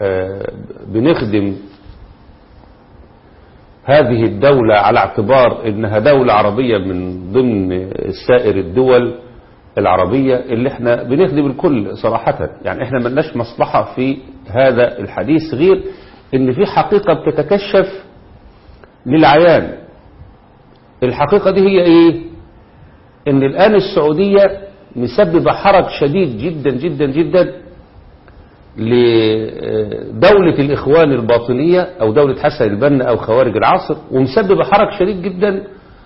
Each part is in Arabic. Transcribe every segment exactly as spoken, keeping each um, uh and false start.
بنخدم هذه الدولة على اعتبار انها دولة عربية من ضمن سائر الدول العربية اللي احنا بنخدم الكل صراحة. يعني احنا ملناش مصلحة في هذا الحديث غير ان في حقيقة بتتكشف للعيان. الحقيقة دي هي ايه؟ ان الان السعودية مسببة حرج شديد جدا جدا جدا لدولة الإخوان الباطنية أو دولة حسن البنا أو خوارج العصر، ومسبب حرج شديد جدا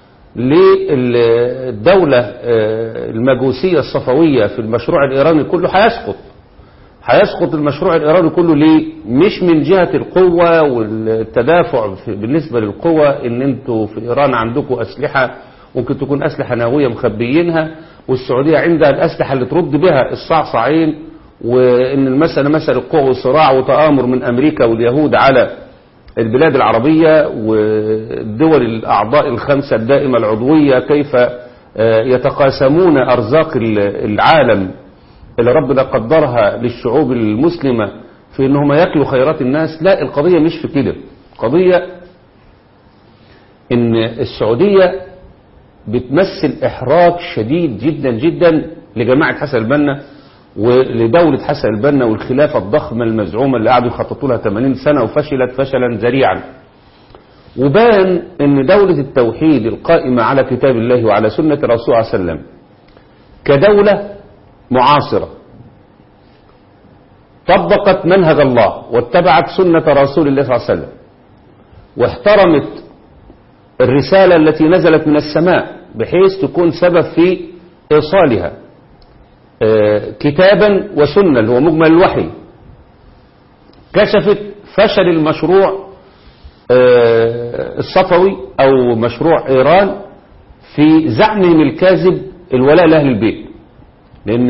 للدولة المجوسية الصفوية في المشروع الإيراني كله. هيسقط هيسقط المشروع الإيراني كله. ليه؟ مش من جهة القوة والتدافع بالنسبة للقوة، إن انتوا في إيران عندكم أسلحة ممكن تكون أسلحة نووية مخبيينها، والسعودية عندها الأسلحة اللي ترد بها الصعصعين، وإن المسألة مسألة قوة وصراع وتآمر من أمريكا واليهود على البلاد العربية والدول الأعضاء الخمسة الدائمة العضوية، كيف يتقاسمون أرزاق العالم اللي ربنا قدرها للشعوب المسلمة في إنهم يأكلوا خيرات الناس. لا، القضية مش في كده. القضية إن السعودية بتمثل إحراج شديد جدا جدا لجماعة حسن البنا ولدولة حسن البنا والخلافة الضخمة المزعومة اللي قعدوا يخططوا لها ثمانين سنة وفشلت فشلا ذريعا. وبان ان دولة التوحيد القائمة على كتاب الله وعلى سنة الرسول صلى الله عليه وسلم كدولة معاصرة طبقت منهج الله واتبعت سنة رسول الله صلى الله عليه وسلم واحترمت الرسالة التي نزلت من السماء بحيث تكون سبب في إيصالها كتابا وسنة اللي هو مجمل الوحي، كشفت فشل المشروع الصفوي أو مشروع إيران في زعمهم الكاذب الولاء لأهل البيت. لأن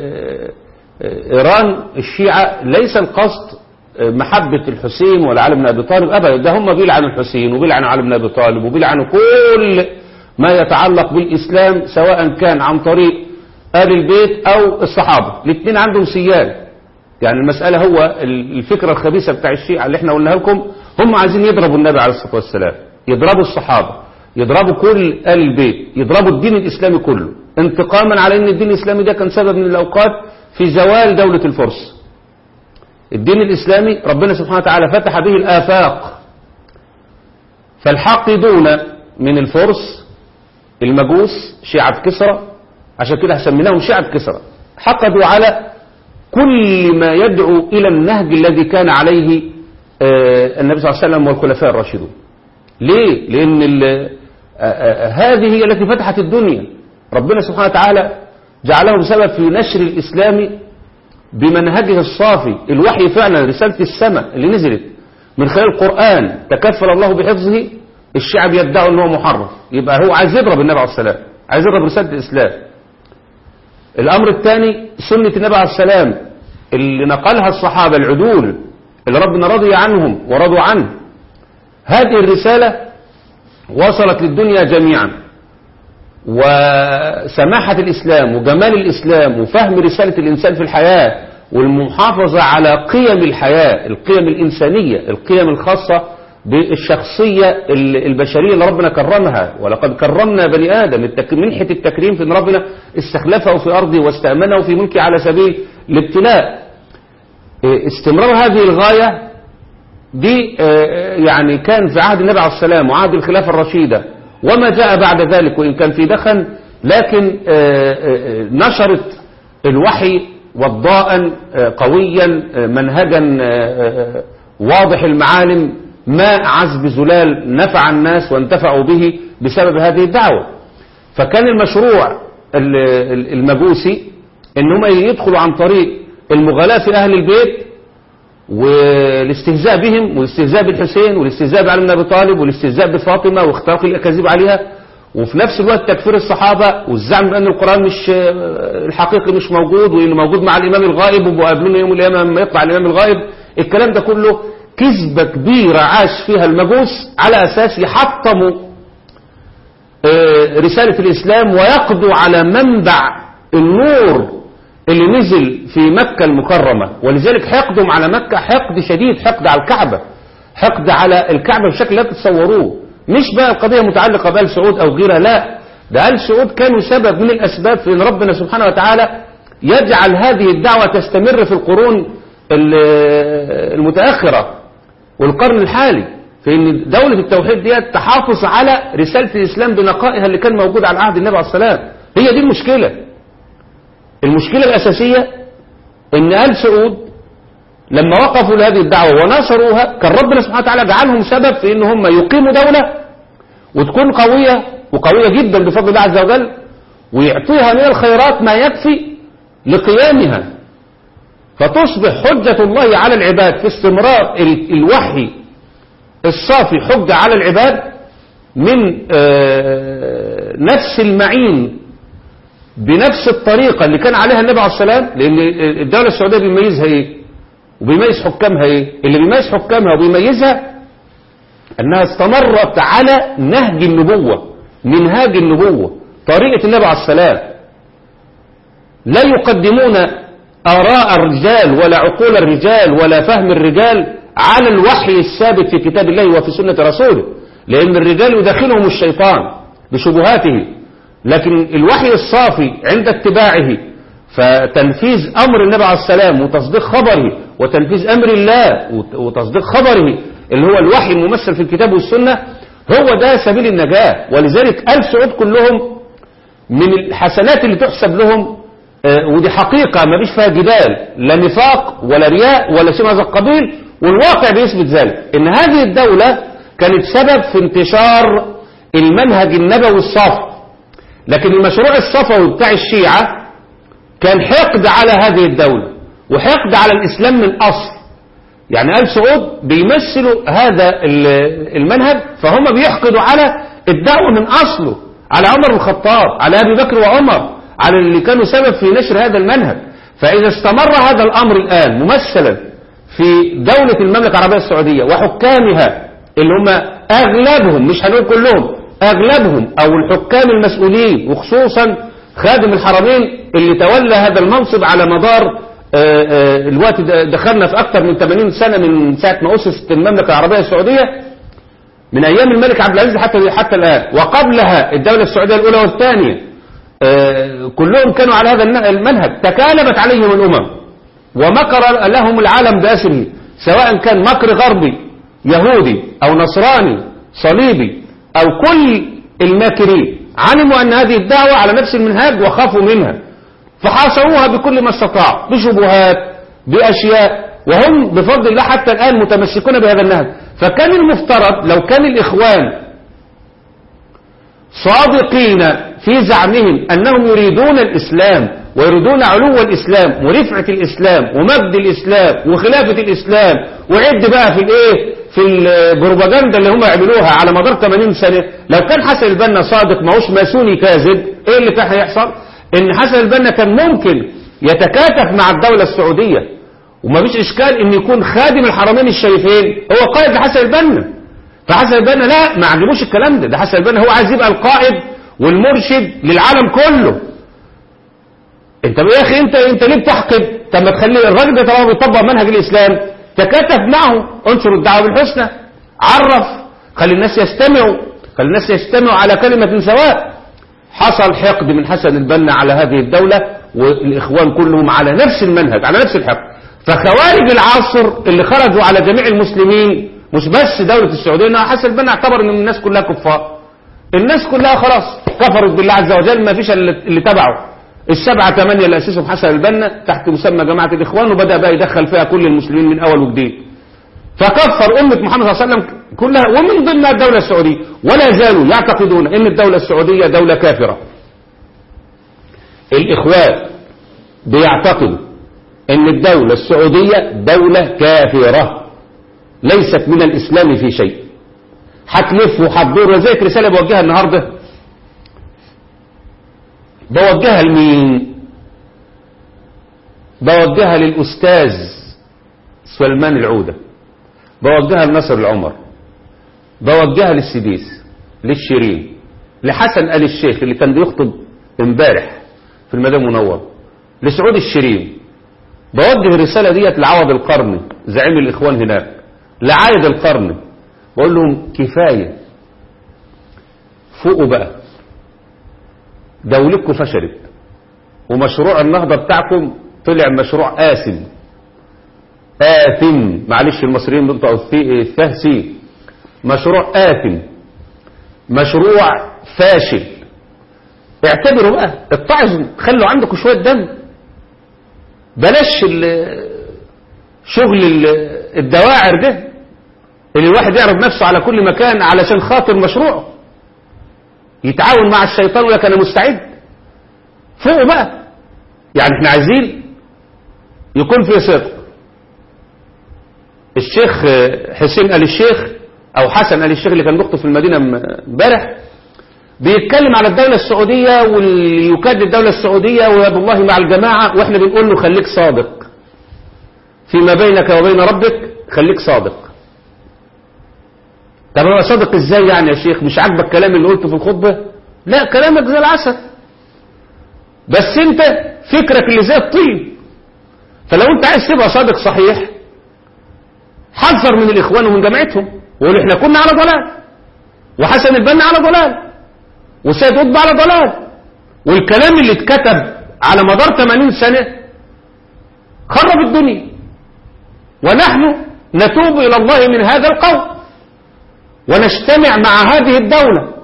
إيران الشيعة ليس القصد محبة الحسين ولا علي بن أبي طالب أبدا، ده هم بيلعنوا الحسين وبيلعنوا علي بن أبي طالب وبيلعنوا كل ما يتعلق بالإسلام، سواء كان عن طريق آل البيت أو الصحابة. الاثنين عندهم سيان. يعني المسألة هو الفكرة الخبيثة بتاع الشيعة اللي احنا قلناها لكم، هم عايزين يضربوا النبي عليه الصلاة والسلام، يضربوا الصحابة، يضربوا كل آل البيت، يضربوا الدين الإسلامي كله، انتقاما على ان الدين الإسلامي ده كان سبب من الأوقات في زوال دولة الفرس. الدين الإسلامي ربنا سبحانه وتعالى فتح به الآفاق، فالحاقدون من الفرس المجوس شيعة كسرى، عشان كده سميناهم شيعة كسرى، حقدوا على كل ما يدعو إلى النهج الذي كان عليه النبي صلى الله عليه وسلم والخلفاء الراشدون. ليه؟ لأن هذه هي التي فتحت الدنيا. ربنا سبحانه وتعالى جعلهم سبب في نشر الإسلام بمنهجه الصافي. الوحي فعلا رسالة السماء اللي نزلت من خلال القرآن تكفل الله بحفظه، الشعب يدعوا أنه محرف، يبقى هو عايز يضرب النبي عليه السلام، عايز يضرب رسالة الإسلام. الأمر الثاني سنة النبي عليه السلام اللي نقلها الصحابة العدول اللي ربنا رضي عنهم ورضوا عنه. هذه الرسالة وصلت للدنيا جميعا، وسماحة الإسلام وجمال الإسلام وفهم رسالة الإنسان في الحياة والمحافظة على قيم الحياة، القيم الإنسانية، القيم الخاصة بالشخصية البشرية اللي ربنا كرمها. ولقد كرمنا بني آدم، منحة التكريم في أن ربنا استخلفه في أرضه واستأمنه في ملكه على سبيل الابتلاء. استمرار هذه الغاية دي يعني كان في عهد النبي عليه السلام وعهد الخلافة الرشيدة وما جاء بعد ذلك، وإن كان في دخن، لكن نشرت الوحي وضاء قويا منهجا واضح المعالم، ماء عذب زلال نفع الناس وانتفعوا به بسبب هذه الدعوة. فكان المشروع المجوسي إنهم يدخلوا عن طريق المغالاة في أهل البيت والاستهزاء بهم والاستهزاء بالحسين والاستهزاء بعلي بن أبي طالب والاستهزاء بفاطمة واختراق الأكاذيب عليها، وفي نفس الوقت تكفير الصحابة والزعم بأن القرآن مش الحقيقي مش موجود وإنه موجود مع الإمام الغائب وبقابلنا يوم القيامة لما يطلع الإمام الغائب. الكلام ده كله كذبة كبيرة عاش فيها المجوس على أساس يحطموا رسالة الإسلام ويقضوا على منبع النور اللي نزل في مكة المكرمة، ولذلك حقدهم على مكة حقد شديد، حقد على الكعبة، حقد على الكعبة بشكل لا تتصوروه. مش بقى القضية متعلقة بآل سعود أو غيرها، لا، ده آل سعود كانوا سبب من الأسباب في أن ربنا سبحانه وتعالى يجعل هذه الدعوة تستمر في القرون المتأخرة والقرن الحالي، في أن دولة التوحيد دي تحافظ على رسالة الإسلام بنقائها اللي كان موجود على عهد النبي عليه الصلاة والسلام. هي دي المشكلة. المشكلة الأساسية أن آل سعود لما وقفوا لهذه الدعوة ونشروها كان ربنا سبحانه وتعالى جعلهم سبب في أن هم يقيموا دولة وتكون قوية وقوية جدا بفضل الله عز وجل، ويعطيها من الخيرات ما يكفي لقيامها، فتصبح حجة الله على العباد في استمرار الوحي الصافي حجة على العباد من نفس المعين بنفس الطريقة اللي كان عليها النبي عليه الصلاة والسلام. لأن الدولة السعودية بيميزها إيه وبيميز حكامها إيه؟ اللي بيميز حكامها وبيميزها أنها استمرت على نهج النبوة، منهاج النبوة، طريقة النبي عليه الصلاة والسلام. لا يقدمون آراء الرجال ولا عقول الرجال ولا فهم الرجال على الوحي الثابت في كتاب الله وفي سنة رسوله، لأن الرجال يدخلهم الشيطان بشبهاته، لكن الوحي الصافي عند اتباعه فتنفيذ أمر النبي عليه السلام وتصديق خبره وتنفيذ أمر الله وتصديق خبره اللي هو الوحي الممثل في الكتاب والسنة، هو ده سبيل النجاة. ولذلك آل سعود كلهم من الحسنات اللي تحسب لهم، ودي حقيقة ما بيش فيها جدال، لا نفاق ولا رياء ولا شيء من هذا القبيل، والواقع بيثبت ذلك، ان هذه الدولة كانت سبب في انتشار المنهج النبوي الصافي. لكن المشروع الصفوي بتاع الشيعة كان حقد على هذه الدولة وحقد على الإسلام من أصل. يعني آل سعود بيمثلوا هذا المنهج، فهم بيحقدوا على الدعوة من أصله، على عمر بن الخطاب، على أبي بكر وعمر، على اللي كانوا سبب في نشر هذا المنهج. فإذا استمر هذا الأمر الآن ممثلا في دولة المملكة العربية السعودية وحكامها اللي هم أغلبهم، مش هنقول كلهم، أغلبهم أو الحكام المسؤولين وخصوصا خادم الحرمين اللي تولى هذا المنصب على مدار الوقت، دخلنا في أكثر من ثمانين سنة من ساعة ما أسست المملكة العربية السعودية، من أيام الملك عبد العزيز حتى حتى الآن، وقبلها الدولة السعودية الأولى والثانية، كلهم كانوا على هذا المنهج. تكالبت عليهم الأمم ومكر لهم العالم بأسره، سواء كان مكر غربي يهودي أو نصراني صليبي أو كل الماكرين، علموا أن هذه الدعوة على نفس المنهاج وخافوا منها فحاصروها بكل ما استطاعوا، بشبهات، بأشياء، وهم بفضل الله حتى الآن متمسكون بهذا النهج. فكان المفترض لو كان الإخوان صادقين في زعمهم أنهم يريدون الإسلام ويريدون علو الإسلام ورفعة الإسلام ومجد الإسلام وخلافة الإسلام، وعد بقى في الإيه في البروباجندا اللي هم يعملوها على مدار ثمانين سنة، لو كان حسن البنا صادق ما هوش ماسوني كاذب، إيه اللي كان هيحصل؟ إن حسن البنا كان ممكن يتكاتف مع الدولة السعودية، وما فيش إشكال إن يكون خادم الحرمين الشريفين هو قائد لحسن البنا. فحسن البنا لا، ما عجبوش الكلام ده، ده حسن البنا هو عايز يبقى القائد والمرشد للعالم كله. انت يا اخي انت انت ليه بتحقد؟ طب ما تخلي الراجل ده طالما بيطبق منهج الاسلام تكاتف معه، انشر الدعوه بالحسنى، عرف، خلي الناس يستمعوا، خلي الناس يجتمعوا على كلمه سواء. حصل حقد من حسن البنا على هذه الدوله، والاخوان كلهم على نفس المنهج، على نفس الحقد. فخوارج العصر اللي خرجوا على جميع المسلمين، مش بس دولة السعودية، انها حسن البنا اعتبر ان الناس كلها كفار، الناس كلها خلاص كفرت بالله عز وجل، ما فيش اللي تبعه. السبعة ثمانية اللي اسسهم حسن البنا تحت مسمى جماعة الاخوان، وبدأ بقى يدخل فيها كل المسلمين من اول وجديد، فكفر امة محمد صلى الله عليه وسلم كلها، ومن ضمنها الدولة السعودية، ولا زالوا يعتقدون ان الدولة السعودية دولة كافرة. الاخوان بيعتقدوا ان الدولة السعودية دولة كافرة ليست من الاسلام في شيء. هتلف وهتدور، وزيك رسالة بوجهها النهاردة، بوجهها لمين؟ بوجهها للأستاذ سلمان العودة، بوجهها لنصر العمر، بوجهها للسديس، للشيرين، لحسن آل الشيخ اللي كان بيخطب امبارح في المدينة المنورة، لسعود الشريم، بوجه الرسالة ديت لعوض القرني زعيم الإخوان هناك، لعايد القرني، بقول لهم كفاية، فوقوا بقى، دولتكم فشلت ومشروع النهضة بتاعكم طلع مشروع آثم آثم، معلش المصريين بينطقوا الثاء سين، مشروع آثم، مشروع فاشل. اعتبروا بقى، اتعظوا، خلوا عندكم شوية دم، بلاش شغل الدواعر ده اللي الواحد يعرض نفسه على كل مكان علشان خاطر مشروعه، يتعاون مع الشيطان ولا كان مستعد. فوقوا بقى، يعني احنا عايزين يكون في صدق. الشيخ حسين آل الشيخ او حسن آل الشيخ اللي كان بيخطب في المدينة امبارح بيتكلم على الدولة السعودية واللي يكاد الدولة السعودية ويد الله مع الجماعة، واحنا بنقول له خليك صادق فيما بينك وبين ربك، خليك صادق. طب هو صادق ازاي يعني يا شيخ؟ مش عاجبك الكلام اللي قلته في الخطبة؟ لا، كلامك زي العسل، بس انت فكرك اللي زي الطين. فلو انت عايز تبقى صادق صحيح، حذر من الاخوان ومن جماعتهم، وقول احنا كنا على ضلال، وحسن البنا على ضلال، وسيد قطب على ضلال، والكلام اللي اتكتب على مدار ثمانين سنة خرب الدنيا، ونحن نتوب إلى الله من هذا القول، ونجتمع مع هذه الدولة،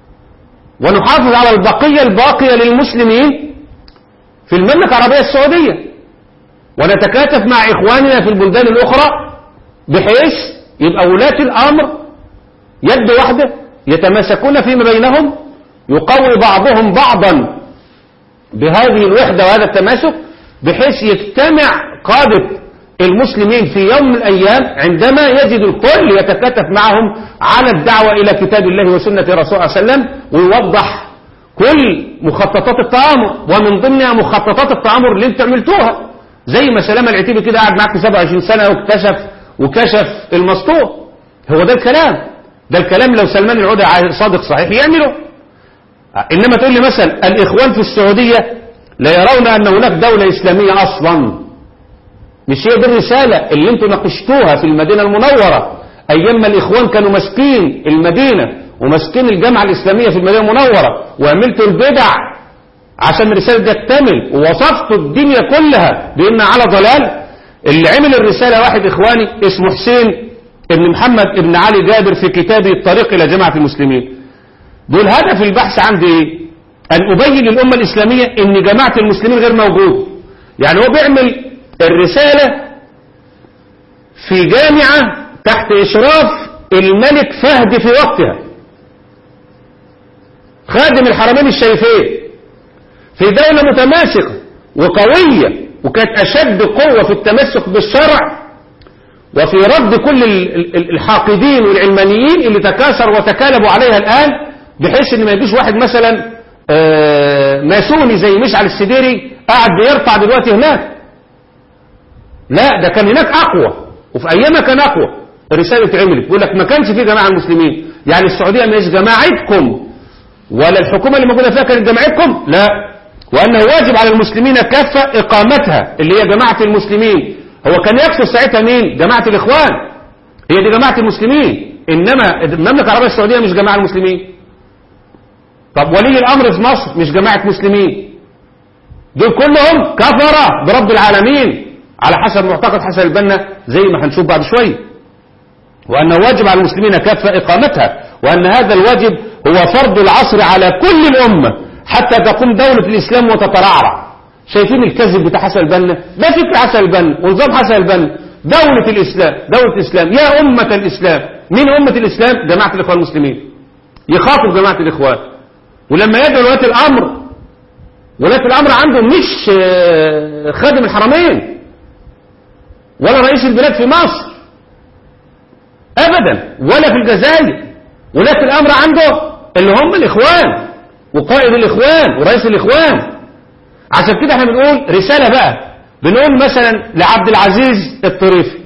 ونحافظ على البقية الباقية للمسلمين في المملكة العربية السعودية، ونتكاتف مع إخواننا في البلدان الأخرى، بحيث يبقى ولاة الأمر يد واحدة يتماسكون فيما بينهم، يقوي بعضهم بعضا بهذه الوحدة وهذا التماسك، بحيث يجتمع قادة المسلمين في يوم من الأيام عندما يجد الكل يتكاتف معهم على الدعوة إلى كتاب الله وسنة رسول الله صلى الله عليه وسلم، ويوضح كل مخططات التآمر، ومن ضمنها مخططات التآمر اللي انت عملتوها، زي ما سلامة العتيبي كده قاعد معك سبعة وعشرين سنة واكتشف وكشف المسطور. هو ده الكلام، ده الكلام لو سلمان العودة صادق صحيح يعمله. إنما تقول لي مثلا الإخوان في السعودية لا يرون أن هناك دولة إسلامية أصلا، مش هي دي الرسالة اللي انتوا ناقشتوها في المدينة المنورة أيام ما الإخوان كانوا ماسكين المدينة وماسكين الجامعة الإسلامية في المدينة المنورة، وعملتوا البدع عشان الرسالة دي تكتمل، ووصفتوا الدنيا كلها بأن على ضلال. اللي عمل الرسالة واحد إخواني اسمه حسين ابن محمد ابن علي جابر في كتابه الطريق إلى جماعة المسلمين، بيقول هدف البحث عندي ايه؟ أن أبين للأمة الإسلامية أن جماعة المسلمين غير موجود. يعني هو بيعمل الرسالة في جامعة تحت إشراف الملك فهد في وقتها، خادم الحرمين الشريفين، في دولة متماسكة وقوية، وكانت أشد قوة في التمسك بالشرع وفي رد كل الحاقدين والعلمانيين اللي تكاثروا وتكالبوا عليها الآن، بحيث ان ما يجيش واحد مثلا ماسوني زي مشعل السديري قاعد بيرفع دلوقتي هناك. لا، ده كان هناك أقوى، وفي أيامها كان أقوى. الرسالة اتعملت بيقول لك ما كانش في جماعة المسلمين، يعني السعودية مش جماعتكم ولا الحكومة اللي موجودة فيها كانت جماعتكم، لا، وأنه واجب على المسلمين كافة إقامتها اللي هي جماعة المسلمين. هو كان يقصد ساعتها مين؟ جماعة الإخوان، هي دي جماعة المسلمين، إنما المملكة العربية السعودية مش جماعة المسلمين. طب ولي الأمر في مصر مش جماعة مسلمين، دول كلهم كفرة برب العالمين على حسب معتقد حسن البنا زي ما هنشوف بعد شوية. وأنه واجب على المسلمين كافة إقامتها، وأن هذا الواجب هو فرض العصر على كل الأمة حتى تقوم دولة الإسلام وتترعرع. شايفين الكذب بتاع حسن البنا؟ ده فكر حسن البنا ونظام حسن البنا، دولة الإسلام، دولة الإسلام يا أمة الإسلام. مين أمة الإسلام؟ جماعة الإخوان المسلمين. يخاطب جماعة الإخوان، ولما يدعو ولاة الأمر، ولاة الأمر عندهم مش خادم الحرمين ولا رئيس البلاد في مصر أبدا ولا في الجزائر. ولاة الأمر عنده اللي هم الإخوان وقائد الإخوان ورئيس الإخوان. عشان كده احنا بنقول رسالة بقى، بنقول مثلا لعبد العزيز الطريفي،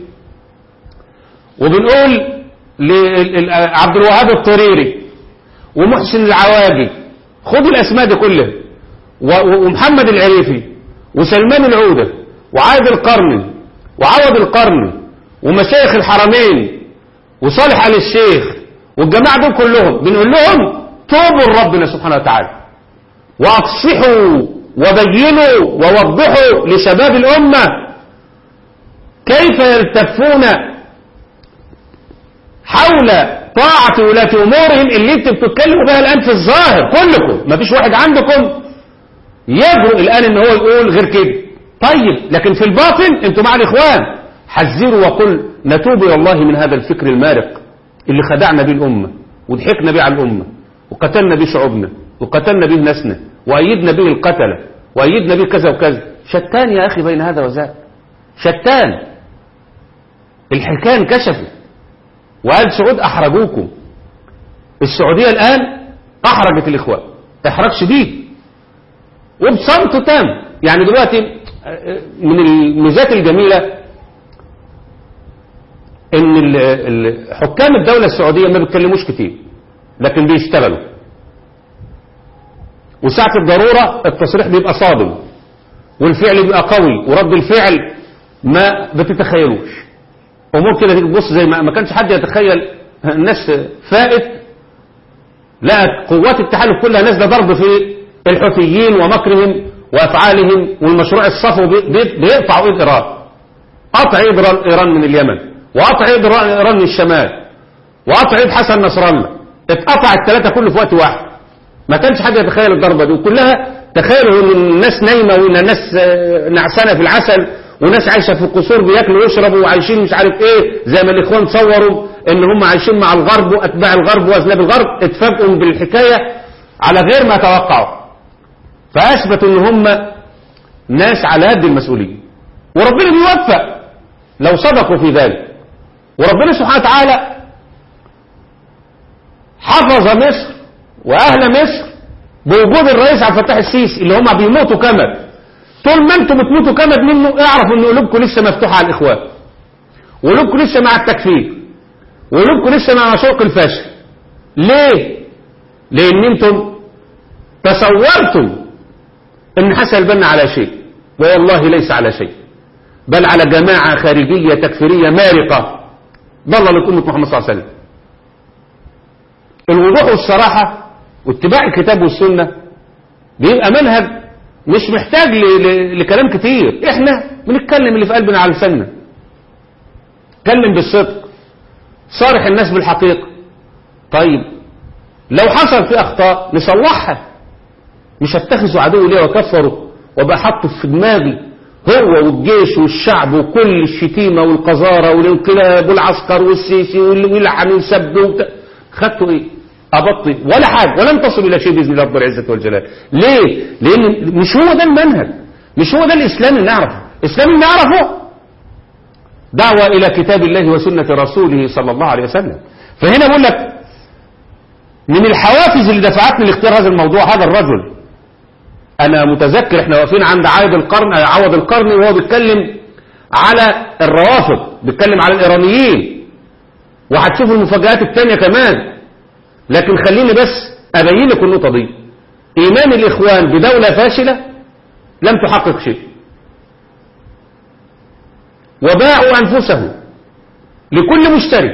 وبنقول لعبد الوهاب الطريري ومحسن العواجي، خدوا الأسماء دي كلها، ومحمد العريفي وسلمان العودة وعايد القرن وعوض القرن ومشايخ الحرمين وصالح آل الشيخ والجماعة دول كلهم بنقول لهم توبوا لربنا سبحانه وتعالى وأفصحوا وبينوا ووضحوا لشباب الأمة كيف يلتفون حول طاعة ولاة أمورهم اللي انتم بتتكلموا بها الآن في الظاهر كلكم. ما فيش واحد عندكم يجرؤ الآن ان هو يقول غير كده. طيب لكن في الباطن انتم مع الإخوان. حذروا وقل نتوب إلى الله من هذا الفكر المارق اللي خدعنا به الأمة وضحكنا به على الأمة وقتلنا به شعوبنا وقتلنا به ناسنا وأيدنا به القتلة وأيدنا به كذا وكذا. شتان يا أخي بين هذا وذاك، شتان. الحكاية انكشفت وآل سعود أحرجوكم. السعودية الآن أحرجت الإخوان إحراج شديد وبصمت تام. يعني دلوقتي من الميزات الجميلة ان حكام الدولة السعودية ما بيتكلموش كتير لكن بيشتغلوا، وساعة الضرورة التصريح بيبقى صادم والفعل بيبقى قوي ورد الفعل ما بتتخيلوش. امور كده تيجي تبص زي ما ما كانش حد يتخيل. الناس فائت لقت قوات التحالف كلها نازله ضرب في الحوثيين ومكرهم وافعالهم، والمشروع الصفو بيقطع ايد ايران، قطع ايد ايران من اليمن وقطع ايد ايران من الشمال وقطع ايد حسن نصر الله. اتقطع الثلاثه كله في وقت واحد. ما كانش حد يتخيل الضربه دي، وكلها تخيلوا ان الناس نايمه وان الناس نعسانه في العسل وناس عايشه في القصور بياكلوا ويشربوا وعايشين مش عارف ايه، زي ما الاخوان تصوروا ان هم عايشين مع الغرب واتباع الغرب واذناب الغرب. اتفاجئوا بالحكايه على غير ما توقعوا، فاثبتوا ان هم ناس على قد المسؤوليه، وربنا بيوفق لو صدقوا في ذلك. وربنا سبحانه وتعالى حفظ مصر واهل مصر بوجود الرئيس عبد الفتاح السيسي اللي هم بيموتوا كمد. طول ما انتم بتموتوا كمد منه اعرفوا ان قلوبكم لسه مفتوحه على الاخوان، وقلوبكم لسه مع التكفير، وقلوبكم لسه مع مشوق الفشل. ليه؟ لان انتم تصورتم ان حسن البنا على شيء، والله ليس على شيء، بل على جماعه خارجيه تكفيريه مارقه ضللت امه محمد صلى الله عليه وسلم. الوضوح والصراحه واتباع الكتاب والسنه بيبقى منهج مش محتاج لكلام كتير. احنا بنتكلم اللي في قلبنا على لساننا، نتكلم بالصدق، صارح الناس بالحقيقة. طيب لو حصل في اخطاء نصلحها، مش هتخذوا عدو ليه وكفروا وبقى حطوا في دماغي هو والجيش والشعب وكل الشتيمة والقذارة والانقلاب والعسكر والسيسي واللعن والسب. خدتوا ايه؟ أبطي ولا حاجة، ولن تصل إلى شيء بإذن الله رب العزة والجلال. ليه؟ لأن مش هو ده المنهج، مش هو ده الإسلام اللي نعرفه. الإسلام اللي نعرفه دعوة إلى كتاب الله وسنة رسوله صلى الله عليه وسلم. فهنا بقول لك من الحوافز اللي دفعتني لاختيار هذا الموضوع هذا الرجل. أنا متذكر احنا واقفين عند عايد القرن عوض القرن وهو بيتكلم على الروافض، بيتكلم على الإيرانيين، وهتشوفوا المفاجآت الثانية كمان. لكن خليني بس أبين لكم النقطة دي. إيمان الإخوان بدولة فاشلة لم تحقق شيء، وباعوا أنفسهم لكل مشتري.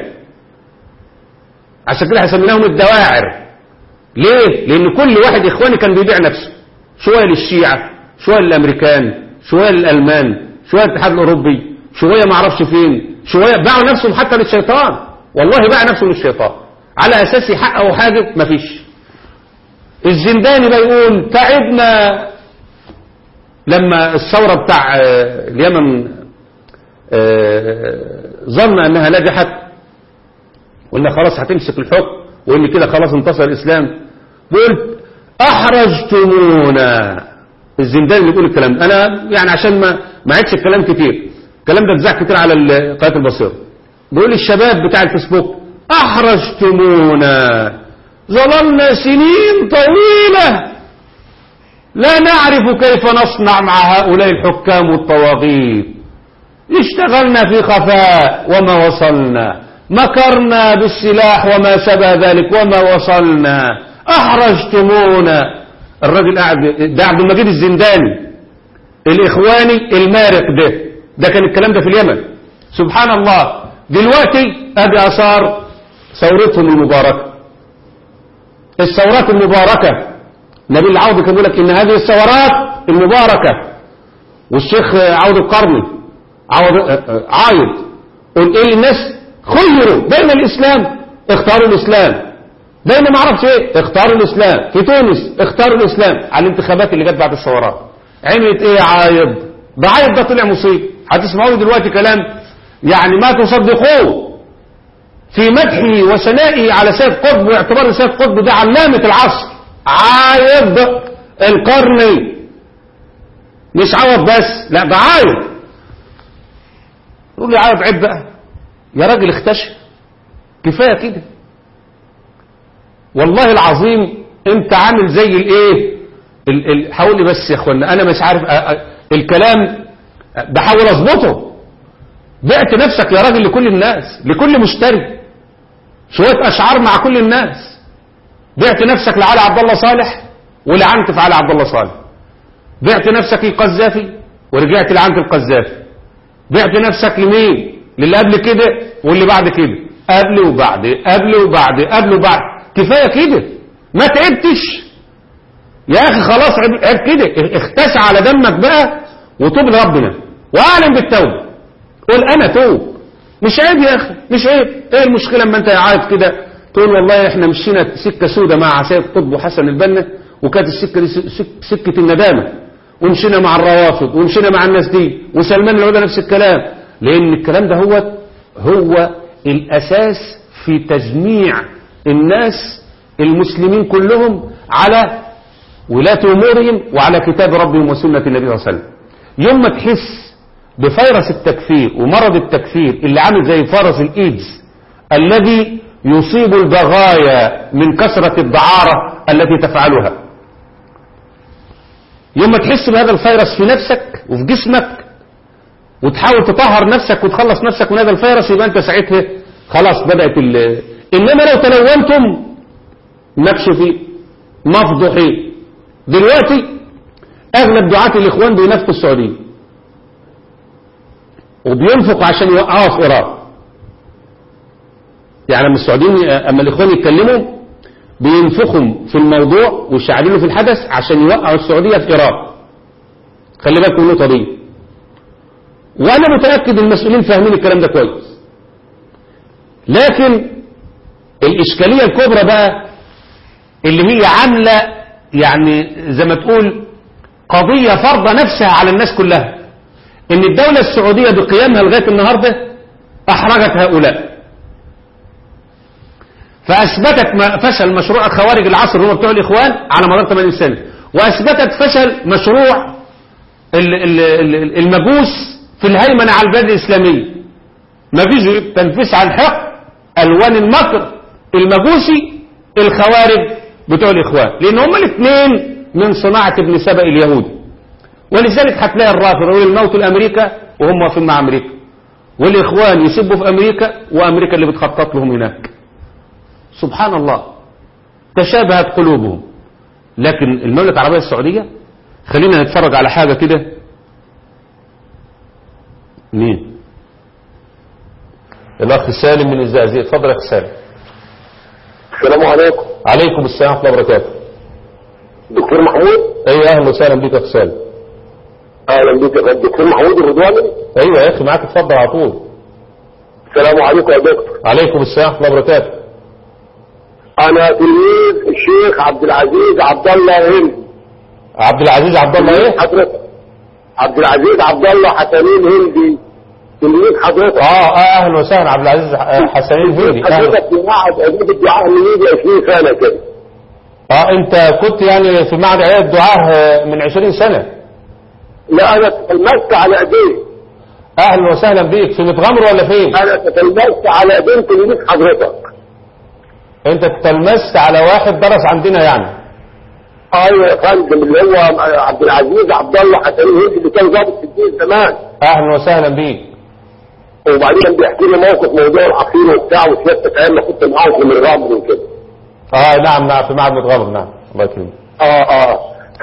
عشان كده سميناهم الدواعر. ليه؟ لأن كل واحد إخواني كان بيبيع نفسه، شوية للشيعة، شوية للأمريكان، شوية للألمان، شوية للاتحاد الأوروبي، شوية ما اعرفش فين، شوية باعوا نفسهم حتى للشيطان. والله باع نفسه للشيطان على أساس يحققوا حاجة مفيش. الزنداني بيقول تعبنا لما الثورة بتاع اليمن ظن أنها نجحت وإنها خلاص هتمسك الحكم وإن كده خلاص انتصر الإسلام. بيقول أحرجتمونا. الزنداني اللي بيقول الكلام ده، أنا يعني عشان ما ما عدش الكلام كتير، الكلام ده اتذاع كتير على قناة البصيرة. بيقول الشباب بتاع الفيسبوك أحرجتمونا، ظللنا سنين طويلة لا نعرف كيف نصنع مع هؤلاء الحكام والطواغيت، اشتغلنا في خفاء وما وصلنا، مكرنا بالسلاح وما شابه ذلك وما وصلنا، أحرجتمونا. الراجل قاعد ده عبد المجيد الزنداني الاخواني المارق ده ده كان الكلام ده في اليمن. سبحان الله دلوقتي ادي اثار ثورتهم المباركة. الثورات المباركة نبيل العوضي كان بيقول لك ان هذه الثورات المباركة، والشيخ عوض القرني عوض عايض قل ايه للناس خيروا بين الاسلام اختاروا الاسلام، بين ما اعرفش ايه اختاروا الاسلام، في تونس اختاروا الاسلام على الانتخابات اللي جت بعد الثورات. عملت ايه عايض؟ ده عايض ده طلع مصيب. هتسمعوا دلوقتي كلام يعني ما تصدقوه في مدحه وثنائه على سيد قطب، واعتبار سيد قطب ده علامة العصر. عايض القرني مش عوض بس، لا ده عايض. يقول لي عايض عيب بقى يا راجل، اختشى كفايه كده. والله العظيم انت عامل زي الايه ال ال حاول لي بس يا اخوانا، انا مش عارف أ أ الكلام بحاول اظبطه. بعت نفسك يا راجل لكل الناس، لكل مشتري شويه اشعار مع كل الناس. بعت نفسك لعلي عبد الله صالح ولعنت في علي عبد الله صالح. بعت نفسك للقذافي ورجعت لعنت القذافي. بعت نفسك لمين؟ للي قبل كده واللي بعد كده، قبل وبعد قبل وبعد قبل وبعد. كفايه كده، ما تعبتش يا اخي، خلاص عيب كده. اختسى على دمك بقى وتوب لربنا واعلن بالتوبه. قول انا توب، مش عيب يا اخي، مش عيب. ايه المشكله اما انت عارف كده تقول والله احنا مشينا سكه سودة مع سيد قطب وحسن البنا، وكانت السكه دي سكه الندامه، ومشينا مع الروافض ومشينا مع الناس دي، وسلمان العودة نفس الكلام. لان الكلام ده هو هو الاساس في تجميع الناس المسلمين كلهم على ولاة امورهم وعلى كتاب ربهم وسنة النبي صلى الله عليه وسلم. يوم ما تحس بفيروس التكفير ومرض التكفير اللي عامل زي فيروس الايدز الذي يصيب البغايا من كثرة الدعارة التي تفعلها، يوم ما تحس بهذا الفيروس في نفسك وفي جسمك وتحاول تطهر نفسك وتخلص نفسك من هذا الفيروس، يبقى انت ساعتها خلاص بدأت ال انما لو تلونتم مكشوفين مفضوحين. دلوقتي اغلب دعاة الاخوان بينافقوا السعودية وبينفقوا عشان يوقعوا في ايران. يعني لما السعوديين اما الاخوان يتكلموا بينفخوا في الموضوع ويشعللوا في الحدث عشان يوقعوا السعودية في ايران. خلي بالكم من النقطة دي، وانا متأكد المسؤولين فاهمين الكلام ده كويس. لكن الاشكالية الكبرى بقى اللي هي عاملة يعني زي ما تقول قضية فرض نفسها على الناس كلها، ان الدولة السعودية بقيامها لغاية النهاردة احرجت هؤلاء، فاثبتت فشل مشروع خوارج العصر اللي هم بتوع الاخوان على مدار ثمانين سنة، واثبتت فشل مشروع المجوس في الهيمنة على البلاد الاسلامية. ما فيش تنفيذ عن حق الوان المكر المجوسي الخوارج بتوع الاخوان، لان هم الاثنين من صناعة ابن سبأ اليهودي. ولذلك هتلاقي الرافض يقول الموت لامريكا وهم واقفين مع امريكا، والاخوان يسبوا في امريكا وامريكا اللي بتخطط لهم هناك. سبحان الله تشابهت قلوبهم. لكن المملكة العربية السعودية خلينا نتفرج على حاجة كده. مين؟ الاخ سالم من الزقازيق. اتفضل يا اخ سالم. السلام عليكم. عليكم السلام ورحمة الله وبركاته. دكتور محمود. ايوه اهلا وسهلا بك يا اخ سالم. اهلا بك يا دكتور محمود الرضواني. ايوه يا اخي معاك، اتفضل على طول. السلام عليكم يا دكتور. عليكم السلام ورحمة الله وبركاته. انا تلميذ الشيخ عبد العزيز عبد الله هندي. عبد العزيز عبد الله ايه؟ حضرتك عبد العزيز عبد الله حسنين هندي تلميذ حضرتك. اه اه اهلا وسهلا عبد العزيز حسنين هندي. حضرتك في معهد اداب الدعاء من يجي عشرين سنة كده. اه انت كنت يعني في معهد اداب الدعاء من عشرين سنة؟ لا انا تلمست على ايديه. اهلا وسهلا بيك. في متغمر ولا فين؟ انا تلمست على ايدين تلميذ حضرتك. انت تلمست على واحد درس عندنا يعني؟ ايوه يا فندم، اللي هو عبد العزيز عبد الله حسنين هندي اللي كان ضابط في الدين زمان. اهلا وسهلا بيك. وبعدين كان بيحكي لي موقف موضوع العقيل وبتاع وسيادتك ايام ما كنت معاهم في الرمل وكده. اه نعم نعم في معهد متغمر. نعم الله يكرمك. اه اه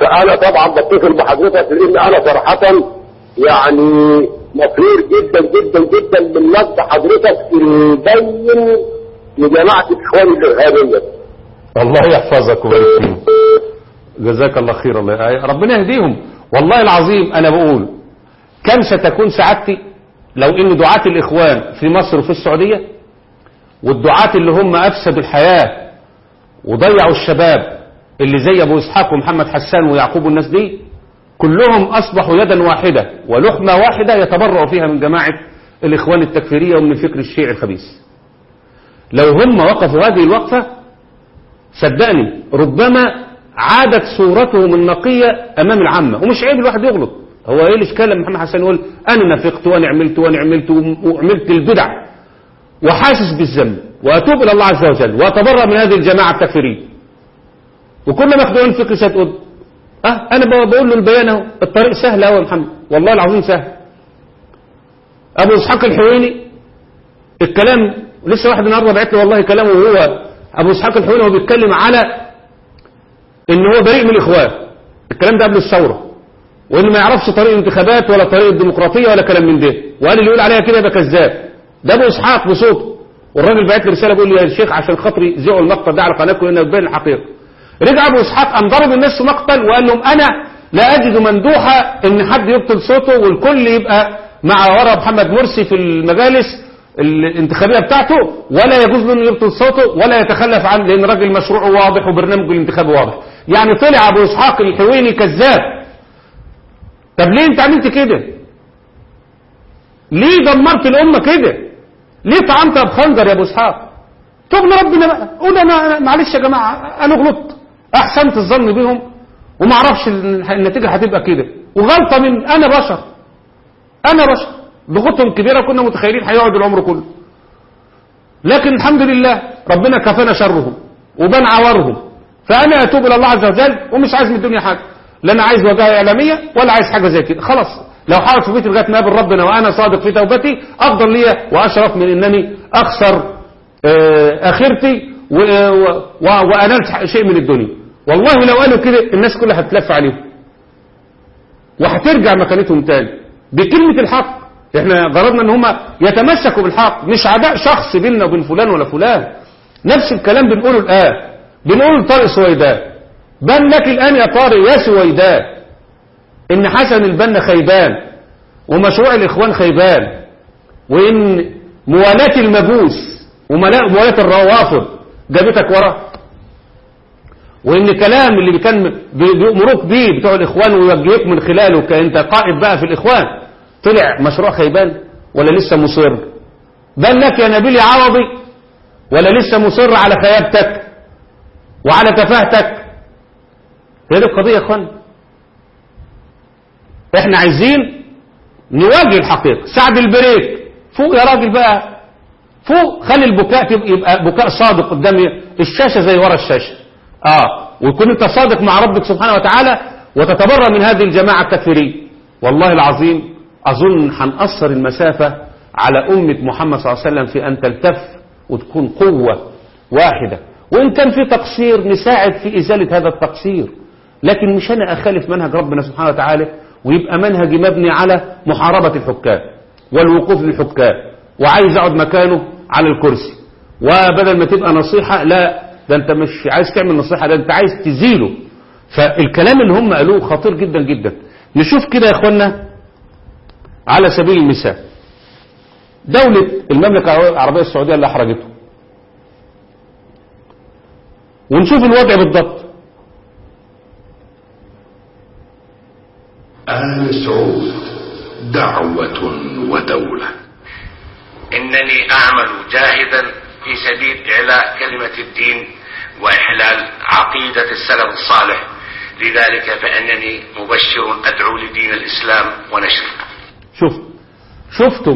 فانا طبعا بتصل بحضرتك لان انا صراحه يعني مفرور جدا جدا جدا من نقد حضرتك البين لجماعه الاخوان الارهابيه. الله يحفظك ويبارك فيك. جزاك الله خير. الله ربنا يهديهم. والله العظيم انا بقول كم ستكون سعادتي لو ان دعاة الاخوان في مصر وفي السعودية والدعاة اللي هم افسدوا الحياة وضيعوا الشباب اللي زي ابو اسحاق ومحمد حسان ويعقوب والناس دي كلهم اصبحوا يدا واحدة ولحمة واحدة يتبرعوا فيها من جماعة الاخوان التكفيرية ومن الفكر الشيعي الخبيث. لو هم وقفوا هذه الوقفة صدقني ربما عادت صورتهم النقية امام العامة. ومش عيب الواحد يغلط. هو ايه الاشكال لما محمد حسن يقول انا نفقت وانا عملت وانا عملت وعملت البدع وحاسس بالذنب واتوب الى الله عز وجل واتبرأ من هذه الجماعة التكفيرية. وكل ما ياخدوا الفكر ستقول اه انا بقول له البيان اهو الطريق سهل قوي يا محمد والله العظيم سهل. ابو اسحاق الحويني الكلام لسه واحد النهارده بعت له والله كلامه وهو ابو اسحاق الحويني وهو بيتكلم على ان هو بريء من الاخوان. الكلام ده قبل الثوره وانه ما يعرفش طريق الانتخابات ولا طريق الديمقراطيه ولا كلام من ده وقال اللي يقول عليها كده يبقى كذاب. ده ابو اسحاق بصوته والراجل بعت لي رساله بيقول لي يا شيخ عشان خاطري ذيعوا المقطع ده على قناتكم لانه يبين الحقيقه. رجع ابو اسحاق قام ضرب الناس في مقتل وقال لهم انا لا اجد مندوحه ان حد يبطل صوته والكل يبقى مع ورا محمد مرسي في المجالس الانتخابيه بتاعته ولا يجوز له انه يبطل صوته ولا يتخلف عنه لان راجل مشروعه واضح وبرنامجه الانتخابي واضح. يعني طلع ابو اسحاق الحويني كذاب. طب ليه انت عملت كده؟ ليه دمرت الامه كده؟ ليه طعنتها بخنجر يا ابو اسحاق؟ توب لربنا بقى قول انا معلش يا جماعه انا غلطت احسنت الظن بهم وما اعرفش النتيجه هتبقى كده وغلطه من انا بشر انا بشر ضغوطهم كبيره كنا متخيلين هيقعدوا العمر كله. لكن الحمد لله ربنا كفانا شرهم وبان عورهم. فانا اتوب الى الله عز وجل ومش عايز من الدنيا حاجه. لا انا عايز وجاهه اعلاميه ولا عايز حاجه زي كده. خلاص لو حاولت في بيتي لغايه ما اقابل ربنا وانا صادق في توبتي افضل لي واشرف من انني اخسر اخرتي وانال شيء من الدنيا. والله لو قالوا كده الناس كلها هتلف عليهم وهترجع مكانتهم تاني بكلمه الحق. احنا غرضنا ان هم يتمسكوا بالحق مش عداء شخص بيننا وبين فلان ولا فلان. نفس الكلام بنقوله الان بنقوله لطارق سويداء. بان لك الان يا طارق يا سويداء ان حسن البنا خيبان ومشروع الاخوان خيبان وان موالاه المجوس وموالاه الروافض جابتك ورا وان كلام اللي كان بيأمروك بيه بتوع الاخوان ويوجهوك من خلاله كأنت قائد بقى في الاخوان طلع مشروع خيبان ولا لسه مصر؟ بان لك يا نبيل يا عوضي ولا لسه مصر على خيابتك وعلى تفاهتك؟ هي دي القضيه يا اخوان. احنا عايزين نواجه الحقيقه. سعد البريك فوق يا راجل بقى فوق. خلي البكاء يبقى بكاء صادق قدام الشاشه زي ورا الشاشه اه ويكون انت صادق مع ربك سبحانه وتعالى وتتبرأ من هذه الجماعه التكفيريه. والله العظيم اظن هنقصر المسافه على امه محمد صلى الله عليه وسلم في ان تلتف وتكون قوه واحده. وان كان في تقصير نساعد في ازاله هذا التقصير لكن مش انا اخالف منهج ربنا سبحانه وتعالى ويبقى منهجي مبني على محاربه الحكام والوقوف للحكام وعايز اقعد مكانه على الكرسي وبدل ما تبقى نصيحه لا ده انت مش عايز تعمل نصيحه ده انت عايز تزيله. فالكلام اللي هم قالوه خطير جدا جدا. نشوف كده يا اخوانا على سبيل المثال دولة المملكة العربية السعودية اللي أحرجته ونشوف الوضع بالضبط. آل سعود دعوة ودولة. إنني أعمل جاهدا في سبيل إعلاء كلمة الدين وإحلال عقيدة السلف الصالح. لذلك فإنني مبشر أدعو لدين الإسلام ونشره. شوف شفتم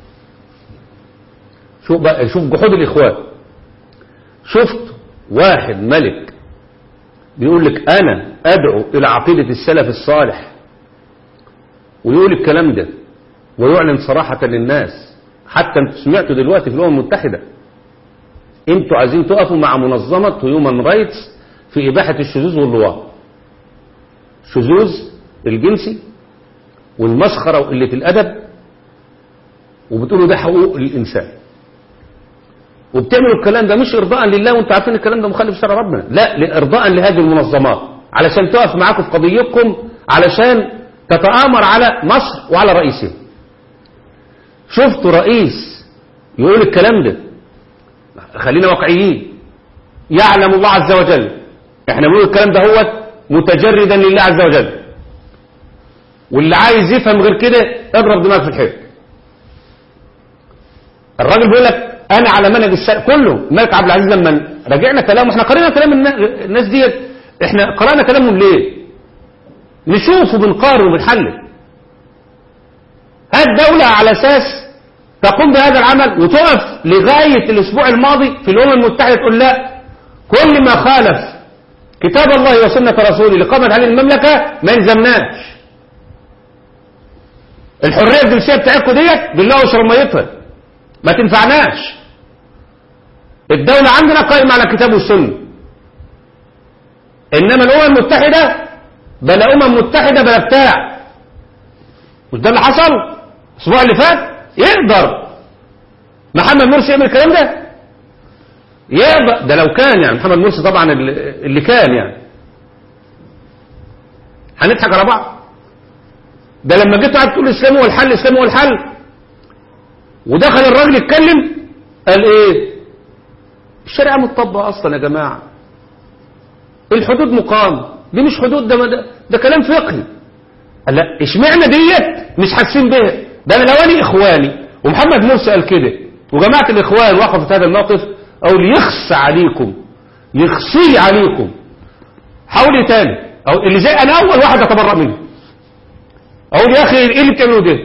شوف بقى شوف جحود الإخوان. شفت واحد ملك بيقول لك أنا أدعو إلى عقيدة السلف الصالح ويقول الكلام ده ويعلن صراحة للناس. حتى انتوا سمعتوا دلوقتي في الأمم المتحدة انتوا عايزين تقفوا مع منظمة هيومن رايتس في إباحة الشذوذ واللواط. الشذوذ الجنسي والمسخرة وقلة الأدب، وبتقولوا ده حقوق الإنسان، وبتعملوا الكلام ده مش إرضاء لله وانتوا عارفين الكلام ده مخالف شرع ربنا، لا، لإرضاء لهذه المنظمات علشان تقف معاكم في قضيتكم، علشان تتآمر على مصر وعلى رئيسها. شفتوا رئيس يقول الكلام ده؟ خلينا واقعيين، يعلم الله عز وجل احنا بنقول الكلام ده هو متجردا لله عز وجل، واللي عايز يفهم غير كده اضرب دماغك في الحيط. الراجل بيقول لك انا على منهج السلف كله. الملك عبد العزيز لما راجعنا كلامه، احنا قرأنا كلام الناس ديت، احنا قرأنا كلامهم ليه؟ نشوف وبنقارن وبنحلل. هات دولة على اساس تقوم بهذا العمل وتقف لغاية الاسبوع الماضي في الامم المتحدة تقول لا، كل ما خالف كتاب الله وسنة رسوله اللي قامت عليه المملكة ما يلزمناش. الحرية الجنسية بتاعتكم ديت بالله وشرب ميتها ما تنفعناش. الدولة عندنا قائمة على الكتاب والسنة، انما الامم المتحدة بلا امم متحدة بلا بتاع. مش ده اللي حصل الاسبوع اللي فات؟ يقدر محمد مرسي يعمل الكلام ده؟ يقدر. ده لو كان يعني محمد مرسي طبعا اللي كان يعني هنضحك على بعض. ده لما جيت قاعد تقول الاسلام هو الحل، الاسلام هو الحل، ودخل الراجل يتكلم قال ايه؟ الشريعه متطبقه اصلا يا جماعه، الحدود مقام، دي مش حدود، ده ده, ده كلام فقهي. قال لا، اشمعنى ديت مش حاسين بيها؟ ده انا لو اني اخواني ومحمد مرسي قال كده وجماعه الاخوان وقفت هذا الموقف، او يخص عليكم يخصي عليكم حاولي تاني، او اللي زي انا اول واحد اتبرأ منه، اقول يا اخي ايه اللي بتعملوا ده؟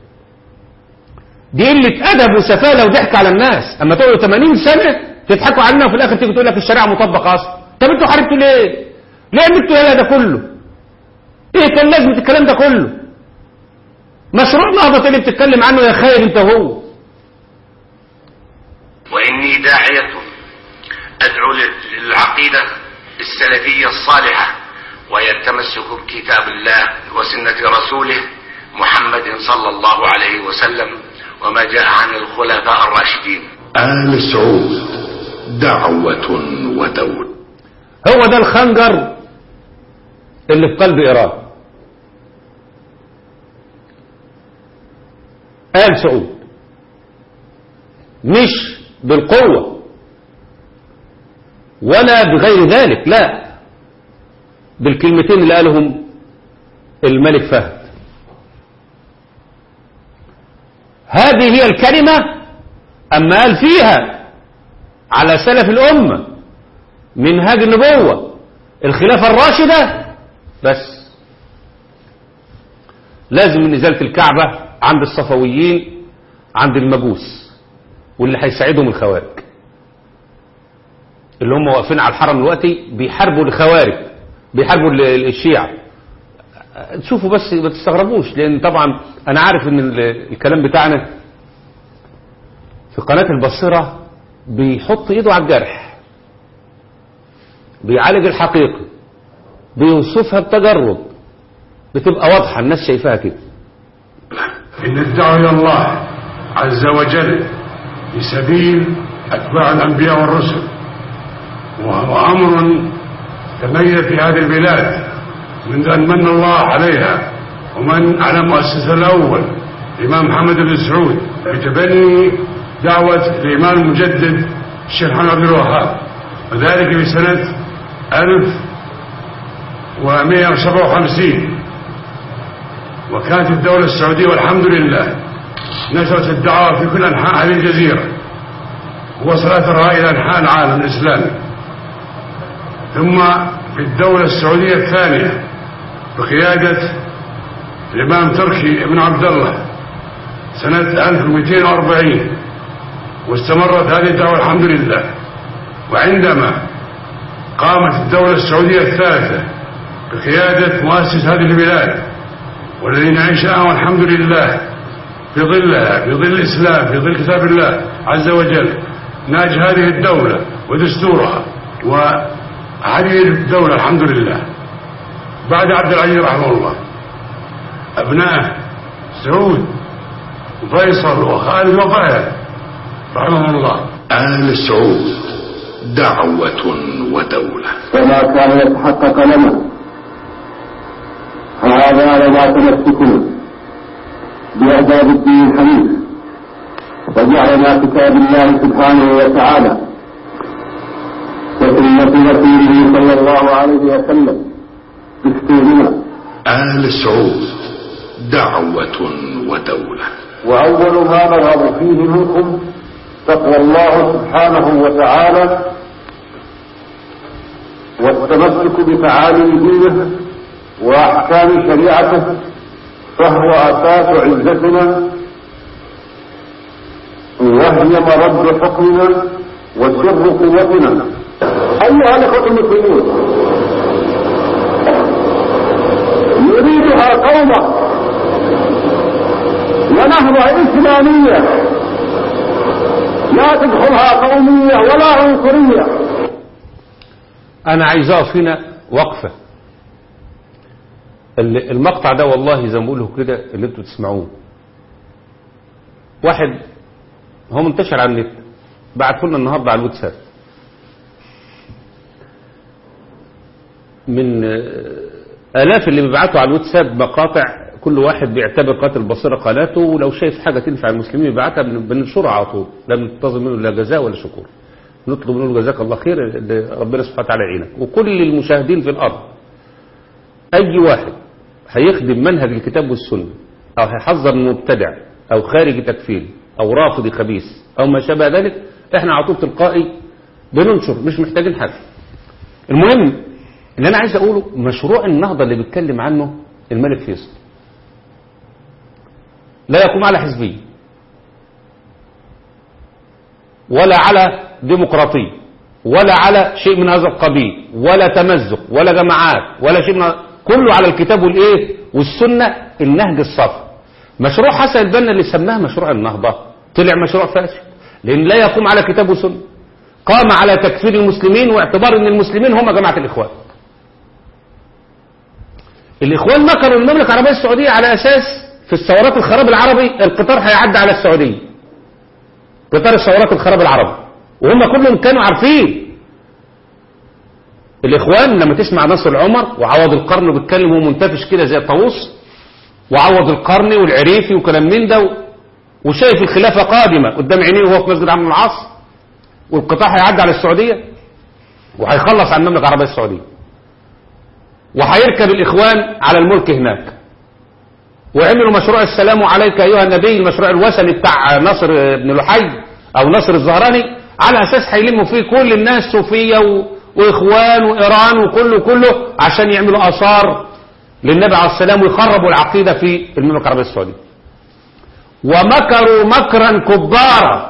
دي قله ادب وسفاله وضحك على الناس. اما تقولوا ثمانين سنه تضحكوا علينا وفي الاخر تيجي تقول لك الشريعه مطبقه اصلا. طب انتوا حاربتوا ليه؟ ليه عملتوا هذا ده كله؟ ايه كان لازم الكلام ده كله؟ مشروع نهضه اللي بتتكلم عنه يا خير انت هو. واني داعيه ادعو للعقيده السلفيه الصالحه، وهي التمسك بكتاب الله وسنه رسوله محمد صلى الله عليه وسلم وما جاء عن الخلفاء الراشدين. آل سعود دعوة ودول. هو ده الخنجر اللي في قلب إيران. آل سعود مش بالقوة ولا بغير ذلك، لا، بالكلمتين اللي قالهم الملك فهد. هذه هي الكلمة أما قال فيها على سلف الأمة منهاج النبوة الخلافة الراشدة، بس لازم من نزالة الكعبة عند الصفويين عند المجوس، واللي هيساعدهم الخوارج اللي هم واقفين على الحرم دلوقتي بيحاربوا الخوارج، بيحاربوا الشيعة. تشوفوا بس ما تستغربوش، لأن طبعا أنا عارف إن الكلام بتاعنا في قناة البصرة بيحط إيده على الجرح، بيعالج الحقيقة، بيوصفها بتجرد، بتبقى واضحة الناس شايفاها كده. إن الدعوة إلى الله عز وجل في سبيل أتباع الأنبياء والرسل، وهو أمر تميز في هذه البلاد منذ أن من الله عليها، ومن على مؤسسه الأول الإمام محمد بن سعود بتبني دعوة الإمام المجدد الشيخ محمد عبد الوهاب، وذلك في سنة ألف ومئة وسبعة وخمسين. وكانت الدولة السعودية والحمد لله نشرت الدعوة في كل أنحاء هذه الجزيرة، ووصلت الرأي إلى أنحاء العالم الإسلامي. ثم في الدولة السعودية الثانية بقيادة الإمام تركي بن عبد الله سنة ألف ومئتين وأربعين، واستمرت هذه الدعوة الحمد لله. وعندما قامت الدولة السعودية الثالثة بقيادة مؤسس هذه البلاد والذي نعيشها والحمد لله في ظلها، في ظل الإسلام، في ظل كتاب الله عز وجل، ناج هذه الدولة ودستورها وهذه الدولة الحمد لله بعد عبد العزيز رحمه الله أبنائه سعود وفيصل وخالد وفهد رحمه الله. آل سعود دعوة ودولة. وما كان يتحقق لنا هذا لما تمسكنا بأداب الدين الحنيف وجعلنا كتاب الله سبحانه وتعالى وسنة رسوله صلى الله عليه وسلم دستورنا. آل سعود دعوة ودولة. وأول ما نرغب فيه منكم تقوى الله سبحانه وتعالى والتمسك بتعاليم دينه وأحكام شريعته، فهو أساس عزتنا وهي مرد حكمنا وسر قوتنا. أيها الأخوة المسلمون، نريدها قومة ونهضة إسلامية لا تدخلها قومية ولا عنصرية. أنا عايز أقف هنا وقفة. المقطع ده والله زي ما بقوله كده اللي انتوا تسمعوه، واحد هو منتشر على النت بعته لنا النهارده على الواتساب من آلاف اللي بيبعتوا على الواتساب مقاطع، كل واحد بيعتبر قاتل بصيرة قناته، ولو شايف حاجة تنفع المسلمين يبعتها بننشرها على طول، لا بننتظر منه لا جزاء ولا شكور، نطلب منه جزاك الله خير، ربنا سبحانه وتعالى يعينك. وكل المشاهدين في الأرض، أي واحد هيخدم منهج الكتاب والسنة أو هيحذر من مبتدع أو خارج تكفير أو رافضي خبيث أو ما شابه ذلك، احنا على طول تلقائي بننشر، مش محتاجين حاجة. المهم اللي أنا عايز أقوله، مشروع النهضة اللي بيتكلم عنه الملك فيصل لا يقوم على حزبية ولا على ديمقراطية ولا على شيء من هذا القبيل ولا تمزق ولا جماعات ولا شيء من، كله على الكتاب والإيه والسنة، النهج الصافي. مشروع حسن البنا اللي سماه مشروع النهضة طلع مشروع فاشل، لأن لا يقوم على كتاب وسنة، قام على تكفير المسلمين واعتبار أن المسلمين هم جماعة الإخوان. الإخوان مكروا المملكة العربية السعودية على أساس في الثورات الخراب العربي القطار هيعدي على السعودية، قطار الثورات الخراب العربي، وهم كلهم كانوا عارفين. الإخوان لما تسمع نصر العمر وعوض القرن بيتكلم وهو منتفش كده زي الطاووس، وعوض القرن والعريفي وكلام من ده، وشايف الخلافة قادمة قدام عينيه وهو في مسجد عمرو بن العاص، والقطاع هيعدي على السعودية وهيخلص عن المملكة العربية السعودية، وهيركب الإخوان على الملك هناك. وعملوا مشروع السلام عليك أيها النبي، المشروع الوثني بتاع نصر بن لحي أو نصر الزهراني، على أساس هيلموا فيه كل الناس صوفية و... وإخوان وإيران وكله كله عشان يعملوا آثار للنبي عليه السلام ويخربوا العقيدة في المملكة العربية السعودية. ومكروا مكرا كبارا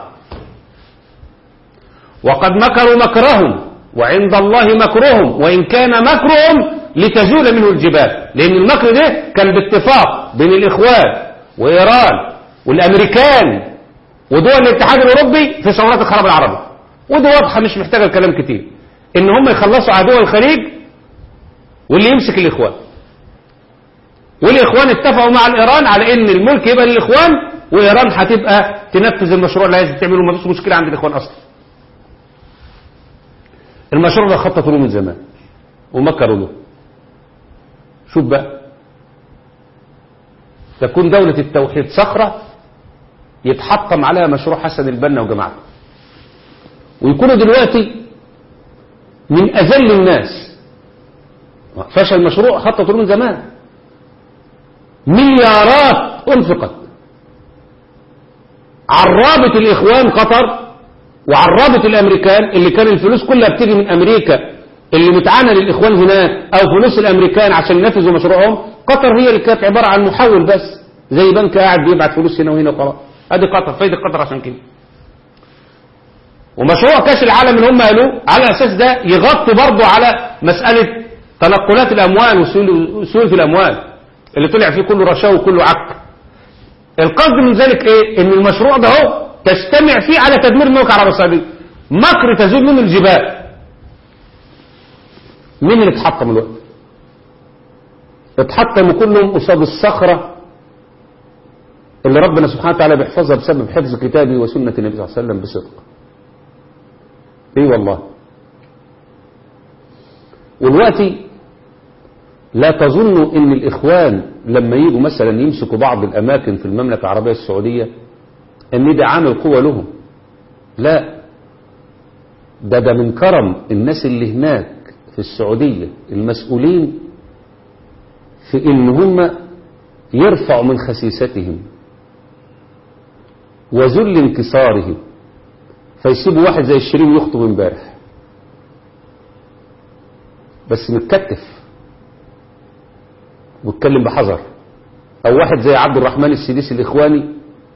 وقد مكروا مكرهم وعند الله مكرهم وإن كان مكرهم لتزول منه الجبال، لأن المكر ده كان باتفاق بين الإخوان وإيران والأمريكان ودول الاتحاد الأوروبي في ثورات الخراب العربي، ودي واضحة مش محتاجة الكلام كتير، إن هم يخلصوا على دول الخليج واللي يمسك الإخوان. والإخوان اتفقوا مع الإيران على إن الملك يبقى للإخوان وإيران هتبقى تنفذ المشروع اللي عايز تعمله، ما فيش مشكلة عند الإخوان أصلا. المشروع ده خططوا له من زمان ومكروا له. شوف بقى، تكون دولة التوحيد صخرة يتحطم عليها مشروع حسن البنا وجماعته، ويكونوا دلوقتي من أذل الناس. فشل المشروع خططوا له من زمان، مليارات أنفقت، عربت الإخوان قطر وعربت الأمريكان، اللي كان الفلوس كلها بتيجي من أمريكا اللي متعانى للإخوان هناك، أو فلوس الأمريكان عشان ينفذوا مشروعهم. قطر هي اللي كانت عبارة عن محول بس، زي بنك قاعد بيبعت فلوس هنا وهنا وخلاص. ادي قطر، فايدة قطر عشان كده. ومشروع كاس العالم اللي هم قالوه على أساس ده يغطي برضه على مسألة تنقلات الأموال وسيولة الأموال اللي طلع فيه كله رشاوى وكله عك. القصد من ذلك ايه؟ ان المشروع ده هو تجتمع فيه على تدمير المملكة العربية السعودية، مكر تزول منه الجبال. مين اللي اتحطم الوقت؟ اتحطموا كلهم قصاد الصخرة اللي ربنا سبحانه وتعالى بيحفظها بسبب حفظ كتابه وسنة النبي صلى الله عليه وسلم بصدق. ايه والله. والوقتي لا تظنوا ان الاخوان لما يجوا مثلا يمسكوا بعض الاماكن في المملكة العربية السعودية ان ده عامل قوة لهم. لا، ده ده من كرم الناس اللي هناك في السعودية المسؤولين في ان هم يرفعوا من خسيستهم وذل انكسارهم، فيسيبوا واحد زي الشريم يخطب امبارح بس متكتف واتكلم بحذر، او واحد زي عبد الرحمن السديسي الاخواني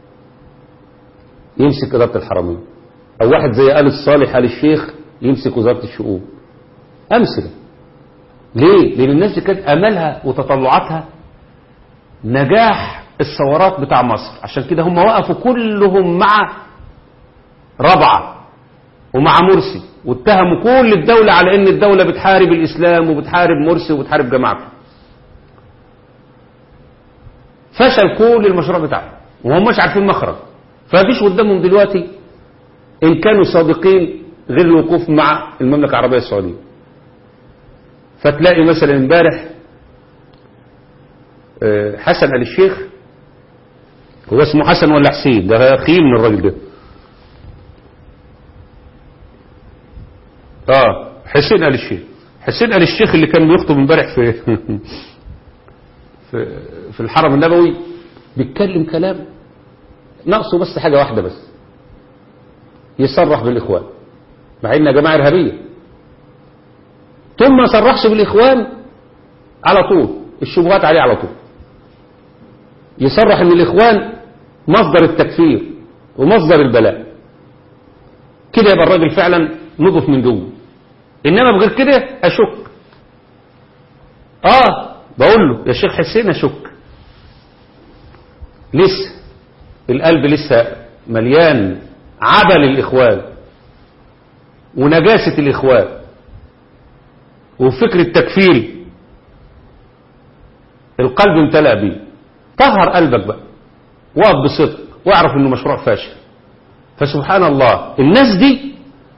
يمسك اداره الحرمين، او واحد زي آل الصالح آل الشيخ يمسك وزاره الشؤون. امثله. ليه؟ لان الناس دي كانت املها وتطلعاتها نجاح الثورات بتاع مصر، عشان كده هم وقفوا كلهم مع ربعه ومع مرسي، واتهموا كل الدوله على ان الدوله بتحارب الاسلام وبتحارب مرسي وبتحارب جماعته. فشل كل المشروع بتاعهم وهم مش عارفين مخرج، فمفيش قدامهم دلوقتي ان كانوا صادقين غير الوقوف مع المملكه العربيه السعوديه. فتلاقي مثلا امبارح حسن آل الشيخ، هو اسمه حسن ولا حسين؟ ده خيل من الراجل ده. اه حسين آل الشيخ. حسين آل الشيخ اللي كان بيخطب امبارح في في في الحرم النبوي بيتكلم كلام ناقصه بس حاجه واحده بس، يصرح بالاخوان، مع ان يا جماعه ارهابيه. ثم ما صرحش بالاخوان على طول الشبهات عليه على طول، يصرح ان الاخوان مصدر التكفير ومصدر البلاء، كده يبقى الراجل فعلا نضف من جوه. انما بغير كده اشك. اه بقول له يا شيخ حسين اشك، لسه القلب لسه مليان عبل الاخوان ونجاسة الاخوان وفكر التكفير، القلب امتلأ بيه. طهر قلبك بقى، وقف بصدق واعرف انه مشروع فاشل. فسبحان الله الناس دي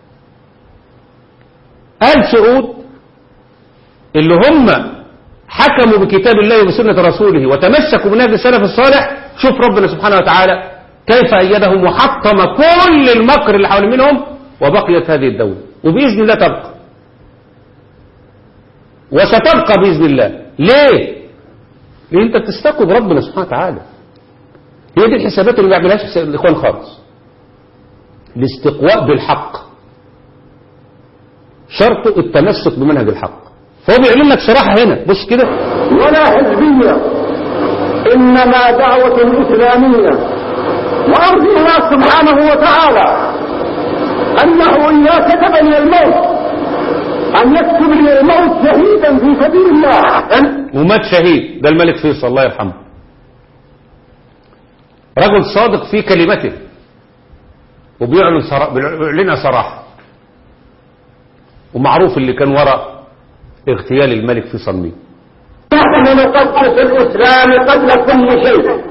آل سعود اللي هم حكموا بكتاب الله وبسنة رسوله وتمسكوا بنهج السلف الصالح، شوف ربنا سبحانه وتعالى كيف أيدهم وحطم كل المكر اللي حول منهم، وبقيت هذه الدولة وبإذن الله تبقى وستبقى بإذن الله. ليه؟ لأن أنت بتستقوا بربنا سبحانه وتعالى. هي دي الحسابات اللي ما بيعملهاش الإخوان خالص. الاستقواء بالحق شرطه التمسك بمنهج الحق. فهو بيعلن لك صراحة هنا، بص كده: ولا حزبية، إنما دعوة إسلامية. وأرجو الله سبحانه وتعالى أنه إذا كتب لي الموت أن يكتب لي الموت شهيدا في سبيل الله. ومات شهيد، ده الملك فيصل الله يرحمه، رجل صادق في كلمته وبيعلن صراحة, صراحة. ومعروف اللي كان وراء اغتيال الملك فيصل مين. نحن نقدس الإسلام قبل كل شيء،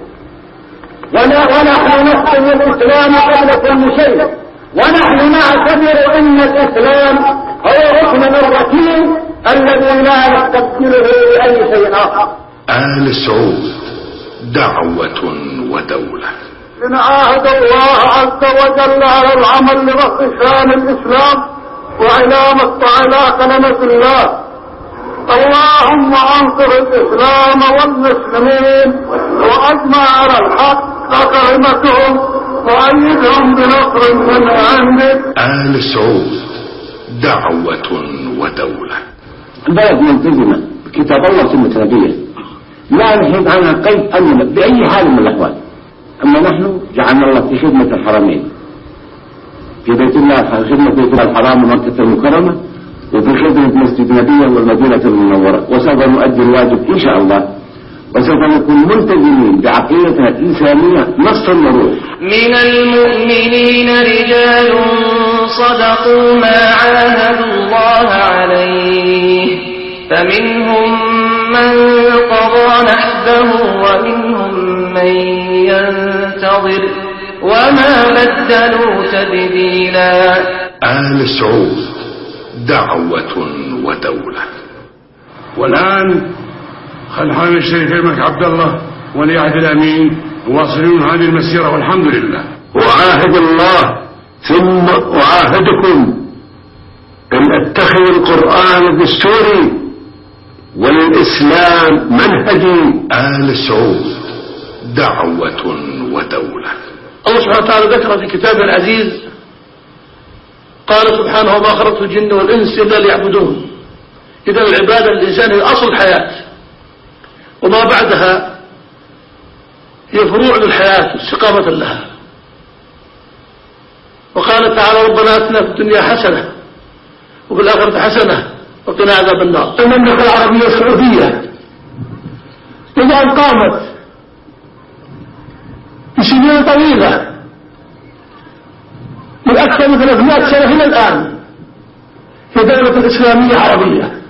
ونحن نحكم الإسلام قبل كل شيء، ونحن نعتبر أن الإسلام هو ركن الركين الذي لا نستبدله بأي شيء آخر. آل سعود دعوة ودولة. نعاهد الله عز وجل على العمل لرفع شان الإسلام وعلامة على كلمة الله. اللهم انصر الإسلام والمسلمين وأجمع على الحق كلمتهم وأيدهم بنصر من عندك. آل سعود دعوة ودولة. البلد ملتزمة بكتاب الله وسنة نبيه، لا نحيد عنها قيد أمنا بأي حال من الأحوال. أما نحن جعلنا الله في خدمة الحرمين، في بيت الله، في خدمة بيت الله الحرام ومكة المكرمة، وفي خدمة مسجد نبيه والمدينة المنورة، وسوف نؤدي الواجب إن شاء الله، وسوف نكون ملتزمين بعقيدتنا الإنسانية نصا وروح. من المؤمنين رجال صدقوا ما عاهدوا الله عليه، فمنهم من قضى نحبه ومنهم من ينتظر وما بدلوا تبديلا. آل سعود دعوة ودولة. والآن خل حامل الشريف الملك عبد الله ولي عهد الأمين واصلون هذه المسيرة والحمد لله. وعاهد الله ثم أعاهدكم أن أتخذ القرآن دستوري والإسلام منهجي. آل سعود دعوة ودولة. الله سبحانه وتعالى ذكر في كتابه العزيز قال سبحانه وما خلقت الجن والإنس إلا ليعبدون. إذا العبادة للإنسان هي أصل الحياة وما بعدها هي فروع للحياة استقامة لها. وقال تعالى ربنا آتنا في الدنيا حسنة وفي الآخرة حسنة وقنا عذاب النار. المملكة العربية السعودية إذا أن قامت بسنين طويلة من أكثر من ثلاثمائة سنة إلى الآن في دولة إسلامية عربية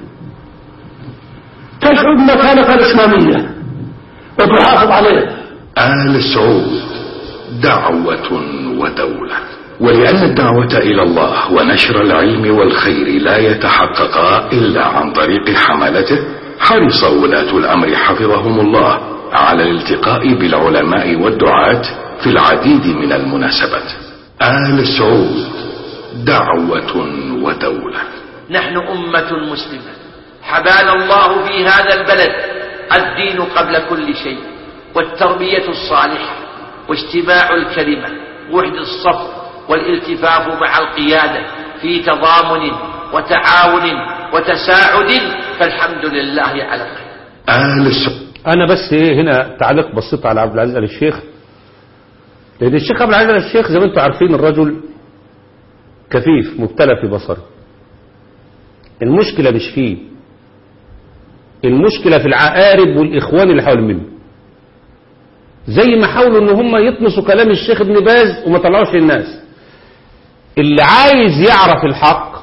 تشعر بمكانتها الإسلامية وتحافظ عليها. آل سعود دعوة ودولة. ولأن الدعوة إلى الله ونشر العلم والخير لا يتحققا إلا عن طريق حملته، حرص ولاة الأمر حفظهم الله على الالتقاء بالعلماء والدعاة في العديد من المناسبات. آل سعود دعوة ودولة. نحن أمة مسلمة حبانا الله في هذا البلد الدين قبل كل شيء، والتربية الصالحة واجتماع الكلمة وحد الصف والالتفاف مع القيادة في تضامن وتعاون وتساعد، فالحمد لله على الخير. آل سعود. أنا بس إيه هنا تعليق بسيط على عبد العزيز آل الشيخ، لأن الشيخ عبد العزيز آل الشيخ زي ما أنتم عارفين الرجل كفيف مبتلى في بصره. المشكلة مش فيه، المشكلة في العقارب والإخوان اللي حول منه. زي ما حاولوا ان هم يطمسوا كلام الشيخ ابن باز وما طلعوش للناس. اللي عايز يعرف الحق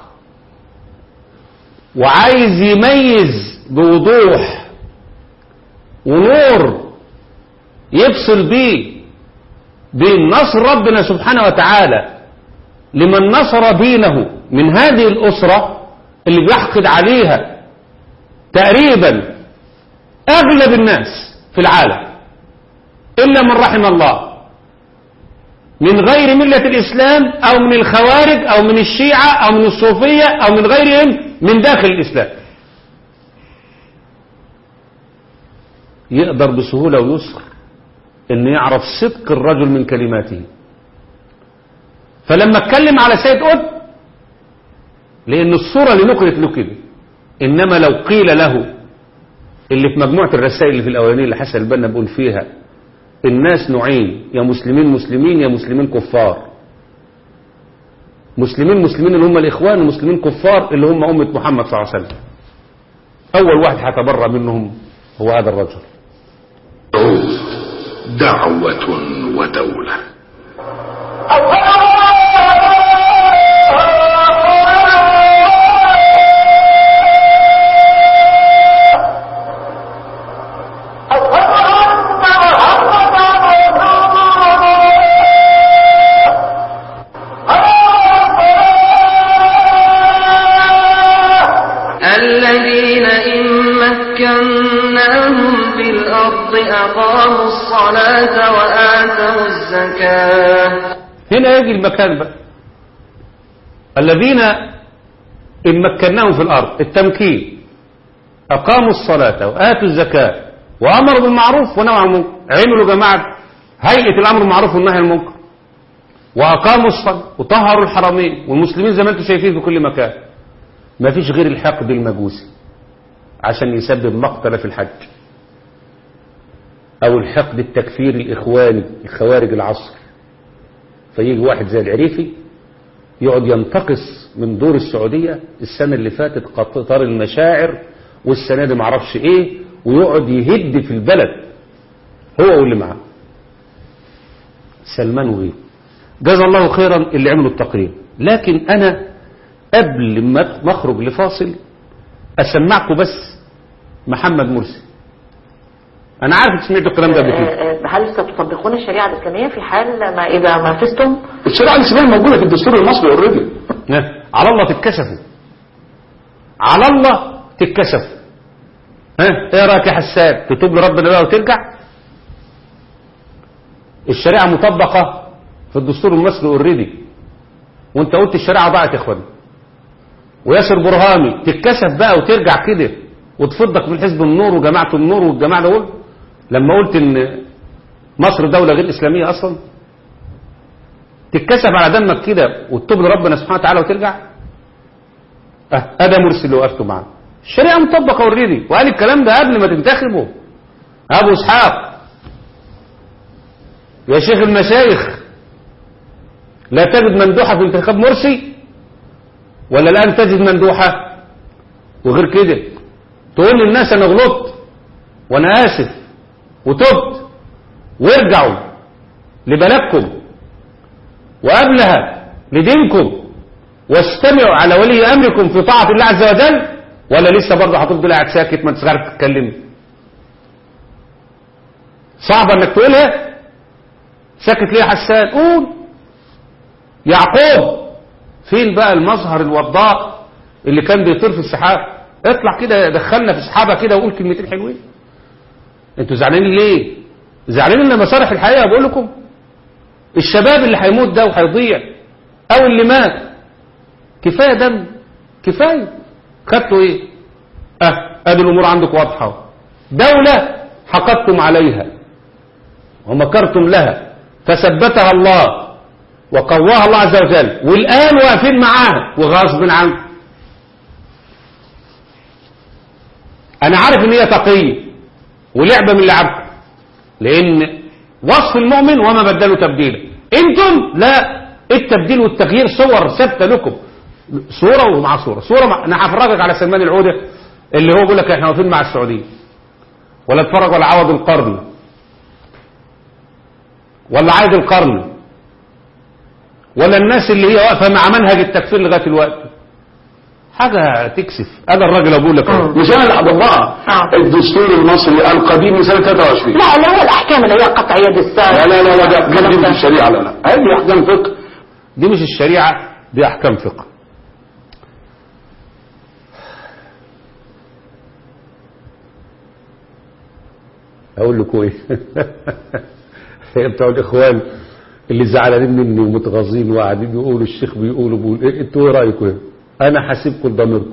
وعايز يميز بوضوح ونور يفصل بيه بين نصر ربنا سبحانه وتعالى لمن نصر دينه من هذه الأسرة اللي بيحقد عليها تقريبا أغلب الناس في العالم إلا من رحم الله، من غير ملة الإسلام أو من الخوارج أو من الشيعة أو من الصوفية أو من غيرهم من داخل الإسلام، يقدر بسهولة ويسر أن يعرف صدق الرجل من كلماته. فلما اتكلم على سيد قطب، لأن الصورة اللي نقلت له كده، إنما لو قيل له اللي في مجموعة الرسائل اللي في الأولانية اللي حسن البنا بيقول فيها الناس نوعين، يا مسلمين مسلمين يا مسلمين كفار. مسلمين مسلمين اللي هم الإخوان، ومسلمين كفار اللي هم أمة محمد صلى الله عليه وسلم. أول واحد هيتبرأ منهم هو هذا الرجل. دعوة ودولة. الذين إن مكناهم في الأرض أقاموا الصلاة وآتوا الزكاة. هنا يجي المكان بقى، الذين إن مكناهم في الأرض، التمكين، أقاموا الصلاة وآتوا الزكاة وأمروا بالمعروف ونهوا عن المنكر. عملوا جماعة هيئة الأمر بالمعروف والنهي عن المنكر، وأقاموا الصلاة وطهروا الحرمين، والمسلمين زي ما انتم شايفين في كل مكان. ما فيش غير الحقد المجوسي عشان يسبب مقتل في الحج، أو الحقد التكفيري الإخواني الخوارج العصر. فيجي واحد زي العريفي يقعد ينتقص من دور السعودية السنة اللي فاتت قطار المشاعر، والسنة دي معرفش ايه، ويقعد يهد في البلد هو واللي معاه سلمان وغيره. جزا الله خيرا اللي عملوا التقرير. لكن أنا قبل ما اخرج لفاصل أسمعكم بس محمد مرسي. انا عارف سمعت الكلام ده قبل كده. هل ستطبقون الشريعه الاسلاميه في حال ما اذا ما فزتم؟ الشريعه الاسلاميه موجوده في الدستور المصري اوريدي. على الله تتكشفوا، على الله تتكشفوا. ها ايه رايك يا حسان؟ تتوب لربنا بقى وترجع؟ الشريعه مطبقه في الدستور المصري اوريدي، وانت قلت الشريعه ضاعت يا اخوان. وياسر برهامي تتكشف بقى وترجع كده وتفضك من حزب النور وجماعه النور والجماعه دول لما قلت ان مصر دوله غير اسلاميه اصلا. تتكشف على دمك كده وتتوب لربنا سبحانه وتعالى وترجع. اه ادي مرسي اللي وقفته معاه. الشريعه مطبقه اوريدي، وقال الكلام ده قبل ما تنتخبوا. ابو اسحاق يا شيخ المشايخ، لا تجد مندوحه في انتخاب مرسي ولا الان تجد مندوحه؟ وغير كده تقول للناس انا غلطت وانا اسف وتبت وارجعوا لبلدكم وقبلها لدينكم واستمعوا على ولي امركم في طاعه الله عز وجل، ولا لسه برضه هتفضل قاعد ساكت ما انتش عارف تتكلم؟ صعبه انك تقولها. ساكت ليه يا حسان؟ قول. يعقوب فين بقى المظهر الوضاء اللي كان بيطير في السحاب؟ اطلع كده دخلنا في سحابه كده وقول كلمتين حلوين. انتوا زعلانين ليه؟ زعلانين ان مصالح الحقيقه بقول لكم. الشباب اللي هيموت ده وهيضيع او اللي مات كفايه دم، كفايه. خدتوا ايه؟ اه ادي الامور عندك واضحه. دوله حقدتم عليها ومكرتم لها فثبتها الله وقواها الله عز وجل، والان واقفين معاها وغصب عنكم. انا عارف ان هي تقيه ولعبه من لعبكم، لان وصف المؤمن وما بدلوا تبديلا. انتم لا، التبديل والتغيير صور ثابته لكم، صوره ومع صوره صوره مع... انا هفرجك على سلمان العوده اللي هو بيقول لك احنا واقفين مع السعوديه، ولا اتفرج على عوض القرن ولا عايد القرن ولا الناس اللي هي واقفه مع منهج التكفير لغايه الوقت. حاجه تكسف. انا الراجل اقول لك مثال عبد الله الدستور المصري القديم من سنه ثلاثة وعشرين. لا لا هو الاحكام اللي هي قطع يد السارق. لا لا لا لا دي مش الشريعه. لا لا هذه احكام فقه. دي مش الشريعه، دي احكام فقه. اقول لكم ايه؟ هي بتوع الاخوان اللي زعلانين مني ومتغاظين وقاعدين يقولوا الشيخ بيقولوا بيقول ايه، انتوا ايه رايكم؟ ايه؟ انا حاسبكم لضميركم.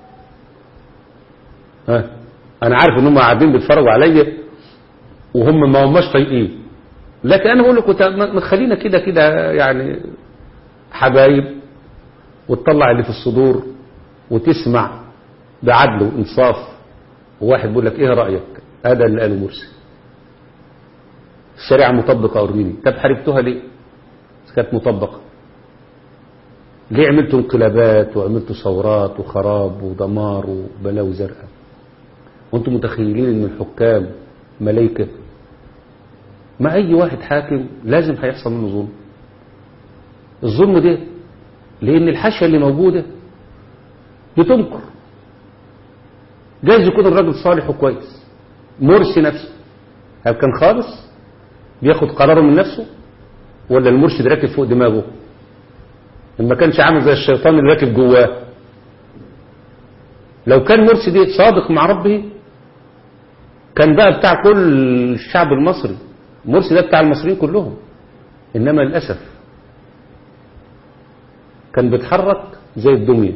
ها انا عارف ان هم قاعدين بيتفرجوا عليا وهم ما هماش طايقين، لكن انا بقول لكم ما تخلينا كده كده يعني حبايب، وتطلع اللي في الصدور وتسمع بعدل وانصاف. وواحد بيقول لك ايه رايك؟ هذا اللي قاله مرسي. الشريعه مطبقه اوريني. طب حاربتوها ليه؟ كانت مطبقه. ليه عملتوا انقلابات وعملتوا ثورات وخراب ودمار وبلاوي زرقاء؟ وانتم متخيلين ان الحكام ملائكه؟ ما اي واحد حاكم لازم هيحصل منه ظلم. الظلم ده لان الحاشيه اللي موجوده بتنكر. جايز يكون الراجل صالح وكويس. مرسي نفسه هل كان خالص بياخد قراره من نفسه، ولا المرشد راكب فوق دماغه؟ ما كانش عامل زي الشيطان اللي راكب جواه. لو كان مرسي دي صادق مع ربه كان بقى بتاع كل الشعب المصري. مرسي ده بتاع المصريين كلهم، انما للاسف كان بيتحرك زي الدميه.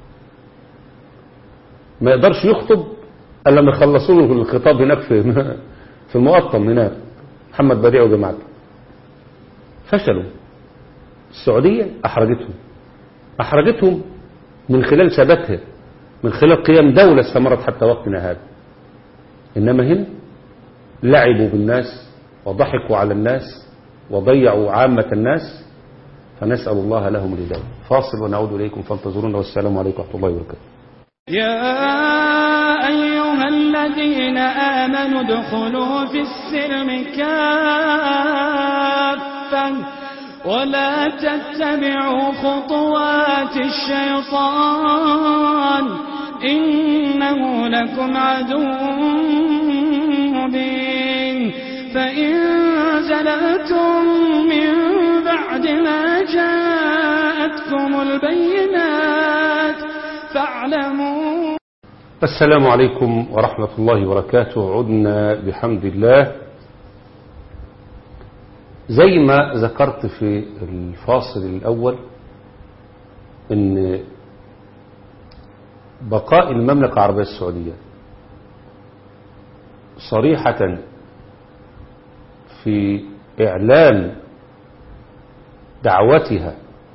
ما يقدرش يخطب الا لما يخلصوا له الخطاب هناك في في المقطم هناك محمد بديع وجماعته. فشلوا. السعودية أحرجتهم أحرجتهم من خلال ثباتها، من خلال قيام دولة استمرت حتى وقتنا هذا. إنما هنا لعبوا بالناس وضحكوا على الناس وضيعوا عامة الناس، فنسأل الله لهم الهداية. فاصل ونعود إليكم فانتظرونا، والسلام عليكم ورحمة الله وبركاته. يا أيها الذين آمنوا ادخلوا في السلم كافة ولا تتبعوا خطوات الشيطان إنه لكم عدو مبين فإن زللتم من بعد ما جاءتكم البينات فاعلموا. السلام عليكم ورحمة الله وبركاته. عدنا بحمد الله. زي ما ذكرت في الفاصل الأول إن بقاء المملكة العربية السعودية صريحة في إعلان دعوتها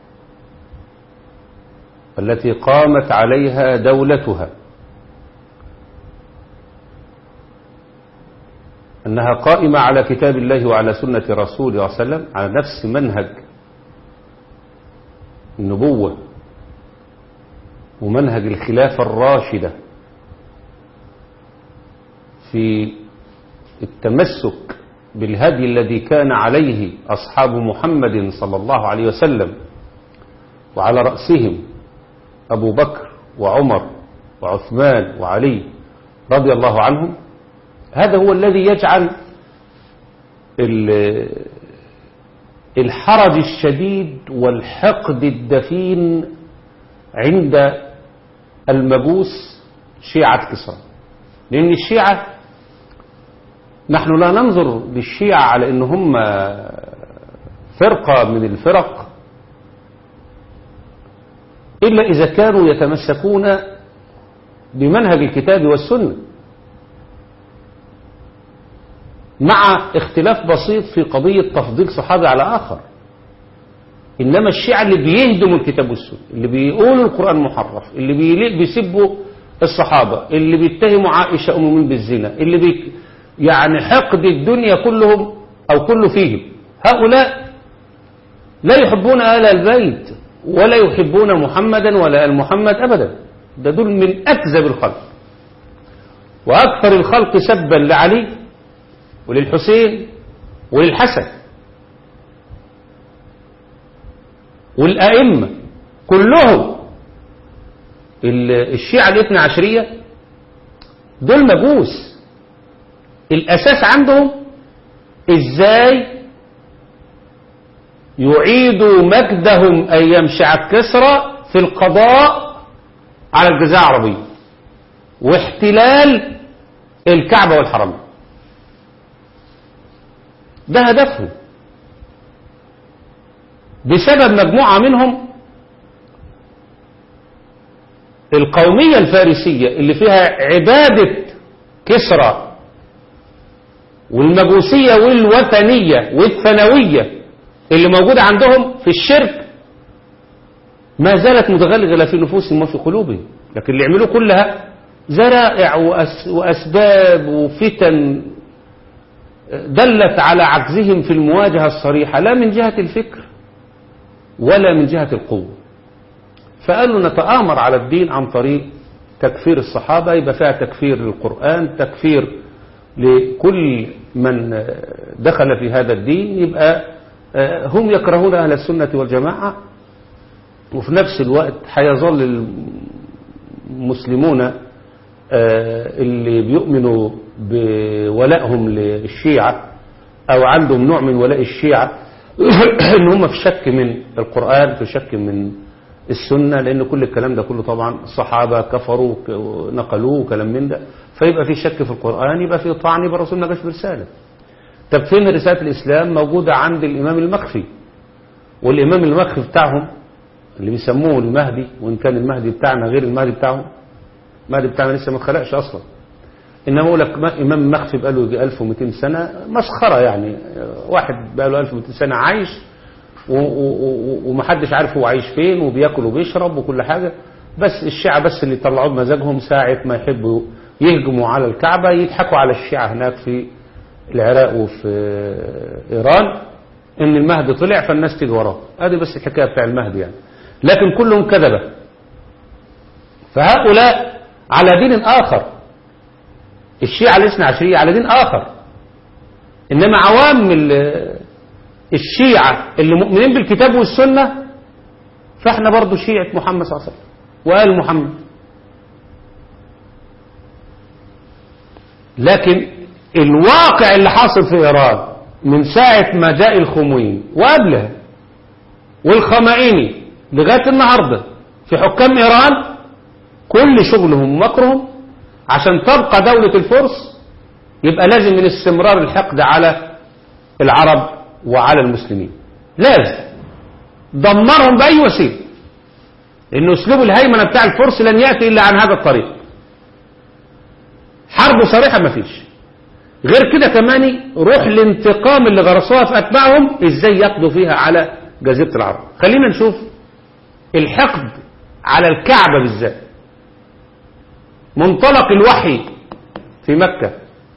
التي قامت عليها دولتها أنها قائمة على كتاب الله وعلى سنة رسوله صلى الله عليه وسلم على نفس منهج النبوة ومنهج الخلافة الراشدة في التمسك بالهدي الذي كان عليه أصحاب محمد صلى الله عليه وسلم، وعلى رأسهم أبو بكر وعمر وعثمان وعلي رضي الله عنهم. هذا هو الذي يجعل الحرج الشديد والحقد الدفين عند المجوس شيعة كسرى. لأن الشيعة نحن لا ننظر للشيعة على أن هم فرقة من الفرق إلا إذا كانوا يتمسكون بمنهج الكتاب والسنة، مع اختلاف بسيط في قضية تفضيل صحابي على آخر. إنما الشيعة اللي بيهدموا الكتاب والسنة، اللي بيقولوا القرآن محرف، اللي بيسبوا الصحابة، اللي بيتهموا عائشة أم المؤمنين بالزنا، اللي بي يعني حقد الدنيا كلهم أو كله فيهم، هؤلاء لا يحبون آل البيت ولا يحبون محمدا ولا آل محمد أبدا. ده دول من أكذب الخلق وأكثر الخلق سبا لعلي وللحسين وللحسن والأئمة كلهم. الشيعة الاثنى عشرية دول مجوس، الأساس عندهم إزاي يعيدوا مجدهم أيام شيعة كسرى في القضاء على الجزيرة العربية واحتلال الكعبة والحرم. ده هدفهم، بسبب مجموعة منهم القومية الفارسية اللي فيها عبادة كسرى والمجوسية والوثنية والثانوية اللي موجودة عندهم في الشرك ما زالت متغلغلة في نفوسهم وفي قلوبهم. لكن اللي يعملوا كلها ذرائع وأسباب وفتن دلت على عجزهم في المواجهة الصريحة، لا من جهة الفكر ولا من جهة القوة. فقالوا نتآمر على الدين عن طريق تكفير الصحابة، يبقى فيها تكفير للقرآن، تكفير لكل من دخل في هذا الدين. يبقى هم يكرهون أهل السنة والجماعة، وفي نفس الوقت حيظل المسلمون اللي بيؤمنوا بولائهم للشيعة أو عندهم نوع من ولاء الشيعة ان هم في شك من القرآن، في شك من السنة، لأن كل الكلام ده كله طبعا الصحابة كفروا نقلوه وكلام من ده. فيبقى في شك في القرآن، يبقى في طعن، يبقى الرسول ما جاش برسالة. طب فين رسالة الإسلام؟ موجودة عند الإمام المخفي، والإمام المخفي بتاعهم اللي بيسموه المهدي، وإن كان المهدي بتاعنا غير المهدي بتاعهم. المهدي بتاعنا لسه ما اتخلقش أصلا، إنما أقول لك إمام مخفي بقاله يجي ألف ومئتين سنة، مسخرة يعني. واحد بقاله ألف ومئتين سنة عايش ومحدش عارف هو عايش فين، وبياكل وبيشرب وكل حاجة. بس الشيعة بس اللي طلعوا بمزاجهم ساعة ما يحبوا يهجموا على الكعبة يضحكوا على الشيعة هناك في العراق وفي إيران إن المهدي طلع فالناس تيجي وراه. هذه بس الحكاية بتاع المهدي يعني، لكن كلهم كذبة. فهؤلاء على دين آخر، الشيعة الاثنى عشرية على دين آخر. إنما عوام الشيعة اللي مؤمنين بالكتاب والسنة فإحنا برضو شيعة محمد صلى الله عليه وسلم وآل محمد. لكن الواقع اللي حاصل في إيران من ساعة ما جاء الخميني وقبلها والخمائني لغاية النهاردة في حكام إيران كل شغلهم ومكرهم عشان تبقى دولة الفرس يبقى لازم من استمرار الحقد على العرب وعلى المسلمين، لازم دمرهم بأي وسيلة، لأن أسلوب الهيمنة بتاع الفرس لن يأتي إلا عن هذا الطريق. حرب صريحة ما فيش غير كده. كمان روح الانتقام اللي غرسوها في أتباعهم إزاي يقضوا فيها على جزيرة العرب. خلينا نشوف الحقد على الكعبة بالذات. منطلق الوحي في مكة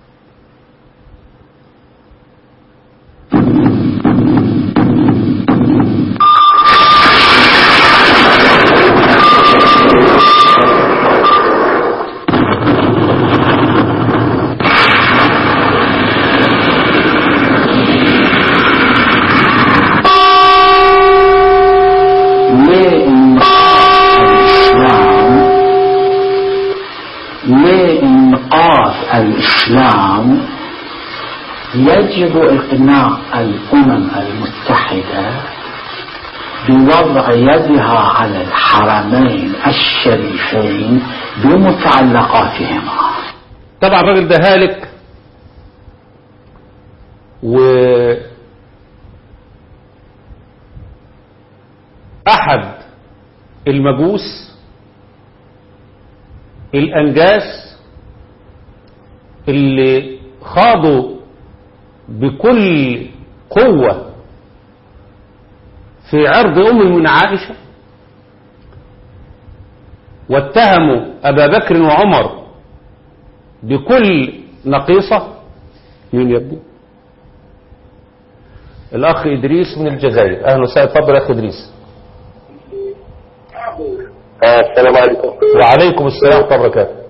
الإسلام يجب إقناع الأمم المتحدة بوضع يدها على الحرمين الشريفين بمتعلقاتهما. طبعا الراجل ده هالك وأحد المجوس الأنجاس اللي خاضوا بكل قوة في عرض أم المؤمنين عائشة واتهموا أبا بكر وعمر بكل نقيصة. مين يبدو؟ الأخ إدريس من الجزائر. أهلا وسهلا. تفضل يا أخ إدريس. السلام عليكم. وعليكم السلام ورحمة الله وبركاته.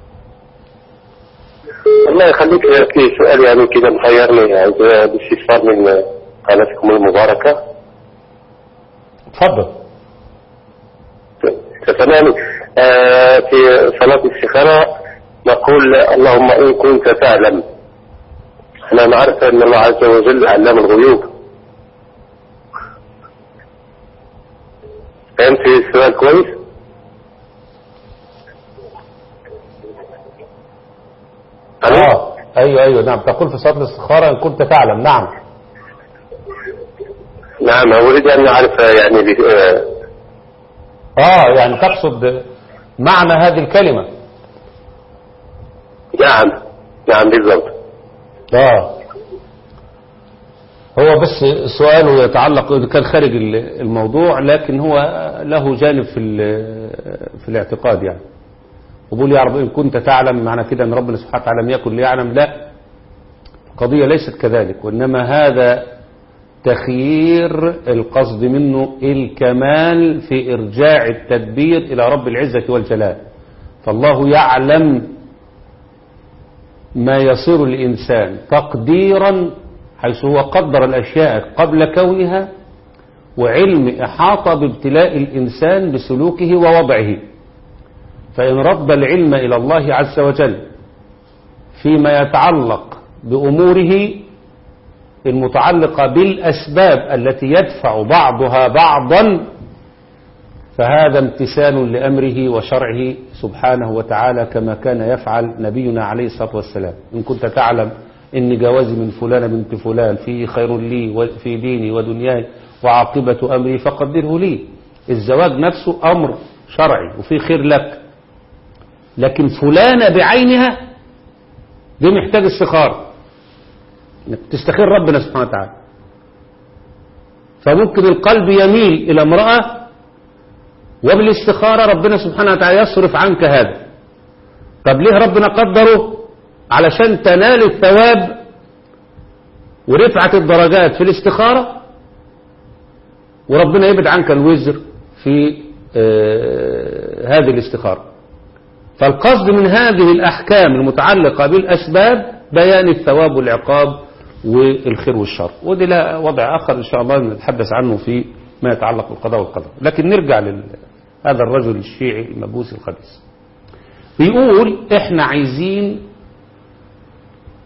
الله يخليك، في سؤال يعني كده محيرني يعني باستفسار من قناتكم المباركة. تفضل. تمام. آه في صلاة الاستخارة نقول اللهم إن كنت تعلم. احنا نعرف أن الله عز وجل علام الغيوب. فهمت السؤال كويس؟ اه ايوه ايوه نعم. تقول في صلاة الاستخارة ان كنت تعلم. نعم نعم. اريد ان اعرف يعني بي... اه يعني تقصد معنى هذه الكلمة. نعم نعم بالضبط. اه هو بس سؤاله يتعلق كان خارج الموضوع، لكن هو له جانب في في الاعتقاد يعني. وبقول يا رب إن كنت تعلم معنى كده أن ربنا سبحانه وتعالى لم يكن ليعلم. لا، القضية ليست كذلك، وإنما هذا تخيير القصد منه الكمال في إرجاع التدبير إلى رب العزة والجلال. فالله يعلم ما يصير الإنسان تقديرا حيث هو قدر الأشياء قبل كونها، وعلم إحاطة بابتلاء الإنسان بسلوكه ووضعه. فإن رد العلم إلى الله عز وجل فيما يتعلق بأموره المتعلقة بالأسباب التي يدفع بعضها بعضا، فهذا امتثال لأمره وشرعه سبحانه وتعالى كما كان يفعل نبينا عليه الصلاة والسلام. إن كنت تعلم إن جوازي من فلان بنت فلان فيه خير لي وفي ديني ودنياي وعاقبة أمري فقدره لي. الزواج نفسه أمر شرعي وفيه خير لك، لكن فلانة بعينها دي محتاج استخارة، تستخير ربنا سبحانه وتعالى. فممكن القلب يميل إلى امرأة وبالاستخارة ربنا سبحانه وتعالى يصرف عنك هذا. طب ليه ربنا قدره؟ علشان تنال الثواب ورفعة الدرجات في الاستخارة، وربنا يبعد عنك الوزر في آه هذه الاستخارة. فالقصد من هذه الأحكام المتعلقة بالأسباب بيان الثواب والعقاب والخير والشر، ودي لا وضع آخر إن شاء الله نتحدث عنه في ما يتعلق بالقضاء والقدر. لكن نرجع لهذا الرجل الشيعي المبوس الخبيث. بيقول احنا عايزين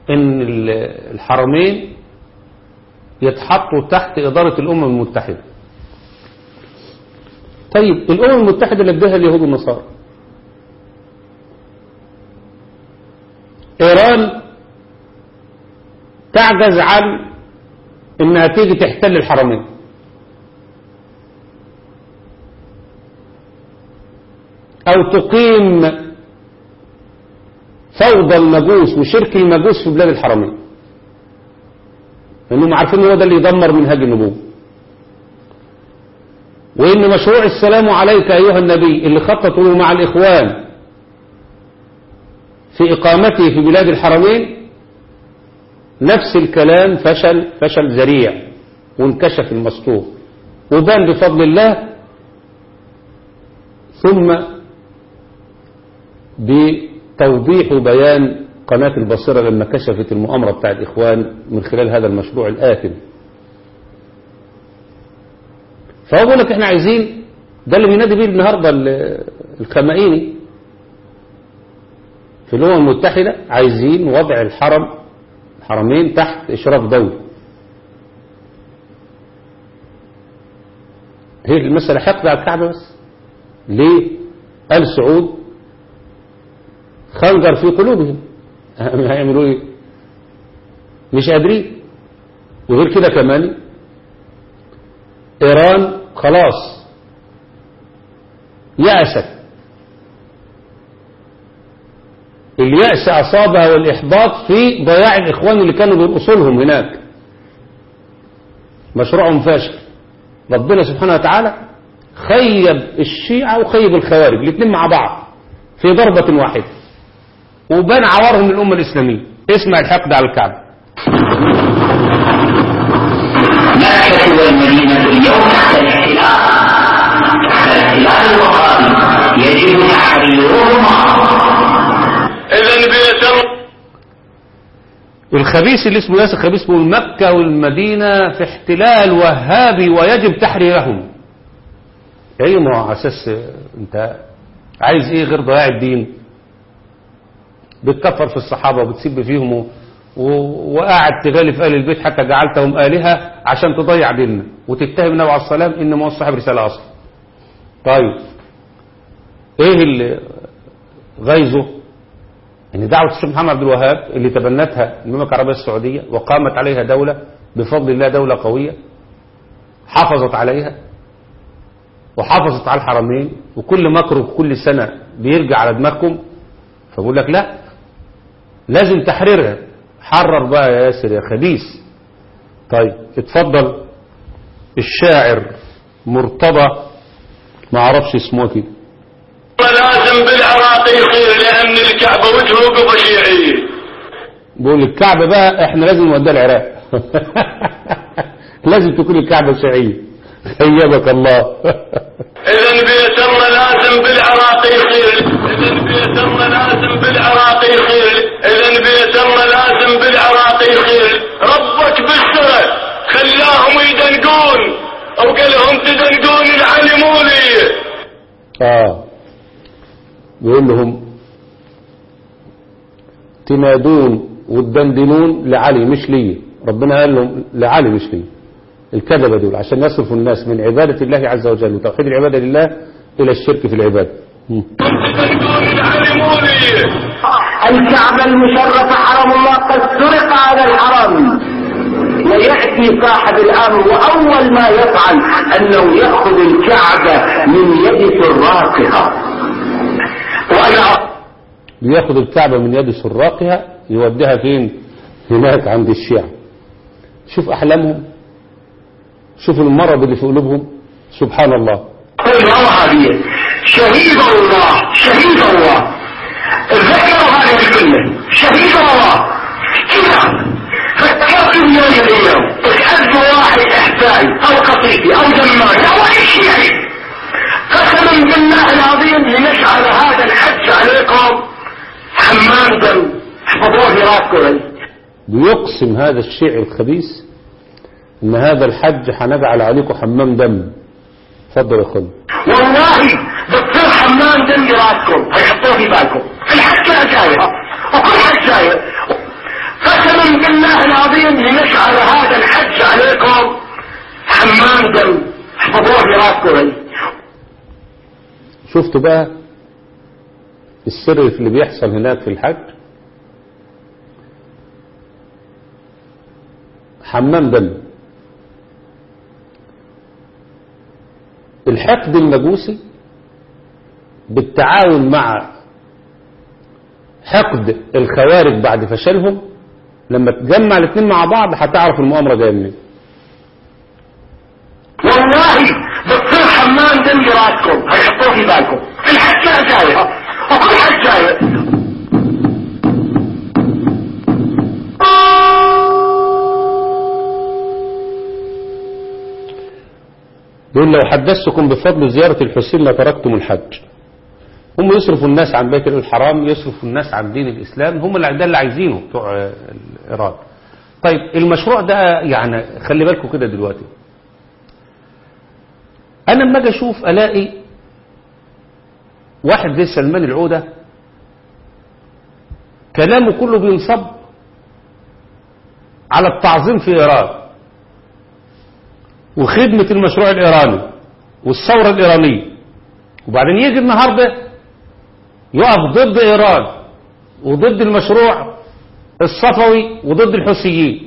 ان الحرمين يتحطوا تحت إدارة الأمم المتحدة. طيب الأمم المتحدة اللي اداها اليهود والنصارى، إيران تعجز عن انها تيجي تحتل الحرمين، او تقيم فوضى المجوس وشرك المجوس في بلاد الحرمين، لانهم عارفين هو ده اللي يدمر منهج النبوة. وان مشروع السلام عليك ايها النبي اللي خططوا له مع الاخوان في اقامته في بلاد الحرمين نفس الكلام فشل فشل ذريع، وانكشف المستور وبان بفضل الله. ثم بتوضيح وبيان قناة البصيرة لما كشفت المؤامرة بتاع الإخوان من خلال هذا المشروع الآثم. فهو بيقول لك احنا عايزين، ده اللي بينادي بيه النهاردة الخمائيني في الأمم المتحدة، عايزين وضع الحرم الحرمين تحت إشراف دولي. هي المسألة حقد على الكعبة بس. ليه؟ آل سعود خنجر في قلوبهم، هيعملوا ايه؟ مش قادرين. وغير كده كمان إيران خلاص يأست، اليأس أصابها والإحباط في ضياع الإخوان اللي كانوا بيرقصوا هناك. مشروعهم فاشل. ربنا سبحانه وتعالى خيب الشيعة وخيب الخوارج الاثنين مع بعض في ضربة واحدة، وبان عوارهم للأمة الإسلامية. اسمع الحقد على الكعبة. مكة والمدينة اليوم تحت الاحتلال، تحت الاحتلال الوطني، يجب تحريرهما. إذن بيتم الخبيث اللي اسمه ياسر خبيث بيقول مكة والمدينة في احتلال وهابي ويجب تحريرهم. ايه ما هو اساس انت عايز ايه غير ضياع الدين؟ بتكفر في الصحابة وبتسب فيهم و... و... وقاعد تغالي في آل البيت حتى جعلتهم آلهة عشان تضيع ديننا، وتتهم النبي عليه الصلاة والسلام إنما هو صاحب رسالة أصلا. طيب ايه اللي غيظه؟ ان دعوة الشيخ محمد عبد الوهاب اللي تبنتها المملكة العربية السعودية وقامت عليها دولة بفضل الله، دولة قوية حافظت عليها وحافظت على الحرمين، وكل مكر وكل سنة بيرجع على دماغكم. فبقول لك لا، لازم تحريرها. حرر بقى يا ياسر يا خبيث. طيب اتفضل الشاعر مرتضى ما عرفش اسمه كده، لازم بالعراق يصير لأن الكعبة وجهه وقفة شيعية. بقول الكعبة بقى احنا لازم نوديها العراق. لازم تكون الكعبة شيعية. خيبك الله. إذن بيتم لازم بالعراق يصير، إذن بيتم لازم بالعراق يصير، إذن بيتم لازم بالعراق يصير. ربك بالسرة خلاهم يدنقون أو قالهم تدنقون العلمولي. آه يقول لهم تنادون وتدندنون لعلي مش لي. ربنا قال لهم لعلي مش لي. الكذبة دول عشان يصرفوا الناس من عبادة الله عز وجل وتوحيد العبادة لله إلى الشرك في العبادة. الكعبة المشرفة حرم الله قد سرق على الحرم، ويأتي صاحب الأمر وأول ما يفعل أنه يأخذ الكعبة من يد سراقها. وأنا بياخد الكعبة من يد سراقها يوديها فين؟ هناك عند الشيعة. شوف أحلامهم، شوف المرض اللي في قلوبهم. سبحان الله. شهيد الله شهيد الله ذكر هذه الكلمة شهيد الله كذا. فكرت اليوم اليوم اسألت واحد احسائي او قصيدي او جمالي او اي شيعي قسما بالله العظيم لنشعل هذا الحج عليكم حمام دم. احفظوه براسكم. بيقسم هذا الشيعي الخبيث ان هذا الحج هنجعل عليكم حمام دم. اتفضل يا اخوان. والله بتصير حمام دم براسكم، هيحطوه في بالكم. الحج جايه وكل حج جايه. شفتوا بقى السر في اللي بيحصل هناك في الحج؟ حمام دم. الحقد المجوسي بالتعاون مع حقد الخوارج بعد فشلهم، لما تجمع الاثنين مع بعض هتعرف المؤامرة جايه منين. والله دكتور حمام دم راسكم هيحطوه في بالكم. الحجة جاية وكل حد جاية. يقول لو حدثتكم بفضل زيارة الحسين لتركتم الحج. هم يصرفوا الناس عن بيت الحرام، يصرفوا الناس عن دين الإسلام، هم اللي ده اللي عايزينه بتوع الإيران. طيب المشروع ده يعني خلي بالكم كده دلوقتي، أنا لما أجي أشوف ألاقي واحد زي سلمان العودة كلامه كله بينصب على التعظيم في إيران وخدمة المشروع الإيراني والثورة الإيرانية، وبعدين يجي النهاردة يقف ضد إيران وضد المشروع الصفوي وضد الحوثيين.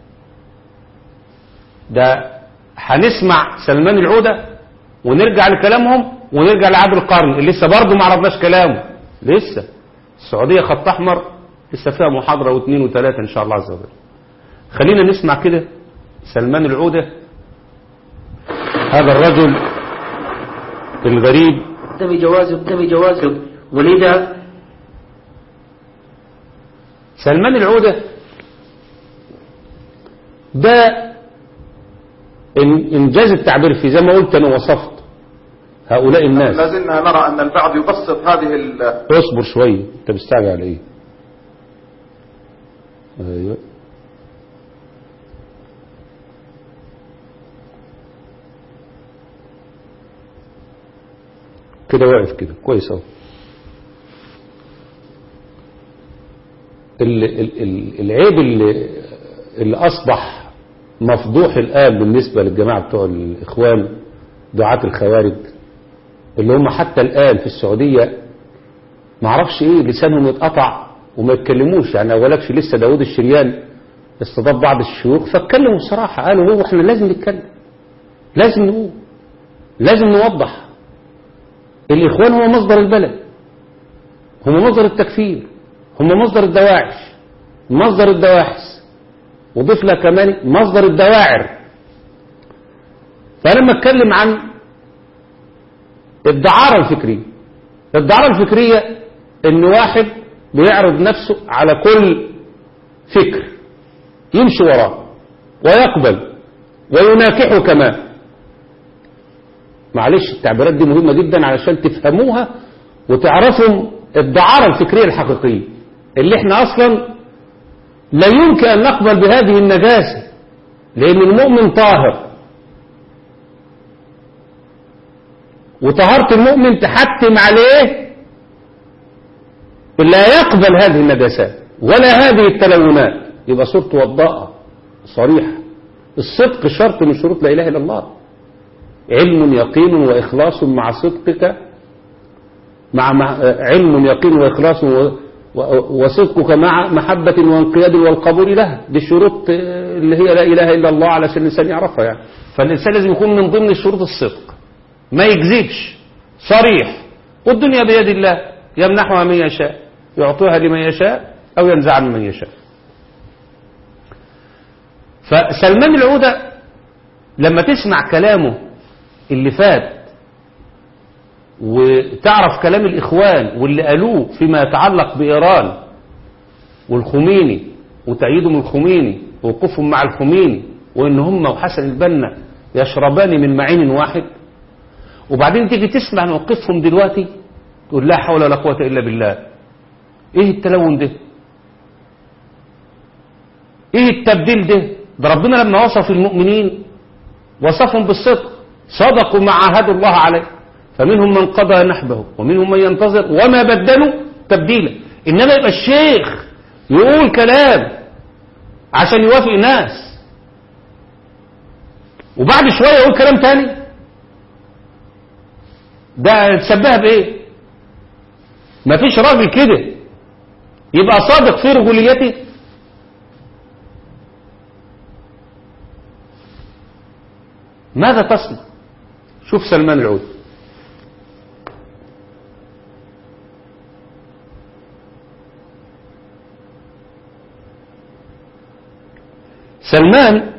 ده هنسمع سلمان العودة ونرجع لكلامهم ونرجع لعهد القرن اللي لسه برضه ما عرفناش كلامه. لسه السعودية خط أحمر لسه فيها محاضرة واثنين وثلاثة إن شاء الله عز وجل. خلينا نسمع كده سلمان العودة، هذا الرجل الغريب قدامي جواز قدامي جواز ولذا سلمان العودة ده إنجاز التعبير فيه زي ما قلت أنا وصفت هؤلاء الناس. لازلنا نرى أن البعض يبسط هذه ال اصبر شوية، أنت بتستعجل على إيه؟ أيوه كده واقف كده كويس اهو. العيب اللي, اللي اصبح مفضوح الان بالنسبه للجماعه بتوع الاخوان دعاة الخوارج اللي هم حتى الان في السعوديه ما اعرفش ايه لسانهم يتقطع وما يتكلموش. يعني اولكش لسه داود الشريان استضاف بعض الشيوخ فاتكلموا بصراحه، قالوا هو احنا لازم نتكلم، لازم نقول، لازم نوضح. الإخوان هو مصدر البلد، هم مصدر التكفير، هم مصدر الدواعش، مصدر الدواحس، وضيف لها كمان مصدر الدواعر. فأنا لما أتكلم عن الدعارة الفكرية، الدعارة الفكرية إن واحد بيعرض نفسه على كل فكر يمشي وراه ويقبل ويناكحه كمان. معلش التعبيرات دي مهمة جدا علشان تفهموها وتعرفوا الدعارة الفكرية الحقيقية اللي احنا اصلا لا يمكن ان نقبل بهذه النجاسة، لان المؤمن طاهر وطهارة المؤمن تحتم عليه لا يقبل هذه النجاسات ولا هذه التلونات. يبقى صورته وضاءة صريحة. الصدق شرط من شروط لا اله الا الله. علم يقين وإخلاص مع صدقك مع, مع علم يقين وإخلاص وصدقك مع محبة وانقياد والقبول لها. دي الشروط اللي هي لا إله إلا الله علشان الإنسان يعرفها. يعني فالإنسان لازم يكون من ضمن الشروط الصدق، ما يكذبش، صريح. والدنيا بيد الله يمنحها من يشاء، يعطيها لمن يشاء أو ينزع من يشاء. فسلمان العودة لما تسمع كلامه اللي فات وتعرف كلام الإخوان واللي قالوه فيما يتعلق بإيران والخميني وتأييدهم الخميني ووقوفهم مع الخميني وإن هم وحسن البنا يشربان من معين واحد، وبعدين تيجي تسمع موقفهم دلوقتي تقول لا حول ولا قوة إلا بالله. إيه التلون ده؟ إيه التبديل ده؟ ده ربنا لما وصف المؤمنين وصفهم بالصدق، صدقوا ما عاهدوا الله عليه، فمنهم من قضى نحبه ومنهم من ينتظر وما بدلوا تبديلا. إنما يبقى الشيخ يقول كلام عشان يوافق الناس وبعد شوية يقول كلام تاني. ده تسبها بايه؟ مفيش راجل كده يبقى صادق في رجوليته. ماذا تصنع؟ شوف سلمان العود. سلمان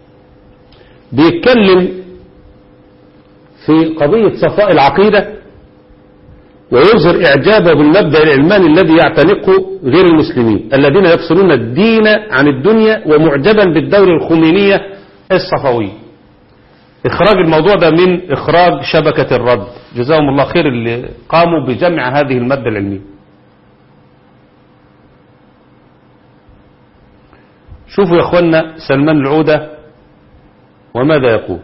بيتكلم في قضية صفاء العقيدة ويظهر إعجابه بالمبدأ العلماني الذي يعتنقه غير المسلمين الذين يفصلون الدين عن الدنيا، ومعجبا بالدولة الخمينية الصفوية. إخراج الموضوع ده من إخراج شبكة الرد، جزاهم الله خير اللي قاموا بجمع هذه المادة العلمية. شوفوا يا أخوانا سلمان العودة وماذا يقول.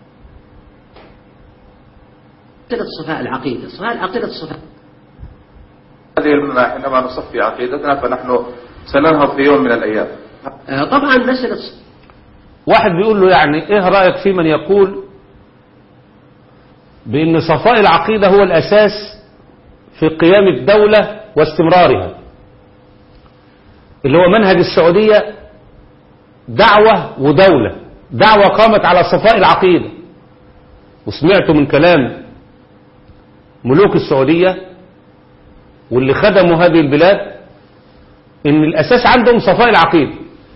عقيدة صفاء العقيدة، صفاء العقيدة صفاء هذه حينما نصفي عقيدتنا فنحن سننهض في يوم من الأيام. طبعا مسألة واحد بيقول له يعني ايه رأيك في من يقول بأن صفاء العقيدة هو الأساس في قيام الدولة واستمرارها، اللي هو منهج السعودية دعوة ودولة، دعوة قامت على صفاء العقيدة. وسمعت من كلام ملوك السعودية واللي خدموا هذه البلاد ان الأساس عندهم صفاء العقيدة،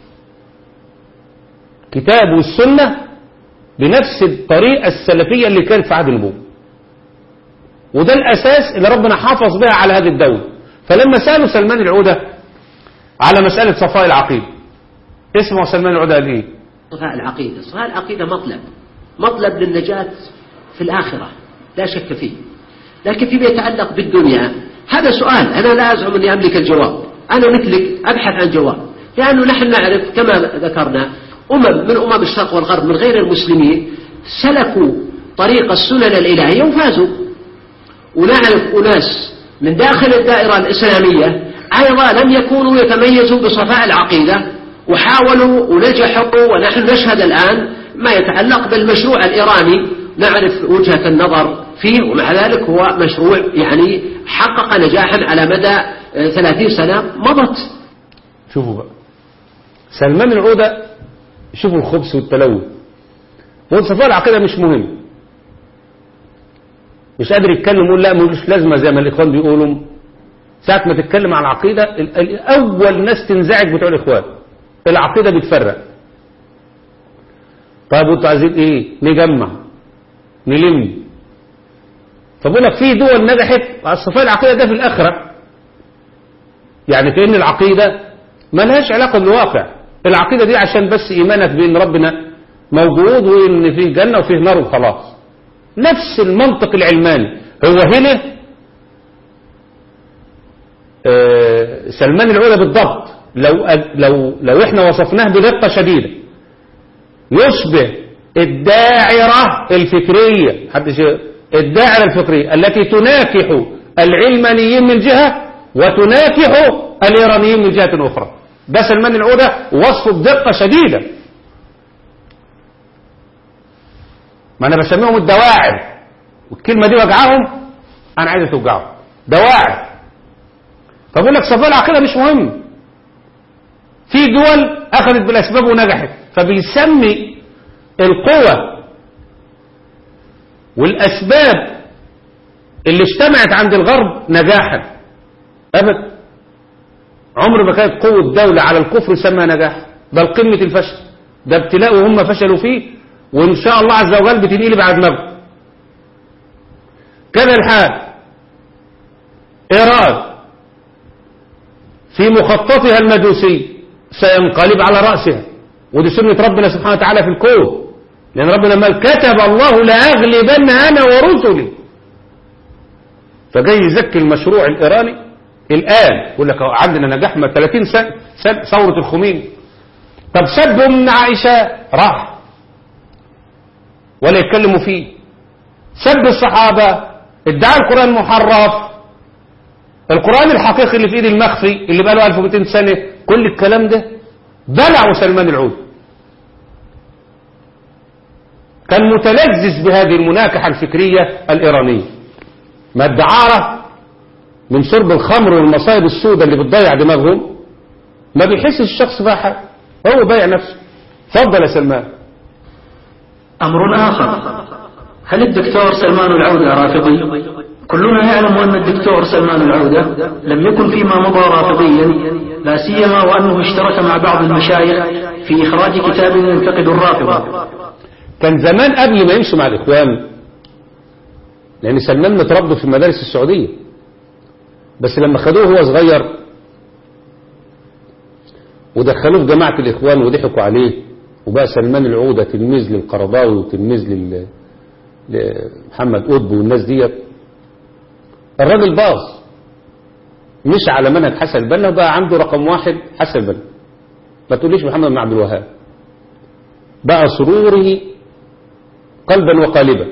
كتاب والسنة بنفس الطريقة السلفية اللي كانت في عهد النبوة، وده الأساس اللي ربنا حافظ بها على هذه الدولة. فلما سألوا سلمان العودة على مسألة صفاء العقيدة، اسمه سلمان العودة قال ايه؟ صفاء العقيدة، صفاء العقيدة مطلب مطلب للنجاة في الآخرة لا شك فيه، لكن فيما يتعلق بالدنيا هذا سؤال أنا لا أزعم أني أملك الجواب، أنا مثلك أبحث عن جواب، لأنه نحن نعرف كما ذكرنا أمم من أمم الشرق والغرب من غير المسلمين سلكوا طريق السنن الإلهية وفازوا، ونعرف أناس من داخل الدائرة الإسلامية أيضا لم يكونوا يتميزوا بصفاء العقيدة وحاولوا ونجحوا، ونحن نشهد الآن ما يتعلق بالمشروع الإيراني نعرف وجهة النظر فيه، ومع ذلك هو مشروع يعني حقق نجاحا على مدى ثلاثين سنة مضت. شوفوا بقى سلمان العودة، شوفوا الخبث والتلوث. وصفاء العقيدة مش مهم، مش قادر يتكلم يقول لا ملوش لازمة زي ما الإخوان بيقولوا. ساعة ما تتكلم عن العقيدة أول ناس تنزعج بتوع الإخوان، العقيدة بتفرق. طيب وانتوا عايزين ايه؟ نجمع نلم. فبقول لك في دول نجحت على صفاء العقيدة ده في الآخرة، يعني كأن العقيدة ما لهاش علاقة بالواقع. العقيدة دي عشان بس إيمانك بأن ربنا موجود وإن فيه جنة وفيه نار وخلاص. نفس المنطق العلماني هو هنا آه سلمان العودة بالضبط. لو لو لو احنا وصفناه بدقة شديدة يشبه الداعرة الفكرية، الداعرة الفكرية التي تناكح العلمانيين من جهة وتناكح الإيرانيين من جهة أخرى. ده سلمان العودة وصفه بدقة شديدة. ما أنا بسميهم الدواعر، والكلمة دي وجعهم أنا عايز توجعهم، دواعر. فبقول لك صفاء العقيدة مش مهم. في دول أخذت بالأسباب ونجحت، فبيسمي القوة والأسباب اللي اجتمعت عند الغرب نجاحا. أبدا، عمر ما كانت قوة الدولة على الكفر سمى نجاح، بل قمة الفشل. ده ابتلاء وهم فشلوا فيه، وإن شاء الله عز وجل بتنقلب على دماغهم. كذا الحال إيران في مخططها المجوسي سينقلب على رأسها، ودي سنة ربنا سبحانه وتعالى في الكون، لأن ربنا ما كتب الله لأغلبن أنا ورسلي. فجاي يزكي المشروع الإيراني الآن يقول لك عندنا نجاح من ثلاثين سنة ثورة الخميني. طب سبوا من عائشة راح ولا يتكلموا فيه، سب الصحابة، ادعاء القرآن محرف، القرآن الحقيقي اللي في ايد المخفي اللي بقى له ألف ومئتين سنة، كل الكلام ده بلعوا سلمان العودة. كان متلذذ بهذه المناكحة الفكرية الإيرانية. ما الدعارة من شرب الخمر والمصايب السوداء اللي بتضيع دماغهم ما بيحسش الشخص بقى حاجة، هو بايع نفسه. اتفضل يا سلمان. أمر آخر، هل الدكتور سلمان العودة رافضي؟ كلنا يعلم أن الدكتور سلمان العودة لم يكن فيما مضى رافضيا، لا سيما وأنه اشترك مع بعض المشايخ في إخراج كتاب ينتقد الرافضة. كان زمان قبل ما يمشي مع الإخوان، لأن سلمان متربى في المدارس السعودية، بس لما خدوه هو صغير ودخلوه في جماعة الإخوان وضحكوا عليه، وبقى سلمان العودة تلميذ للقرضاوي وتلميذ لل... لمحمد قطب والناس ديت. الراجل باظ، مش على منهج حسن البنا، وبقى عنده رقم واحد حسن البنا، ما تقوليش محمد بن عبد الوهاب. بقى سروره قلبا وقالبا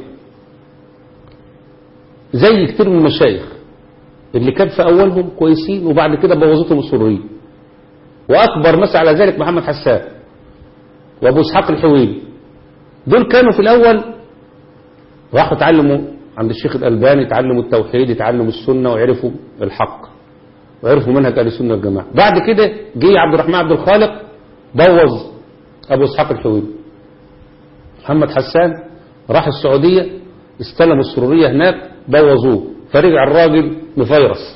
زي كتير من المشايخ اللي كان في أولهم كويسين وبعد كده بوظتهم السروريين. وأكبر مثل على ذلك محمد حسان وأبو إسحاق الحويني. دول كانوا في الأول راحوا تعلموا عند الشيخ الألباني، تعلموا التوحيد، يتعلموا السنة وعرفوا الحق وعرفوا منهج أهل السنة والجماعة. بعد كده جه عبد الرحمن عبد الخالق بوظ أبو إسحاق الحويني. محمد حسان راح السعودية استلموا السرورية هناك بوظوه، فرجع الراجل مفيرس.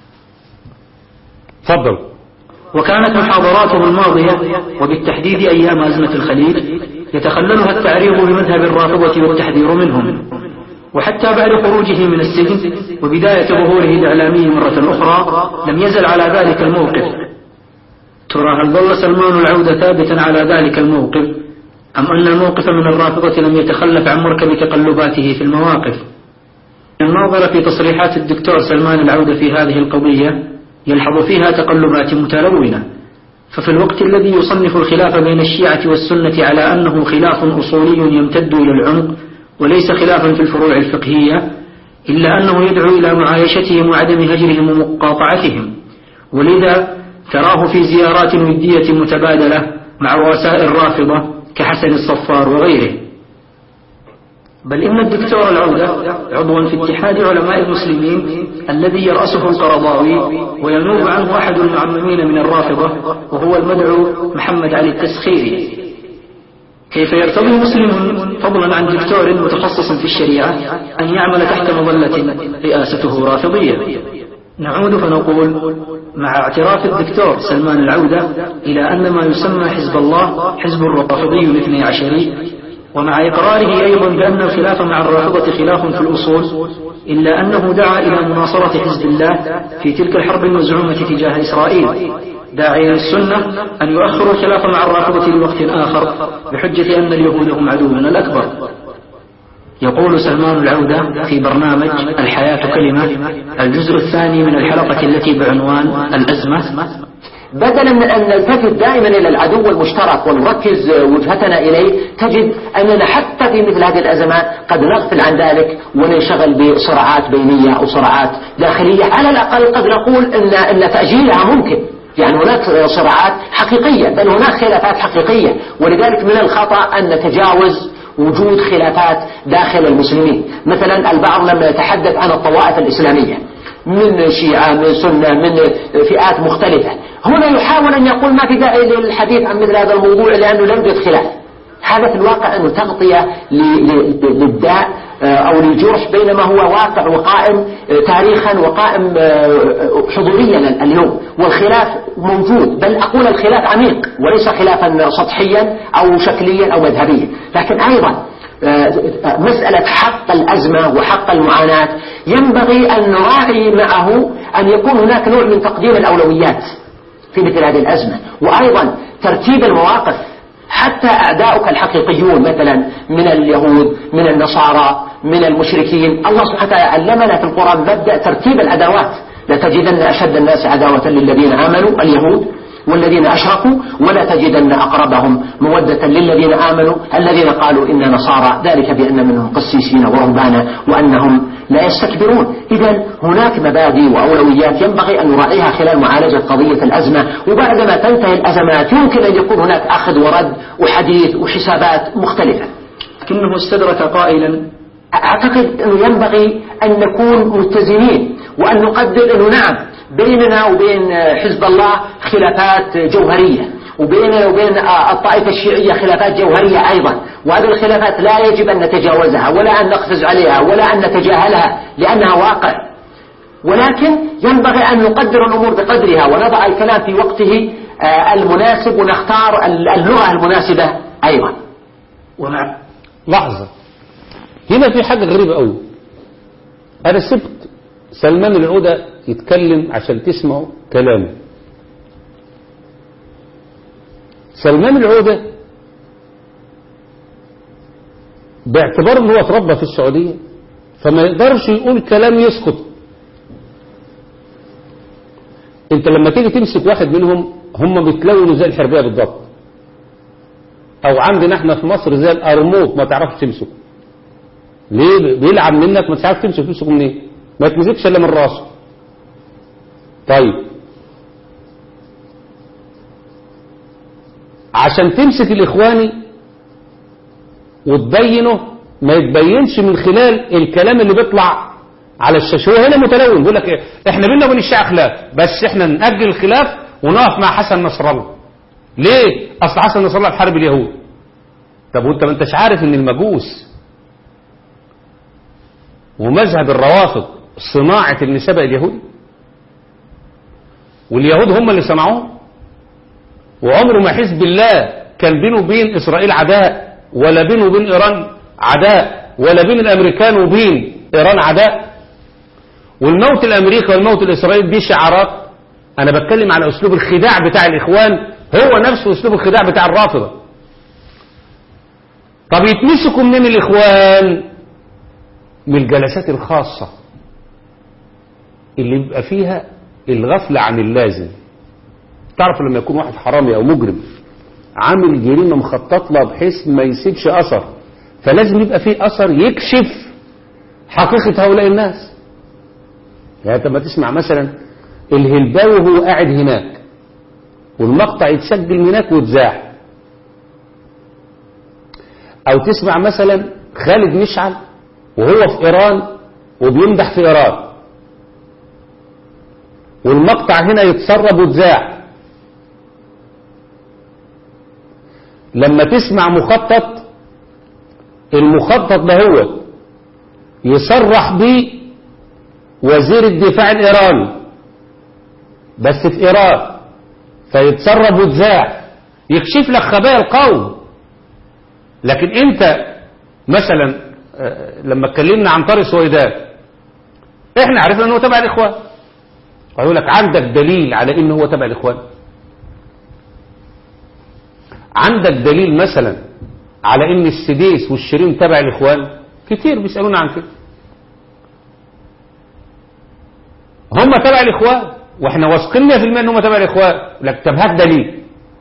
تفضل. وكانت محاضراته الماضية وبالتحديد أيام أزمة الخليج يتخللها التعريض بمذهب الرافضة والتحذير منهم، وحتى بعد خروجه من السجن وبداية ظهوره الإعلامي مرة أخرى لم يزل على ذلك الموقف. ترى هل ظل سلمان العودة ثابتا على ذلك الموقف، أم أن الموقف من الرافضة لم يتخلف عن مركب تقلباته في المواقف؟ الناظر في تصريحات الدكتور سلمان العودة في هذه القضية يلحظ فيها تقلبات متلونة. ففي الوقت الذي يصنف الخلاف بين الشيعة والسنة على أنه خلاف أصولي يمتد إلى العمق وليس خلافا في الفروع الفقهية، إلا أنه يدعو إلى معايشتهم وعدم هجرهم ومقاطعتهم، ولذا تراه في زيارات ودية متبادلة مع رؤساء الرافضة كحسن الصفار وغيره. بل إن الدكتور العودة عضوا في اتحاد علماء المسلمين الذي يرأسه القرضاوي وينوب عنه أحد المعممين من الرافضة وهو المدعو محمد علي التسخيري. كيف يرتضي مسلم فضلا عن دكتور متخصص في الشريعة أن يعمل تحت مظلة رئاسته رافضية؟ نعود فنقول مع اعتراف الدكتور سلمان العودة إلى أن ما يسمى حزب الله حزب الرافضي الاثني عشري، ومع إقراره أيضا بأن الخلاف مع الرافضة خلاف في الأصول، إلا أنه دعا إلى مناصرة حزب الله في تلك الحرب المزعومة تجاه إسرائيل، داعيا السنة أن يؤخروا الخلاف مع الرافضة لوقت آخر بحجة أن اليهود هم عدونا الأكبر. يقول سلمان العودة في برنامج الحياة كلمة الجزء الثاني من الحلقة التي بعنوان الأزمة: بدلا من أن نلتفت دائما إلى العدو المشترك ونركز وجهتنا إليه، تجد أننا حتى في مثل هذه الأزمات قد نغفل عن ذلك وننشغل بصراعات بينية أو صراعات داخلية. على الأقل قد نقول إن, إن تأجيلها ممكن، يعني هناك صراعات حقيقية، بل هناك خلافات حقيقية، ولذلك من الخطأ أن نتجاوز وجود خلافات داخل المسلمين. مثلا البعض لما يتحدث عن الطوائف الإسلامية من شيعة من سنة من فئات مختلفة، هنا يحاول أن يقول ما في داعي للحديث عن مثل هذا الموضوع لأنه لم يوجد خلاف. هذا في الواقع أنه تغطية للداء أو للجرح، بينما هو واقع وقائم تاريخا وقائم حضوريا اليوم، والخلاف موجود، بل أقول الخلاف عميق وليس خلافا سطحيا أو شكليا أو مذهبيا. لكن أيضا مسألة حق الأزمة وحق المعاناة ينبغي أن نراعي معه أن يكون هناك نوع من تقديم الأولويات في مثل هذه الأزمة، وأيضا ترتيب المواقف. حتى أعداؤك الحقيقيون مثلا من اليهود من النصارى من المشركين، الله سبحانه وتعالى علمنا في القرآن مبدأ ترتيب العداوات: لتجدن أشد الناس عداوة للذين آمنوا اليهود والذين أشركوا ولا تجدن أقربهم مودة للذين آمنوا الذين قالوا إنا نصارى، ذلك بأن منهم قسيسين ورهبانا وأنهم لا يستكبرون. إذن هناك مبادئ وأولويات ينبغي أن نراعيها خلال معالجة قضية الأزمة، وبعدما تنتهي الأزمات يمكن أن يكون هناك أخذ ورد وحديث وحسابات مختلفة. لكنه استدرك قائلا: أعتقد أنه ينبغي أن نكون متزنين وأن نقدر أنه نعم بيننا وبين حزب الله خلافات جوهرية، وبيننا وبين الطائفة الشيعية خلافات جوهرية أيضا، وهذه الخلافات لا يجب أن نتجاوزها ولا أن نقفز عليها ولا أن نتجاهلها لأنها واقع، ولكن ينبغي أن نقدر الأمور بقدرها ونضع الكلام في وقته المناسب ونختار اللغة المناسبة أيضا. ومع لحظة هنا في حاجة غريبة قوي. أنا سبت سلمان العودة يتكلم عشان تسمعوا كلامه. سلمان العودة باعتبار ان هو اتربى في السعودية فما يقدرش يقول كلام يسكت. انت لما تيجي تمسك واحد منهم هم بيتلونوا زي الحربية بالضبط، او عندنا احنا في مصر زي القرموط ما تعرفش تمسكه. ليه؟ بيلعب منك ما تعرفش تمسك تمسكه منين؟ ما تمسكش الا من راسه. طيب عشان تمسك الاخواني وتبينه ما يتبينش من خلال الكلام اللي بيطلع على الشاشة. هو هنا متلون بيقول لك ايه؟ احنا بينا وبين الشيعة خلاف، بس احنا نأجل الخلاف ونقف مع حسن نصر الله. ليه؟ اصل حسن نصر الله بحارب اليهود. طب وانت ما انتش عارف ان المجوس ومذهب الروافض صناعة النسبة اليهودي، واليهود هم اللي صنعوه، وعمره ما حزب الله كان بينه وبين إسرائيل عداء، ولا بينه وبين إيران عداء، ولا بين الأمريكان وبين إيران عداء. والموت الأمريكي والموت الإسرائيل دي شعارات. أنا بتكلم على أسلوب الخداع بتاع الإخوان، هو نفسه أسلوب الخداع بتاع الرافضة. طب يتمسكوا منين الإخوان؟ من الجلسات الخاصة اللي بيبقى فيها الغفلة عن اللازم. تعرف لما يكون واحد حرامي أو مجرم عامل جريمة مخطط لها بحيث ما يسيبش أثر، فلازم يبقى فيه أثر يكشف حقيقة هؤلاء الناس. يعني انت ما تسمع مثلا الهلباوي وهو قاعد هناك والمقطع يتسجل هناك ويتذاع، أو تسمع مثلا خالد مشعل وهو في إيران وبيمدح في إيران والمقطع هنا يتسرب ويتذاع. لما تسمع مخطط، المخطط ده هو يصرح به وزير الدفاع الإيراني بس في إيران، فيتسرب ويتذاع يكشف لك خبايا القوم. لكن انت مثلا لما اتكلمنا عن طارق سويدان احنا عرفنا انه تبع الاخوان، ويقول لك عندك دليل على انه هو تبع الاخوان؟ عندك دليل مثلا على ان السديس والشيرين تبع الاخوان؟ كتير بيسألونا عن كده. هم تبع الاخوان واحنا واثقين مية في المية ان هم تبع الاخوان. لك طب هات دليل،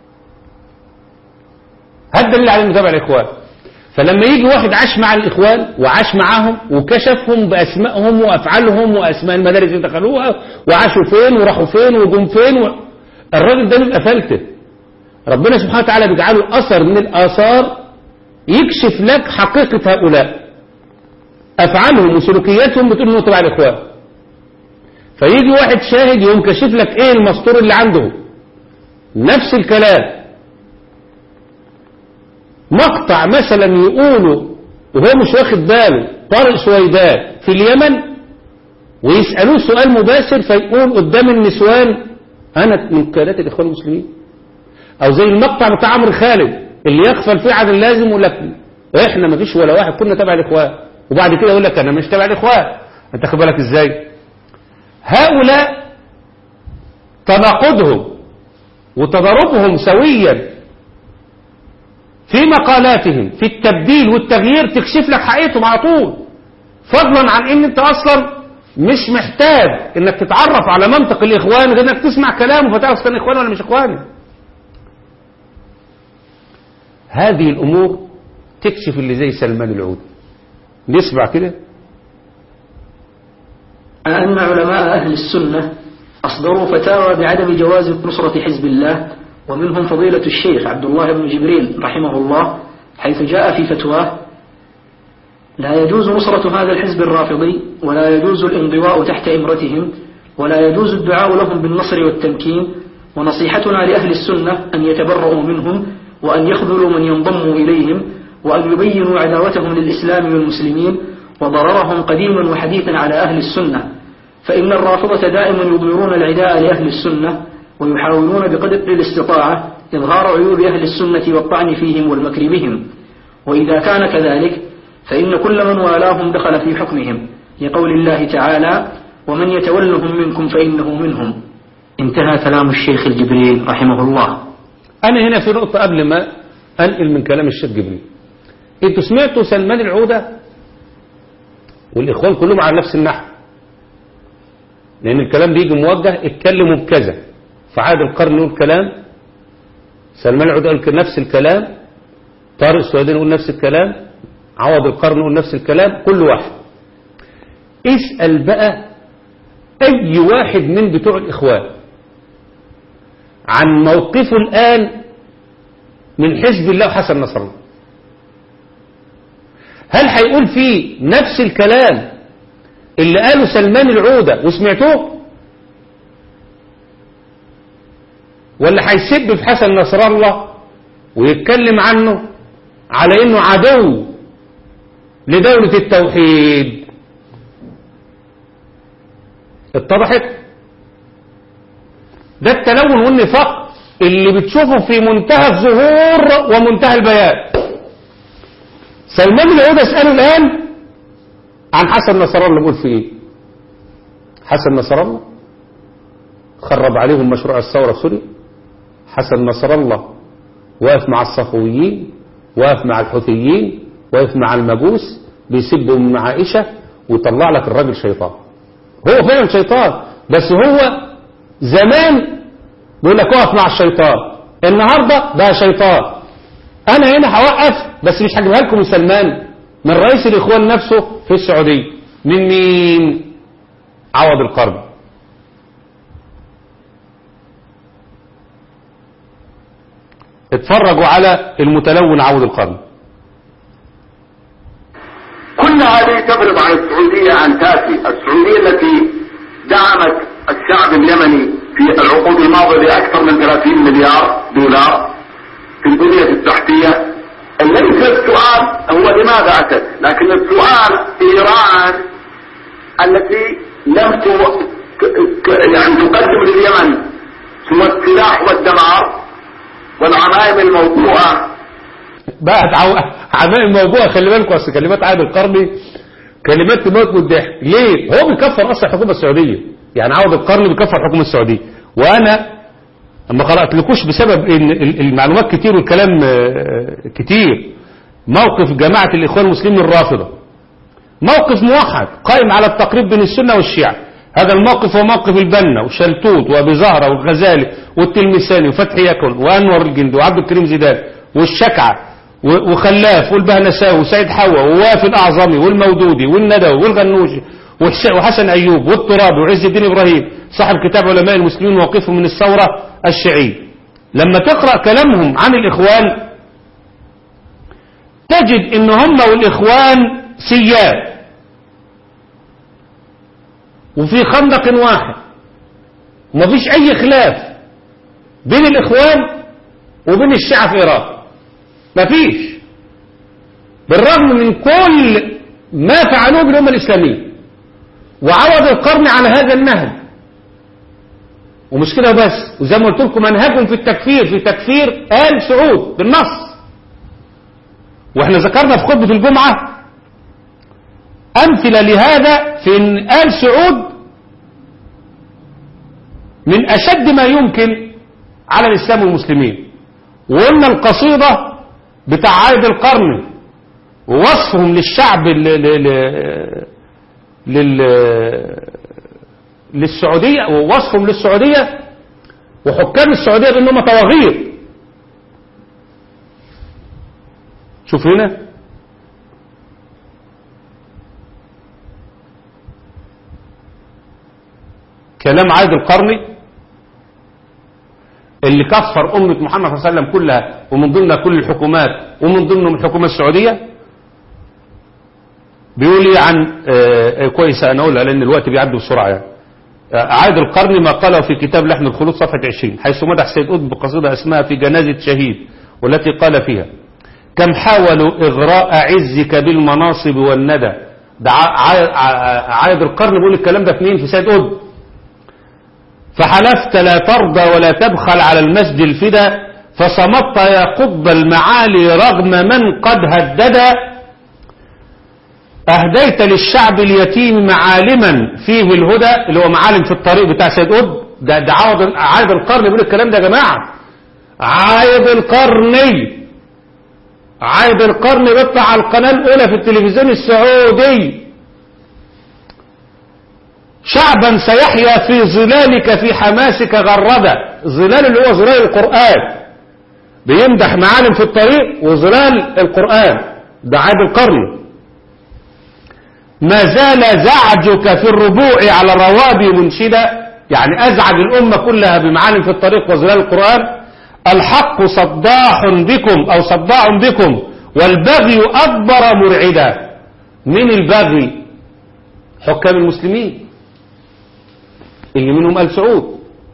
هات دليل على انه تبع الاخوان. فلما يجي واحد عاش مع الاخوان وعاش معاهم وكشفهم باسمائهم وافعالهم واسماء المدارس اللي دخلوها وعاشوا فين وراحوا فين وجم فين و... الراجل ده بيبقى فلته. ربنا سبحانه وتعالى بيجعله اثر من الاثار يكشف لك حقيقة هؤلاء، افعالهم وسلوكياتهم بتقول انه تبع الاخوان. فيجي واحد شاهد يقوم كشف لك ايه المسطور اللي عنده. نفس الكلام مقطع مثلا يقوله وهو مش واخد باله طارق سويدان في اليمن ويسألوه سؤال مباشر فيقول قدام النسوان انا من قيادات الاخوان المسلمين. او زي المقطع بتاع عمرو خالد اللي يغفل فيه عن اللازم ويقول لك احنا ما فيش ولا واحد كنا تبع الاخوان، وبعد كده يقول لك انا مش تبع الاخوان. انت خد بالك ازاي؟ هؤلاء تناقضهم وتضاربهم سويا في مقالاتهم في التبديل والتغيير تكشف لك حقيقتهم على طول، فضلا عن ان انت اصلا مش محتاج انك تتعرف على منطق الاخوان غير انك تسمع كلامه فتعرف كان اخوان ولا مش اخوان. هذه الامور تكشف اللي زي سلمان العودة. نسمع كده. أن علماء أهل السنة أصدروا فتاوى بعدم جواز نصرة حزب الله، ومنهم فضيلة الشيخ عبد الله بن جبريل رحمه الله، حيث جاء في فتواه لا يجوز نصرة هذا الحزب الرافضي، ولا يجوز الانضواء تحت إمرتهم، ولا يجوز الدعاء لهم بالنصر والتمكين. ونصيحتنا لأهل السنة أن يتبرؤوا منهم، وأن يخذلوا من ينضم إليهم، وأن يبينوا عداوتهم للإسلام والمسلمين وضررهم قديما وحديثا على أهل السنة، فإن الرافضة دائما يضمرون العداء لأهل السنة، ويحاولون بقدر الاستطاعة إظهار عيوب أهل السنة والطعن فيهم والمكر بهم. وإذا كان كذلك فإن كل من والاهم دخل في حكمهم، لقول الله تعالى: ومن يتولهم منكم فإنه منهم. انتهى كلام الشيخ الجبريل رحمه الله. أنا هنا في نقطة قبل ما أنقل من كلام الشيخ جبريل. أنتوا سمعتوا سلمان العودة والإخوان كلهم على نفس النحو، لأن الكلام بيجي موجه اتكلموا بكذا، فعاد القرن يقول كلام، سلمان العودة يقول نفس الكلام، طارق السويداني يقول نفس الكلام، عوض القرن يقول نفس الكلام، كل واحد. اسأل بقى أي واحد من بتوع الإخوان عن موقفه الآن من حزب الله وحسن نصر الله، هل هيقول فيه نفس الكلام اللي قاله سلمان العودة وسمعتوه، ولا هيسب في حسن نصر الله ويتكلم عنه على انه عدو لدولة التوحيد؟ اتضحت؟ ده التلون والنفاق اللي بتشوفه في منتهى الظهور ومنتهى البيان. سلمان العودة اسأله الآن عن حسن نصر الله، بيقول في ايه؟ حسن نصر الله خرب عليهم مشروع الثورة في سوريا، حسن نصر الله واقف مع الصفويين، واقف مع الحوثيين، واقف مع المجوس، بيسبوا من عائشة، ويطلع لك الراجل شيطان. هو فعلا شيطان، بس هو زمان بيقول لك واقف مع الشيطان، النهاردة بقى شيطان. انا هنا هوقف، بس مش هجيبها لكم من سلمان، من رئيس الاخوان نفسه في السعودية. من مين؟ عوض القرن. اتفرجوا على المتلون عوض القرن. كل هذه تفرض على السعودية أن تأتي، السعودية التي دعمت الشعب اليمني في العقود الماضية بأكثر من ثلاثين مليار دولار في البنية التحتية. ليس السؤال هو لماذا أتت، لكن السؤال إيران التي لم يعني تقدم لليمن ثم السلاح والدمار والعمائم الموضوعة. بقت عمائم الموضوعة، خلي بالكم، اصل كلمات عادل القرني كلمات تموت من الضحك. ليه؟ هو بيكفر اصلا الحكومة السعودية، يعني عوض القرني بيكفر الحكومة السعودية. وانا اما قرأت لكوش بسبب ان المعلومات كتير والكلام كتير، موقف جماعة الاخوان المسلمين الرافضة موقف موحد قائم على التقريب بين السنة والشيعة. هذا الموقف هو موقف البنا وشلتوت وابي زهرة والغزالي والتلمساني وفتحي يكن وانور الجندي وعبد الكريم زيدان والشكعة وخلاف والبهنساوي وسيد حوا ووافي الأعظمي والمودودي والندوي والغنوجي وحسن أيوب والترابي وعز الدين إبراهيم صاحب كتاب علماء المسلمين وموقفهم من الثورة الشيعية. لما تقرأ كلامهم عن الإخوان تجد إن هم والإخوان سيان وفي خندق واحد، ومفيش أي خلاف بين الإخوان وبين الشيعة في إيران، مفيش، بالرغم من كل ما فعلوه بالأمة الإسلامية. وعوض القرن على هذا النهج، ومش كده بس، وزي ما قلت لكم منهجهم في التكفير في تكفير آل سعود بالنص. واحنا ذكرنا في خطبة الجمعة أمثلة لهذا في إن آل سعود من أشد ما يمكن على الإسلام والمسلمين. وقلنا القصيدة بتاع عائد القرن ووصفهم للشعب لل للسعودية، ووصفهم للسعودية وحكام السعودية بأنهم طواغيت. شوف هنا كلام عائد القرني اللي كفر أمة محمد صلى الله عليه وسلم كلها، ومن ضمنها كل الحكومات، ومن ضمنهم الحكومة السعودية. بيقول لي عن آه كويسة أنا أقولها لأن الوقت بيعدي بسرعة يعني. آه عايد القرني ما قاله في كتاب لحن الخلود صفحة عشرين حيث مدح سيد قطب بقصيدة اسمها في جنازة شهيد، والتي قال فيها: كم حاولوا إغراء عزك بالمناصب والندى. ده عايد القرن بيقول الكلام ده في مين؟ في سيد قطب. فحلفت لا ترضى ولا تبخل على المسجد الفدا، فصمت يا قطب المعالي رغم من قد هدد. أهديت للشعب اليتيم معالما فيه الهدى، اللي هو معالم في الطريق بتاع سيد قطب. ده, ده عايد القرن بيقول الكلام ده يا جماعة. عايد القرني عايد القرن بيطلع على القناة الأولى في التلفزيون السعودي: شعبا سيحيا في ظلالك في حماسك غردة. ظلال اللي هو ظلال القرآن، بيمدح معالم في الطريق وظلال القرآن. ده عايد القرن. ما زال زعجك في الربوع على الروابي منشدة، يعني أزعج الأمة كلها بمعالم في الطريق وظلال القرآن. الحق صداح بكم أو صداع بكم والبغي أكبر مرعدا. من البغي؟ حكام المسلمين اللي منهم آل سعود.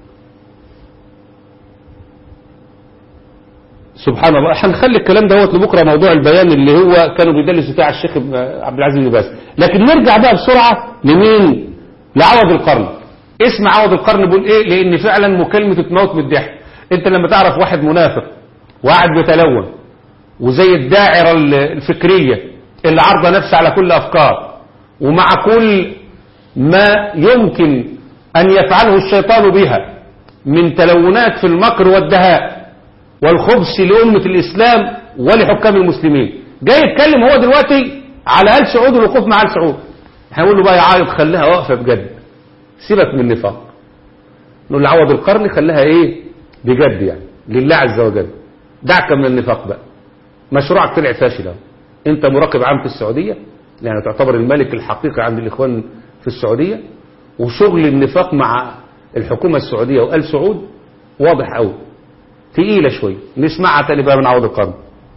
سبحان الله. هنخلي الكلام دوت لبكره، موضوع البيان اللي هو كانوا بيدلسوا فيه على الشيخ عبد العزيز بن باز. لكن نرجع بقى بسرعه لمين؟ لعوض القرن. اسم عوض القرن بيقول ايه؟ لان فعلا مكالمه تموت من الضحك. انت لما تعرف واحد منافق وقاعد بيتلون وزي الداعره الفكريه اللي عارضه نفسها على كل افكار، ومع كل ما يمكن ان يفعله الشيطان بها من تلونات في المكر والدهاء والخبث لأمة الإسلام ولحكام المسلمين، جاي يتكلم هو دلوقتي على آل سعود والوقوف مع آل سعود. هنقول له بقى يا عايض خليها واقفة بجد، سيبك من النفاق. نقول له عوض القرن خليها ايه بجد، يعني لله عز وجل، دعك من النفاق بقى. مشروعك طلع فاشل اهو. انت مراقب عام في السعودية، يعني تعتبر الملك الحقيقي عند الإخوان في السعودية، وشغل النفاق مع الحكومة السعودية وآل سعود واضح قوي، تقيلة شوي. نسمعها تاني بقى من عوض القرن.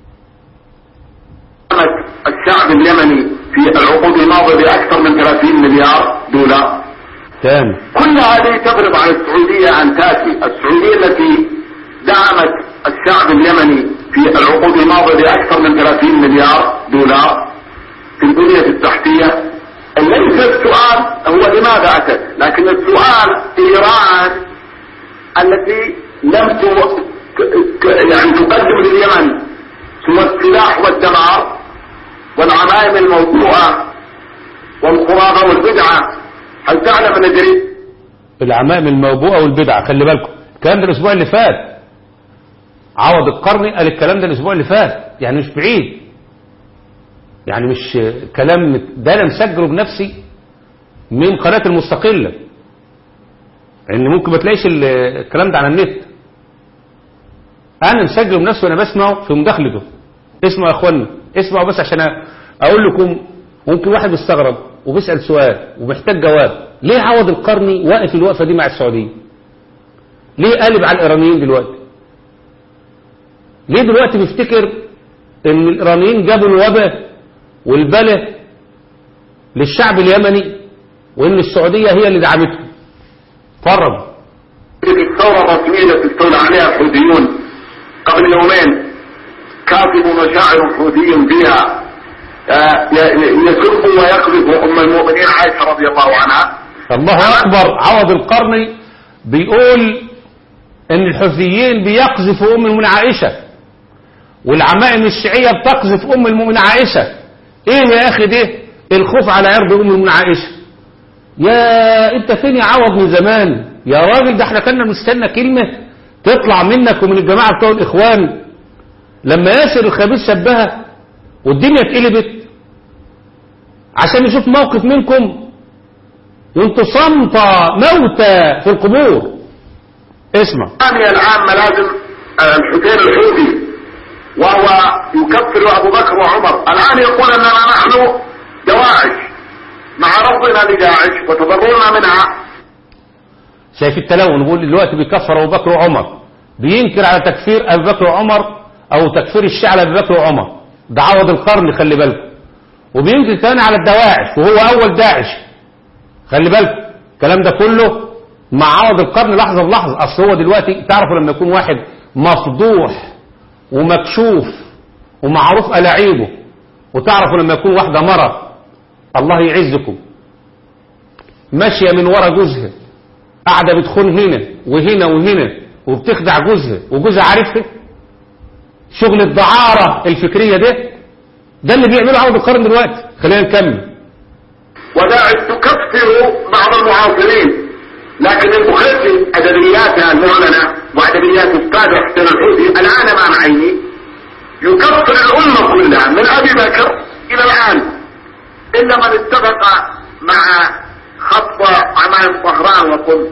الشعب اليمني في العقود الماضية بأكثر من ثلاثين مليار دولار. تمام. كل هذه تفرض على السعودية أن تأتي. السعودية التي دعمت الشعب اليمني في العقود الماضية بأكثر من ثلاثين مليار دولار في البنية التحتية. ليس السؤال هو لماذا أتت، لكن السؤال إيران التي لم يعني تقدم لليمن سوى السلاح والدمار والعمائم الموضوعة والخرافة والبدعة. هل تعلم أن جريد العمائم الموضوعة والبدعة؟ خلي بالكم الكلام ده الأسبوع اللي فات. عوض القرني قال الكلام ده الأسبوع اللي فات، يعني مش بعيد، يعني مش كلام ده. أنا مسجله بنفسي من قناة المستقلة، لأن يعني ممكن ما تلاقيش الكلام ده على النت. أنا مسجله بنفسي وأنا بسمعه في مداخلته. اسمعوا يا أخوانا، اسمعوا بس عشان أقول لكم. ممكن واحد بيستغرب وبيسأل سؤال وبيحتاج جواب. ليه عوض القرني واقف الوقفة دي مع السعودية؟ ليه قالب على الإيرانيين دلوقتي؟ ليه دلوقتي بيفتكر إن الإيرانيين جابوا الوباء والبلاء للشعب اليمني وإن السعودية هي اللي دعمته؟ فرض الثورة الرسمية التي استولى عليها الحوثيون قبل يومين، كاتب وشاعر حوثي فيها يسب ويقذف أم المؤمنين عائشة رضي الله عنها. الله أكبر. عوض القرني بيقول إن الحوثيين بيقذفوا أم المؤمنين عائشة، والعمائم الشيعية بتقذف أم المؤمنين عائشة. إيه يا أخي ده الخوف على عرض أم المؤمنين عائشة؟ يا أنت فين يا عوض من زمان يا راجل؟ ده احنا كنا مستنى كلمة تطلع منك ومن الجماعة بتوع الإخوان لما ياسر الخبيث شبهها والدنيا اتقلبت، عشان نشوف موقف منكم وانتوا صمتة موتى في القبور. اسمع. الثانية العام ملازم الحسين الحوثي وهو يكفر أبو بكر وعمر. الآن يقول أننا نحن دواعش مع رفضنا لداعش وتضررنا منها. شايف التلون؟ بيقول دلوقتي بيكفر أبو بكر وعمر، بينكر على تكفير أبو بكر وعمر أو تكفير الشيعة لأبو بكر وعمر. ده عوض القرن، خلي بالكم. وبينزل ثاني على الدواعش وهو اول داعش. خلي بالك الكلام ده كله مع عوض القرن لحظة بلحظة. اصل هو دلوقتي تعرفوا لما يكون واحد مفضوح ومكشوف ومعروف ألاعيبه، وتعرفوا لما يكون واحدة مرة الله يعزكم ماشية من ورا جوزها قاعدة بتخون هنا وهنا وهنا وبتخدع جوزها وجوزها عارفها، شغل الدعارة الفكرية ده ده اللي بيعمله عوض القرن دلوقتي. خلينا نكمل. وداعي تكفر بعض المعاصرين، لكن البخاري أدبياتها المعلنة وأدبيات أستاذ حسين الحوثي الآن مع عيني يكفر الأمة كلها من أبي بكر إلى الآن، إلا من اتفق مع خط عمان طهران وقم.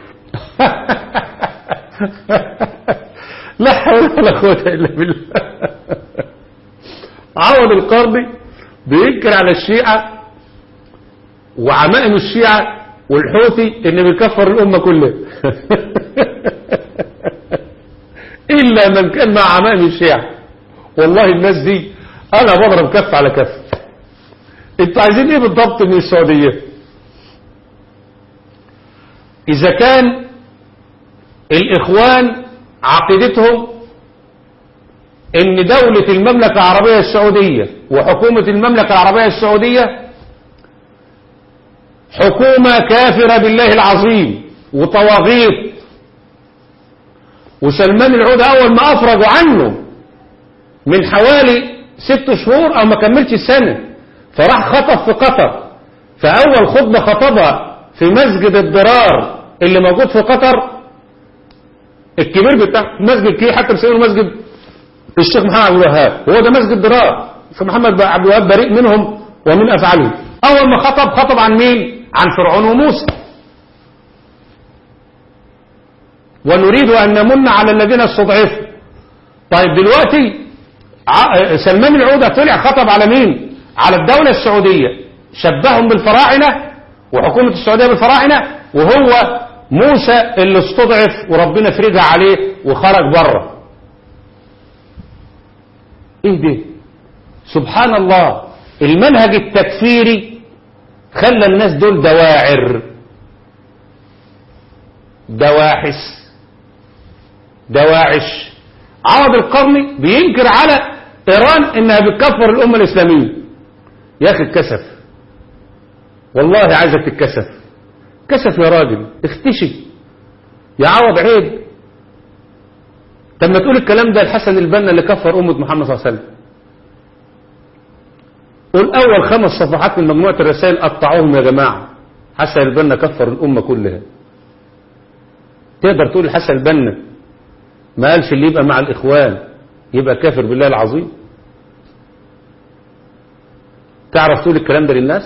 لا حول ولا قوة إلا بالله. عوض القرني بينكر على الشيعة وعمائم الشيعة والحوثي إن بيكفر الأمة كلها. إلا من كان مع عمائم الشيعة. والله الناس دي أنا بضرب كف على كف. انتوا عايزين ايه بالضبط من السعودية؟ إذا كان الإخوان عقيدتهم إن دولة المملكة العربية السعودية وحكومة المملكة العربية السعودية حكومة كافرة بالله العظيم وطواغيت، وسلمان العودة أول ما أفرجوا عنه من حوالي ست شهور أو ما كملش السنة فراح خطب في قطر، فأول خطبة خطبها في مسجد الضرار اللي موجود في قطر الكبير بتاع مسجد كي حتى بيسموه مسجد الشيخ محمد عبد الوهاب، هو ده مسجد ضرار. الشيخ محمد عبد الوهاب بريء منهم ومن أفعالهم. أول ما خطب خطب عن مين؟ عن فرعون وموسى. ونريد أن نمن على الذين استضعفوا. طيب دلوقتي سلمان العودة طلع خطب على مين؟ على الدولة السعودية، شبههم بالفراعنة وحكومة السعودية بالفراعنة، وهو موسى اللي استضعف وربنا فرجها عليه وخرج بره. ايه ده؟ سبحان الله. المنهج التكفيري خلى الناس دول دواعر، دواحس، دواعش. عوض القرني بينكر على إيران إنها بتكفر الأمة الإسلامية. يا أخي الكسف، والله عايزك تتكسف. كسف يا راجل، اختشي يا عوض عيب. طب ما تقول الكلام ده الحسن البنا اللي كفر أمة محمد صلى الله عليه وسلم. قول أول خمس صفحات من مجموعة الرسائل قطعوهم يا جماعة. حسن البنا كفر الأمة كلها. تقدر تقول الحسن البنا ما قالش اللي يبقى مع الإخوان يبقى كافر بالله العظيم؟ تعرف تقول الكلام ده للناس؟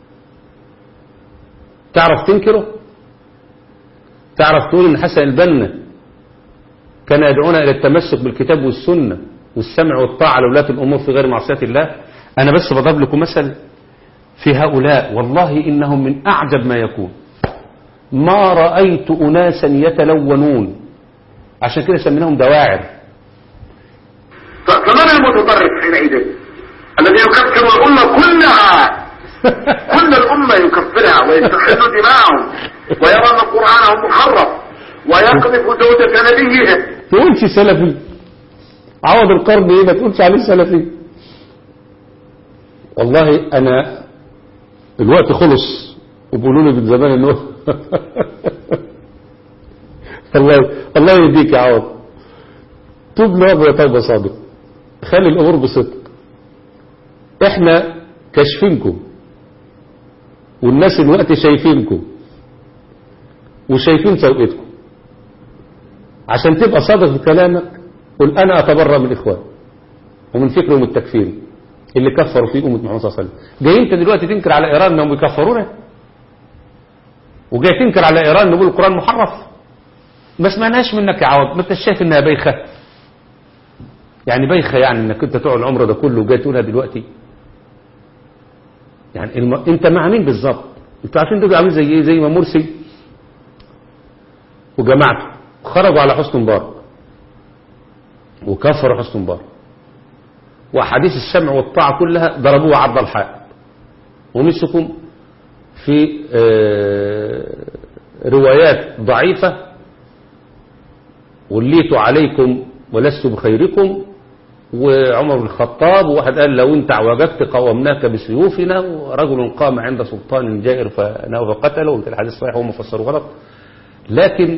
تعرف تنكره؟ تعرف تقول ان حسن البنا كان يدعونا الى التمسك بالكتاب والسنة والسمع والطاعة لولاة الامور في غير معصية الله؟ انا بس بضرب لكم مثل في هؤلاء، والله انهم من اعجب ما يكون. ما رأيت اناسا يتلونون، عشان كده سميناهم دواعر. فمن المتطرف حينئذ الذي يكفر الامة كلها؟ كل الامة يكفرها ويستحل دماءهم ويرى ان قرآنهم محرف ويقذف زوجة نبيه. تقولش سلفي. عوض القرن ايه ما تقولش عليه سلفي. والله انا الوقت خلص وبيقولوا لي من زمان انه الله الله يهديك يا عوض. توب نوبة يا توبة صادق، خلي الامور بصدق. احنا كاشفينكم والناس الوقت شايفينكم وشايفين سوءتكم، عشان تبقى صادق في كلامك. قل انا اتبرأ من الاخوان ومن فكرهم التكفيري اللي كفروا فيه امة محمد صلى الله عليه وسلم. جاي انت دلوقتي تنكر على ايران انهم يكفرونا، وجاي تنكر على ايران نقول القرآن محرف. ما سمعناش منك يا عوض. ما انت شايف انها بايخه؟ يعني بايخه يعني انك انت تقعد العمر ده كله وجاي تقولها دلوقتي؟ يعني الم... انت مع مين بالظبط؟ انتوا عارفين دول عاملين زي ايه؟ زي ما مرسي وجماعته خرجوا على حسن مبارك وكفروا حسن مبارك، واحاديث السمع والطاعه كلها ضربوها عرض الحائط ومسكم في روايات ضعيفة وليت عليكم ولست بخيركم، وعمر بن الخطاب وواحد قال لو انت اعوججت قومناك بسيوفنا، ورجل قام عند سلطان جائر فنهى فقتله، وفي الحديث الصحيح هم فسروا غلط. لكن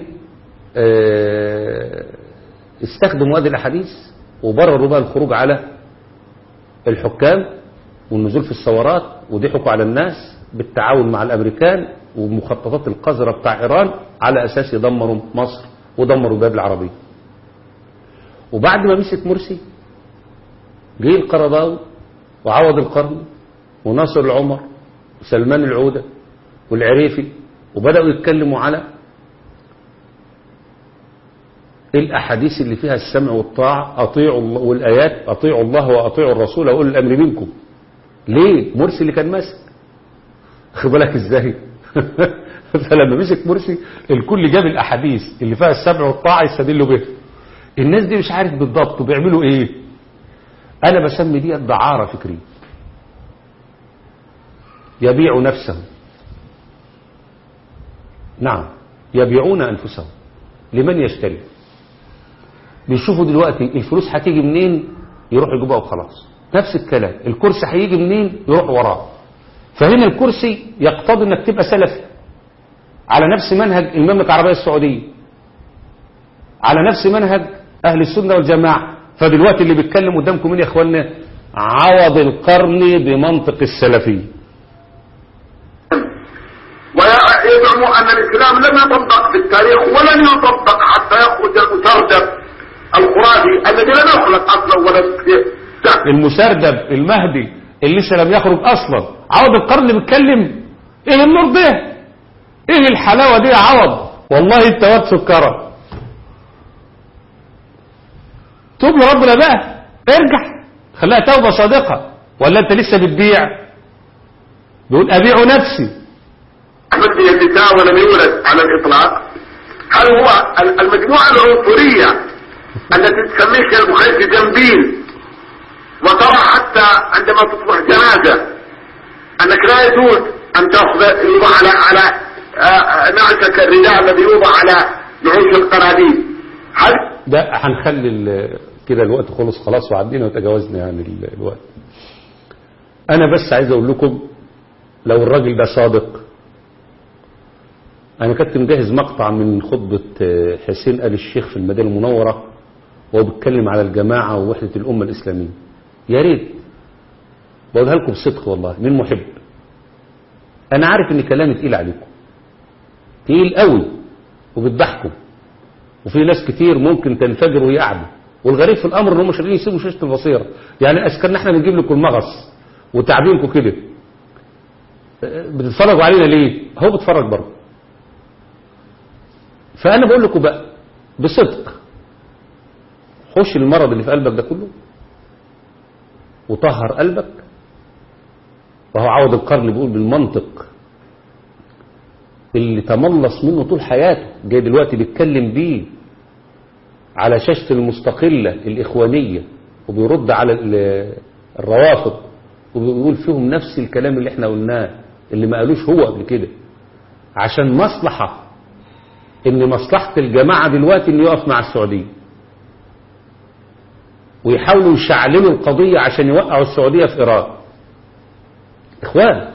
استخدموا هذه الاحاديث وبرروا بقى الخروج على الحكام والنزول في الثورات، وضحكوا على الناس بالتعاون مع الامريكان ومخططات القذرة بتاع ايران على اساس يدمروا مصر ودمروا البلاد العربية. وبعد ما مسك مرسي جه القرضاوي وعوض القرن وناصر العمر وسلمان العودة والعريفي، وبدأوا يتكلموا على الأحاديث اللي فيها السمع والطاعة، أطيعوا الله، والآيات أطيعوا الله وأطيعوا الرسول وأولي الأمر منكم. ليه؟ مرسي اللي كان ماسك، خد بالك ازاي؟ فلما مسك مرسي الكل جاب الأحاديث اللي فيها السمع والطاعة يستدلوا بها. الناس دي مش عارف بالضبط وبيعملوا ايه. انا بسمي دي الدعارة فكرية، يبيع نفسه. نعم يبيعون انفسهم لمن يشتري. بيشوفوا دلوقتي الفلوس هتيجي منين يروح يجيبها وخلاص. نفس الكلام، الكرسي هيجي منين يروح وراه. فهنا الكرسي يقتضي انك تبقى سلفي على نفس منهج المملكة العربية السعودية، على نفس منهج اهل السنة والجماعة. فدلوقتي اللي بيتكلم قدامكم مين يا اخوانا؟ عوض القرن بمنطق السلفي. ويزعموا ان الاسلام لم يطبق في التاريخ ولن يطبق حتى يخرج المسردب الخرافي الذي لم يخلق اصلا ولا المسردب المهدي اللي لسه لم يخرج اصلا. عوض القرن بيتكلم ايه النور ده؟ ايه الحلاوة دي يا عوض؟ والله انت واد سكرة. توب لربنا بقى، ارجع خليها توبة صادقة. ولا انت لسه بتبيع؟ بيقول ابيع نفسي. احمد بن النساء ولم يولد على الاطلاق. هل هو المجموعة العنصرية التي تسميه شيخ البخاري جنبيل، وترى حتى عندما تصبح جنازة انك لا يجوز ان تاخذ يوضع على على نعشك الرداء الذي يوضع على نعوش القناديل. هل ده هنخلي كده الوقت خلص خلاص وعدينا وتجاوزنا يعني الوقت. انا بس عايز اقول لكم لو الراجل ده صادق. انا كنت مجهز مقطع من خطبة حسين آل الشيخ في المدينة المنورة وهو بيتكلم على الجماعة ووحدة الأمة الإسلامية. يا ريت بقولها لكم بصدق والله من محب. انا عارف ان كلامي تقيل عليكم، تقيل قوي وبتضحكوا، وفي ناس كتير ممكن تنفجر وهي قاعده. والغريب في الامر ان هم مش قادرين يسيبوا شاشه البصيره. يعني اسكرنا احنا بنجيب لكم المغص وتعبينكم كده، بتتفرجوا علينا ليه؟ هو بتفرج برضه. فانا بقول لكم بقى بصدق، حوش المرض اللي في قلبك ده كله وطهر قلبك. وهو عوض القرن بيقول بالمنطق اللي تملص منه طول حياته، جاي دلوقتي بيتكلم بيه على شاشة المستقلة الإخوانية وبيرد على الروافض وبيقول فيهم نفس الكلام اللي احنا قلناه اللي ما قالوش هو قبل كده، عشان مصلحة، ان مصلحة الجماعة دلوقتي ان يقف مع السعودية ويحاولوا يشعللوا القضية عشان يوقعوا السعودية في إيران. إخوان،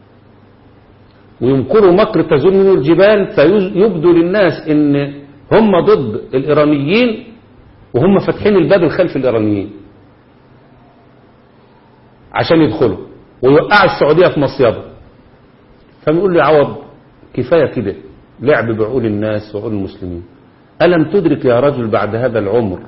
وينكروا مكر تزول منه الجبال، فيبدو للناس ان هم ضد الإيرانيين وهم فاتحين الباب الخلف الإيرانيين عشان يدخلوا ويوقعوا السعودية في مصيبة. فبيقول لي عوض كفاية كده لعب بعقول الناس وعقول المسلمين. ألم تدرك يا رجل بعد هذا العمر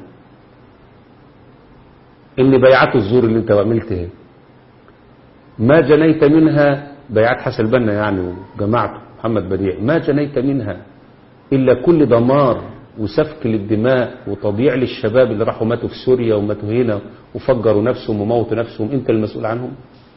ان بيعات الزور اللي انت عملتها ما جنيت منها، بيعات حسن البنا يعني وجماعته محمد بديع، ما جنيت منها إلا كل دمار وسفك للدماء وتضييع للشباب اللي راحوا ماتوا في سوريا وماتوا هنا وفجروا نفسهم وموتوا نفسهم. انت المسؤول عنهم.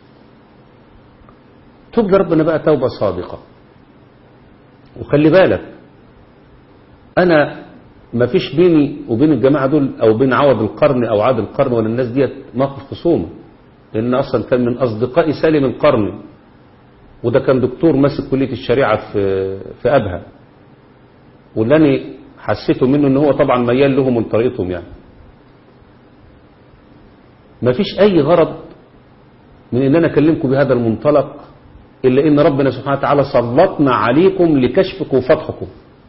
توب لربنا بقى توبة صادقة. وخلي بالك انا ما فيش بيني وبين الجماعة دول او بين عوض القرن او عاد القرن ولا الناس ديت موقف خصومة، لان اصلا كان من اصدقائي سالم القرن وده كان دكتور ماسك كلية الشريعة في في أبها، واللي أنا حسيته منه إن هو طبعا ميال لهم من طريقتهم يعني. ما فيش أي غرض من إن أنا أكلمكم بهذا المنطلق إلا إن ربنا سبحانه وتعالى سلطنا عليكم لكشفكم وفتحكم،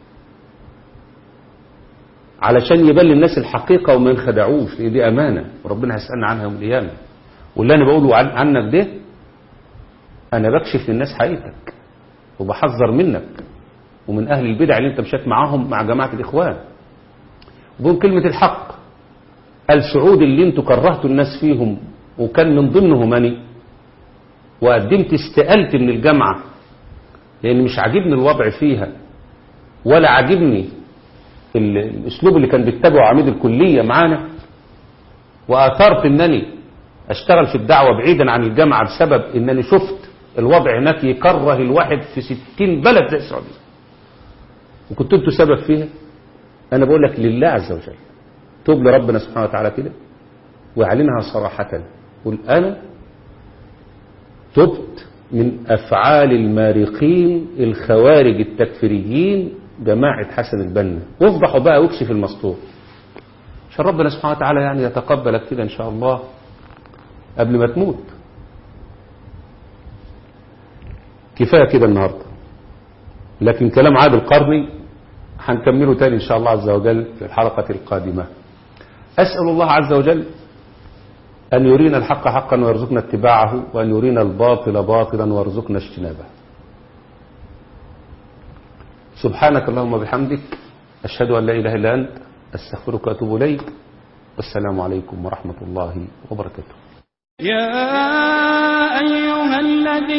علشان يبان للناس الحقيقة وما ينخدعوش، دي أمانة وربنا هيسألنا عنها يوم القيامة. واللي أنا بقوله عن عنك ده أنا بكشف للناس حقيقتك وبحذر منك ومن أهل البدع اللي أنت مشيت معاهم مع جماعة الإخوان. بقول كلمة الحق، السعود اللي أنتوا كرهتوا الناس فيهم وكان من ضمنهم أني، وقدمت استقالتي من الجامعة لأن مش عاجبني الوضع فيها ولا عاجبني الأسلوب اللي كان بيتبعه عميد الكلية معانا، وآثرت أنني أشتغل في الدعوة بعيدا عن الجامعة بسبب أنني شفت الوضع هناك يكره الواحد في ستين بلد زي السعودية، وكنت انتوا سبب فيها. أنا بقول لك لله عز وجل توب لربنا سبحانه وتعالى كده وأعلنها صراحة، قل أنا تبت من أفعال المارقين الخوارج التكفيريين جماعة حسن البنا، وافضحوا بقى واكشف المسطور عشان ربنا سبحانه وتعالى يعني يتقبلك كده إن شاء الله قبل ما تموت. كفاية كده النهاردة، لكن كلام عادل القرني هنكمله تاني إن شاء الله عز وجل في الحلقة القادمة. أسأل الله عز وجل أن يرينا الحق حقا ويرزقنا اتباعه، وأن يرينا الباطل باطلا ويرزقنا اجتنابه. سبحانك اللهم وبحمدك، أشهد أن لا إله إلا أنت، أستغفرك وأتوب إليك، والسلام عليكم ورحمة الله وبركاته. يا أيها الذين